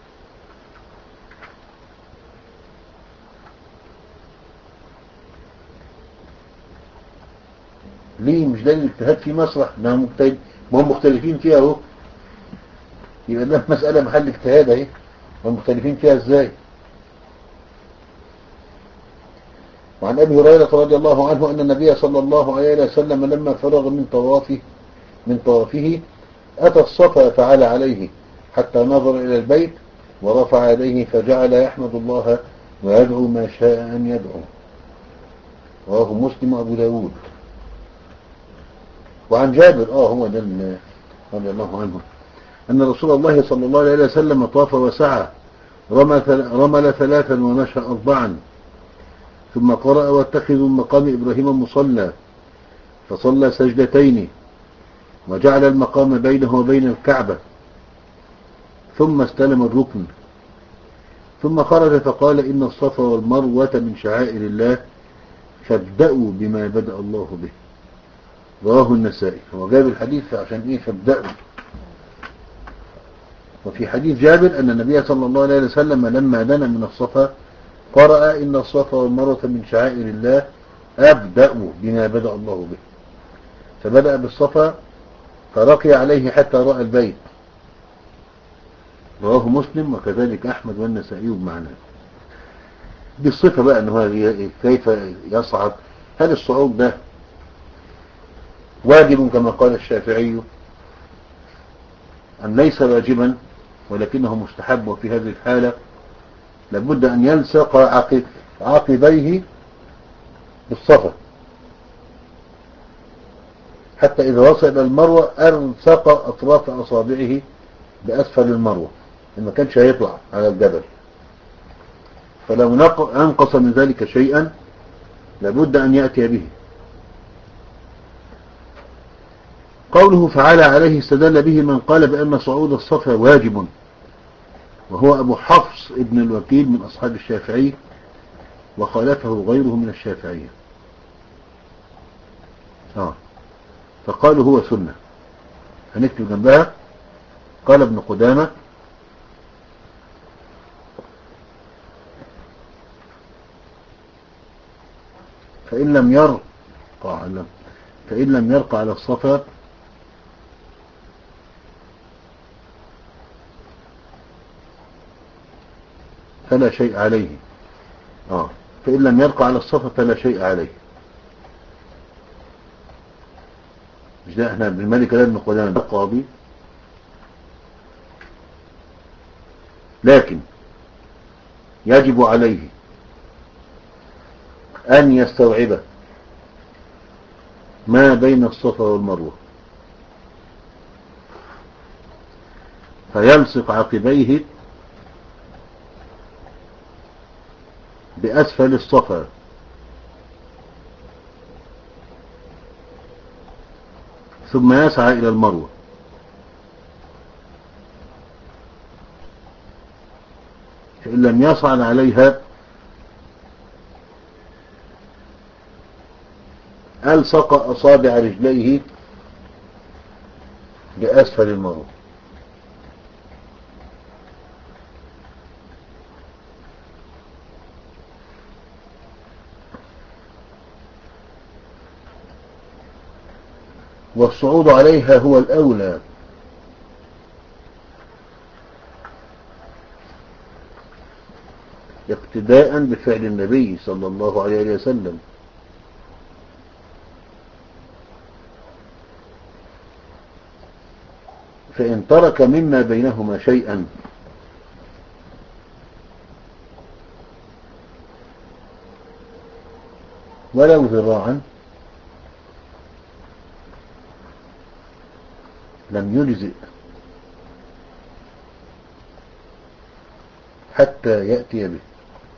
ليه مش ده الاجتهاد في مسرح؟ ما هم مختلفين فيها اهو. يبقى ده مسألة محل اجتهاد اهي، هم مختلفين فيها ازاي؟ وعن أبي هريرة رضي الله عنه أن النبي صلى الله عليه وسلم لما فرغ من طوافه من طوافه أتى الصفا فعلى عليه حتى نظر إلى البيت ورفع يديه فجعل يحمد الله ويدعو ما شاء أن يدعو. رواه مسلم وأبو داود. وعن جابر آه هو ده رضي الله عنه أن رسول الله صلى الله عليه وسلم طاف وسعى، رمل ثلاثا ومشى أربعا، ثم قرأ: واتخذوا مقام إبراهيم مصلى، فصلى سجدتين وجعل المقام بينه وبين الكعبة، ثم استلم الركن، ثم خرج فقال: إن الصفا والمروة من شعائر الله فابدأوا بما بدأ الله به. رواه النسائي. هو جاب الحديث عشان إيه فابدأوا. وفي حديث جابر أن النبي صلى الله عليه وسلم لما دنا من الصفا قرأ: إن الصفا والمروة من شعائر الله أبدأوا بما بدأ الله به. فبدأ بالصفا فرقي عليه حتى رأى البيت. رواه مسلم وكذلك أحمد والنسائي بمعناه. بالصفة بقى أنه كيف يصعد. هل الصعود ده واجب كما قال الشافعي أم ليس واجبا ولكنه مستحب؟ وفي هذه الحالة لابد أن يلصق عقبيه بالصفا حتى إذا وصل إلى المروة ألصق أطراف أصابعه بأسفل المروة، ما كانش هيطلع على الجبل. فلو أنقص من ذلك شيئا لابد أن يأتي به. قوله فعلى عليه استدل به من قال بأن صعود الصفا واجب، وهو أبو حفص ابن الوكيل من أصحاب الشافعي، وخالفه غيره من الشافعية. آه. فقالوا هو سنة. هنكتب جنبها: قال ابن قدامة: فإن لم يرقى على فإن لم يرقى على الصفا فلا شيء عليه. آه. فإن لم يرقى على الصفا فلا شيء عليه. مش ده احنا بالملك لا ابن قدامة القاضي، لكن يجب عليه أن يستوعب ما بين الصفا والمروة فيلصق عقبيه بأسفل الصفا، ثم يسعى إلى المروة فإن لم يصعد عليها ألصق أصابع رجليه بأسفل المرور. والصعود عليها هو الأولى، اقتداء بفعل النبي صلى الله عليه وسلم. فإن ترك مما بينهما شيئا ولو ذراعا لم يجزئ حتى يأتي به.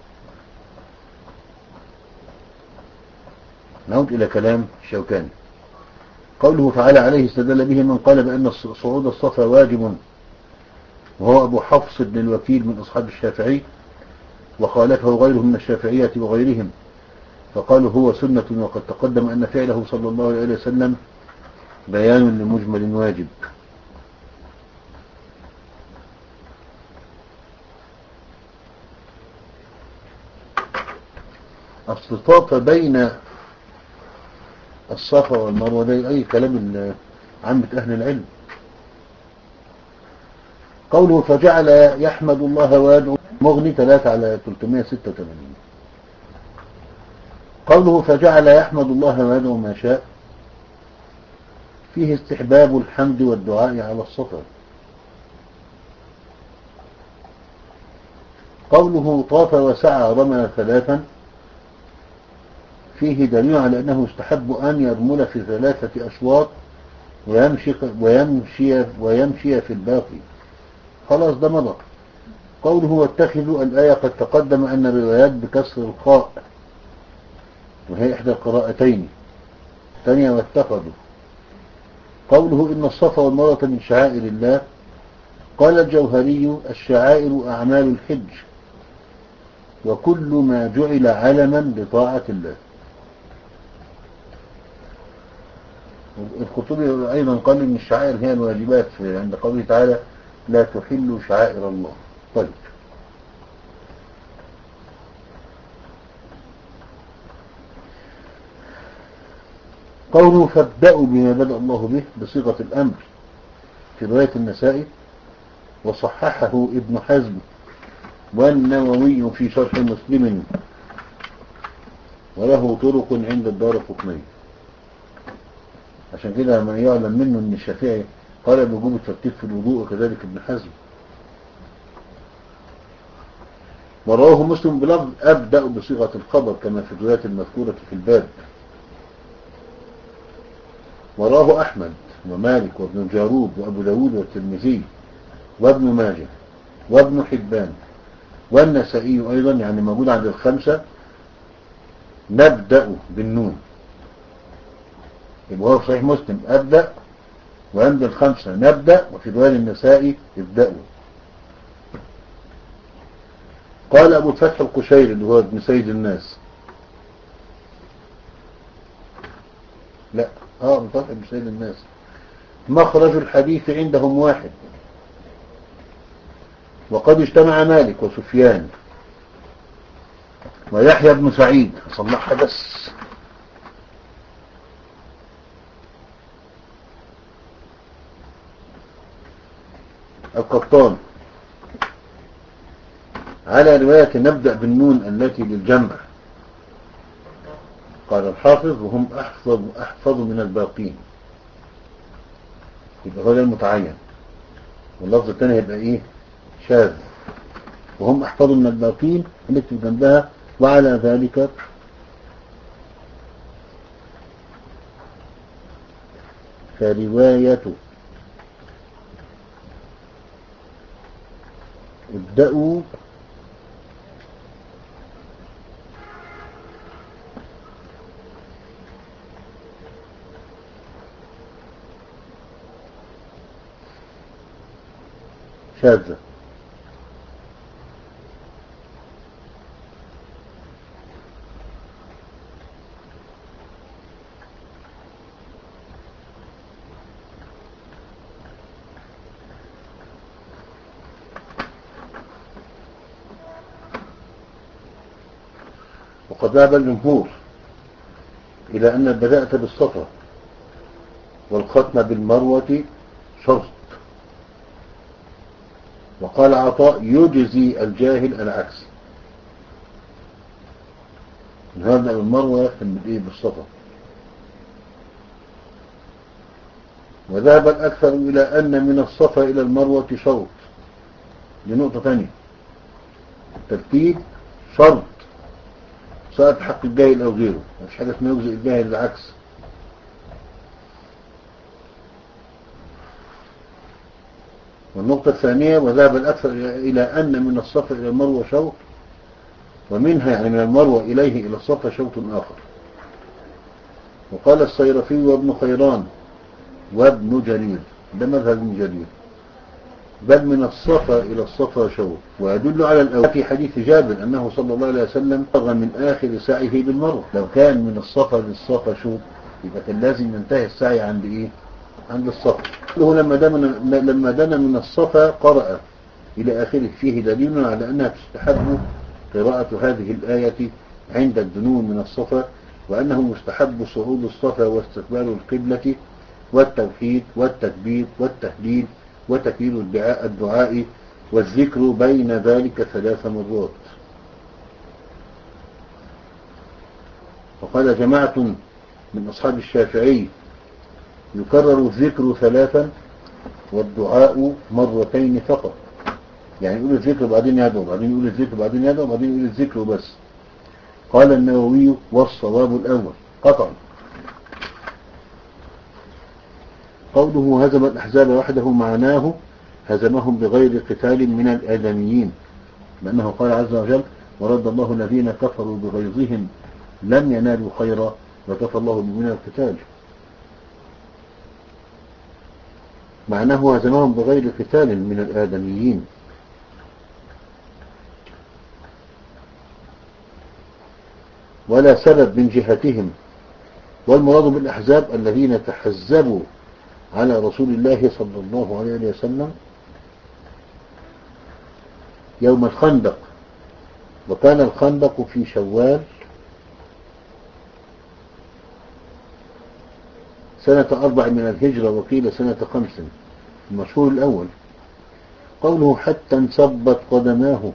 نعود إلى كلام الشوكاني. قوله فعلى عليه استدل به من قال بأن صعود الصفا واجب، وهو أبو حفص بن الوكيل من أصحاب الشافعي، وخالفه غيره من الشافعية وغيرهم، فقالوا هو سنة، وقد تقدم أن فعله صلى الله عليه وسلم بيان لمجمل واجب. الصفات بين الصفا والمروة ده أي كلام عامة أهل العلم. قوله فجعل يحمد الله ويدعو مغني ثلاثة على ثلاثمائة وستة وثمانين. قوله فجعل يحمد الله ويدعو ما شاء فيه استحباب الحمد والدعاء على الصفا. قوله طاف وسعى رمى ثلاثا فيه دليل على أنه يستحب أن يرمل في ثلاثة أشواط ويمشي, ويمشي, ويمشي في الباقي. خلاص ده مضى. قوله واتخذوا الآية قد تقدم أن الروايات بكسر الخاء، وهي إحدى القراءتين، ثانية واتخذوا. قوله إن الصفا والمروة من شعائر الله، قال الجوهري الشعائر أعمال الحج وكل ما جعل علما لطاعة الله. الخطيبي أيضا قال إن الشعائر هي الواجبات عند قوله تعالى لا تحلوا شعائر الله. طيب، قوله فابدأوا بما بدأ الله به بصيغة الأمر في رواية النسائي، وصححه ابن حزم والنووي في شرح مسلم، وله طرق عند الدارقطني. عشان كده ما يعلم منه ان الشافعي قال بوجوب الترتيب في الوضوء، وكذلك ابن حزم. ورواه مسلم بلفظ أبدأ بصيغة الخبر كما في الروايات المذكورة في الباب. وراه أحمد ومالك وابن جارود وأبو داود والترمذي وابن ماجه وابن حبان والنسائي أيضا، يعني موجود عند الخمسة نبدأ بالنون، يبقى هو في صحيح مسلم أبدأ، وعند الخمسة نبدأ، وفي رواية النسائي ابدأوا. قال أبو الفتح القشيري اللي هو ابن سيد الناس، لا اه ابو الفتح ابن سيد الناس، مخرج الحديث عندهم واحد، وقد اجتمع مالك وسفيان ويحيى بن سعيد، صلحها بس، القطان، على رواية نبدأ بالنون التي للجمع. قال الحافظ وهم أحفظ, أحفظ من الباقين، يبقى هو ده المتعين، واللفظ الثاني يبقى إيه شاذ، وهم أحفظ من الباقين التي جنبها. وعلى ذلك فرواية ابدأوا شاذة. وقد ذهب الجمهور إلى أن البداءة بالصفا والختم بالمروة شرط. وقال عطاء يجزي الجاهل العكس، نبدأ بالمروة يختم بالصفا. وذهب الأكثر إلى أن من الصفا إلى المروة شرط. دي نقطة ثانية، الترتيب شرط سواء حق الجاهل أو غيره، مش حاجة اسمها يجزي الجاهل العكس. والنقطة الثانية وذهب الأكثر إلى أن من الصفا إلى المروة شوط، ومنها يعني من المروة إليه إلى الصفا شوط آخر. وقال الصيرفي وابن خيران وابن جرير، ده مذهب ابن جرير، بل من الصفا إلى الصفا شوط. ويدل على الأول في حديث جابر أنه صلى الله عليه وسلم فرغ من آخر سعيه بالمروة. لو كان من الصفا للصفا شوط يبقى كان لازم ينتهي السعي عند إيه؟ عند الصفا. هو لما دنا لما دنا من الصفا قرأ إلى آخره، فيه دليل على أنها تستحب قراءة هذه الآية عند الدنو من الصفا، وأنه مستحب صعود الصفا واستقبال القبلة والتوحيد والتكبير والتهليل وتكبير الدعاء الدعاء والذكر بين ذلك ثلاث مرات. وقال جماعة من أصحاب الشافعي يكرر الذكر ثلاثا والدعاء مرتين فقط، يعني يقول الذكر بعدين يدعو، بعدين يقول الذكر بعدين يدعو، بعدين يقول الذكر بس. قال النووي والصواب الأول قطعا. قوله هزم الأحزاب وحده معناه هزمهم بغير قتال من الآدميين، لأنه قال عز وجل ورد الله الذين كفروا بغيظهم لم ينالوا خيرا وكفى الله من القتال. معناه هزمهم بغير قتال من الآدميين. ولا سبب من جهتهم. والمراد بالأحزاب الذين تحزبوا على رسول الله صلى الله عليه وسلم يوم الخندق، وكان الخندق في شوال سنة أربع من الهجرة وقيل سنة خمس، المشهور الأول. قوله حتى انصبت قدماه،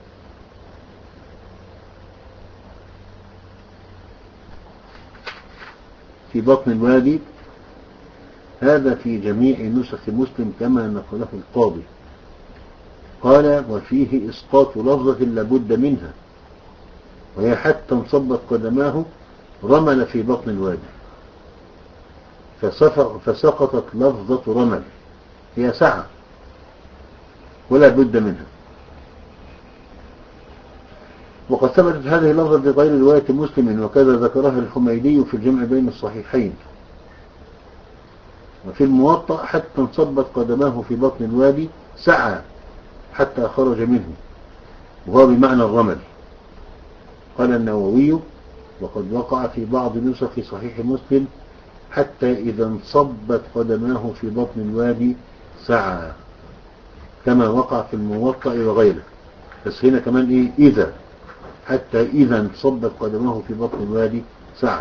في بطن الوادي، هذا في جميع نسخ مسلم كما نقله القاضي. قال وفيه إسقاط لفظة لابد منها، وهي حتى انصبت قدماه رمل في بطن الوادي، فسقطت لفظة رمل، هي سعة ولا بد منها. وقد ثبتت هذه اللفظة بغير رواية مسلم، وكذا ذكرها الحميدي في الجمع بين الصحيحين. وفي الموطأ حتى انصبت قدماه في بطن الوادي سعى حتى خرج منه، وهو بمعنى الرمل. قال النووي وقد وقع في بعض نسخ صحيح مسلم حتى إذا انصبت قدماه في بطن الوادي سعى، كما وقع في الموطأ وغيره. بس هنا كمان إيه؟ إذا، حتى إذا انصبت قدماه في بطن الوادي سعى.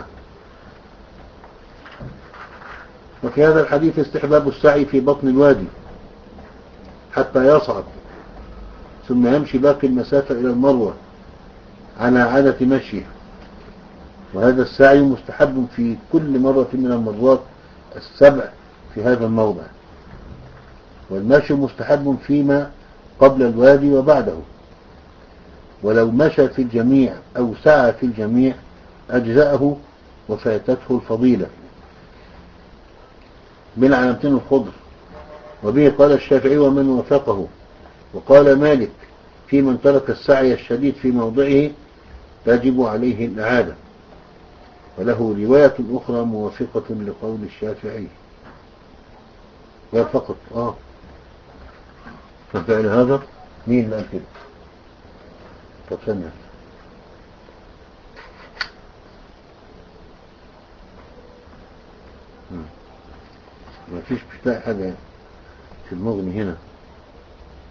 وفي هذا الحديث استحباب السعي في بطن الوادي حتى يصعد، ثم يمشي باقي المسافة إلى المروة على عادة مشيه. وهذا السعي مستحب في كل مرة من المرات السبع في هذا الموضع، والمشي مستحب فيما قبل الوادي وبعده. ولو مشى في الجميع أو سعى في الجميع أجزأه وفاتته الفضيلة بالعلامتين الخضر. وبه قال الشافعي ومن وافقه. وقال مالك في من ترك السعي الشديد في موضعه تجب عليه الإعادة، وله رواية أخرى موافقة لقول الشافعي. وافقت آه ففعل هذا مين اللي قال كده؟ طب ثانية، ما فيش بتلاقي حاجة في المغني هنا،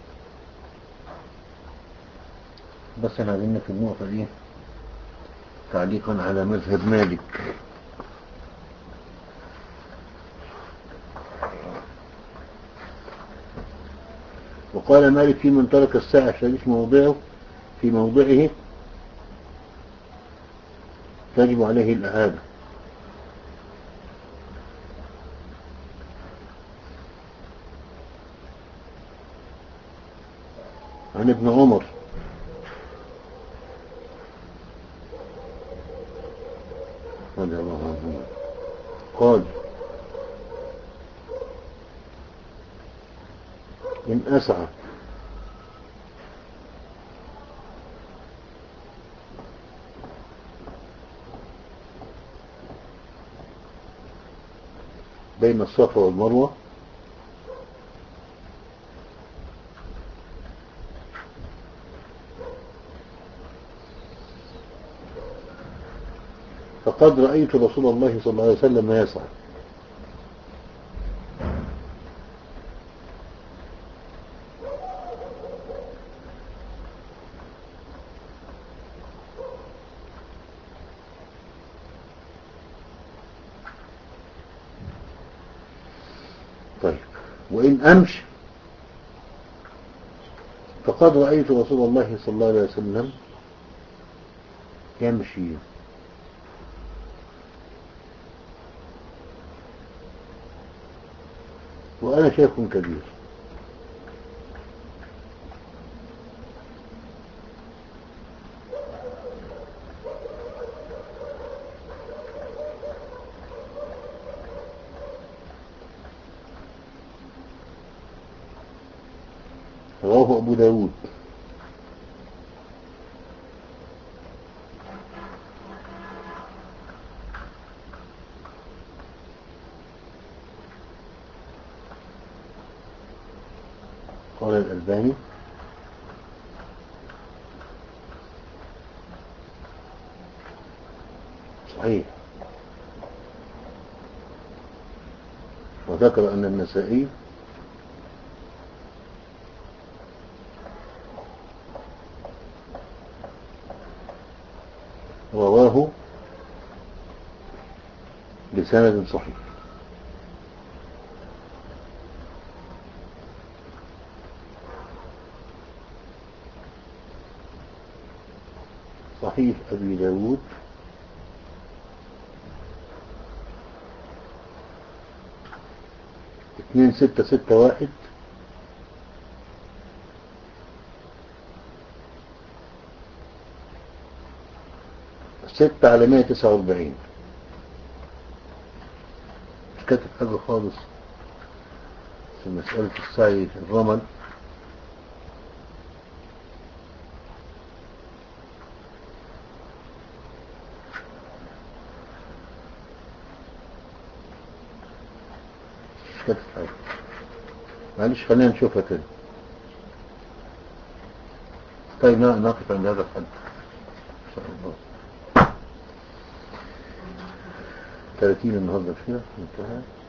بس احنا عايزين في النقطة دي تعليقا على مذهب مالك. وقال مالك في من ترك الساعة الشريف موضعه في موضعه تجب عليه الإعادة. عن ابن عمر رضي الله عنه قال إن أسعى بين الصفا والمروة فقد رأيت رسول الله صلى الله عليه وسلم يسعى. طيب وإن أمشي فقد رأيت رسول الله صلى الله عليه وسلم يمشي. وأنا شيخ كبير. رواه أبو داود. قال الألباني صحيح. وذكر أن النسائي رواه بسند صحيح. صحيح أبي داود اثنين ستة ستة واحد ستة على مية تسعة واربعين. مش كاتب حاجة خالص في مسألة السعي في الرمل. مش كاتب حاجة. معلش خلينا نشوفها تاني. طيب نقف عند هذا الحد إن شاء الله. ثلاثين النهارده فيها انتهى.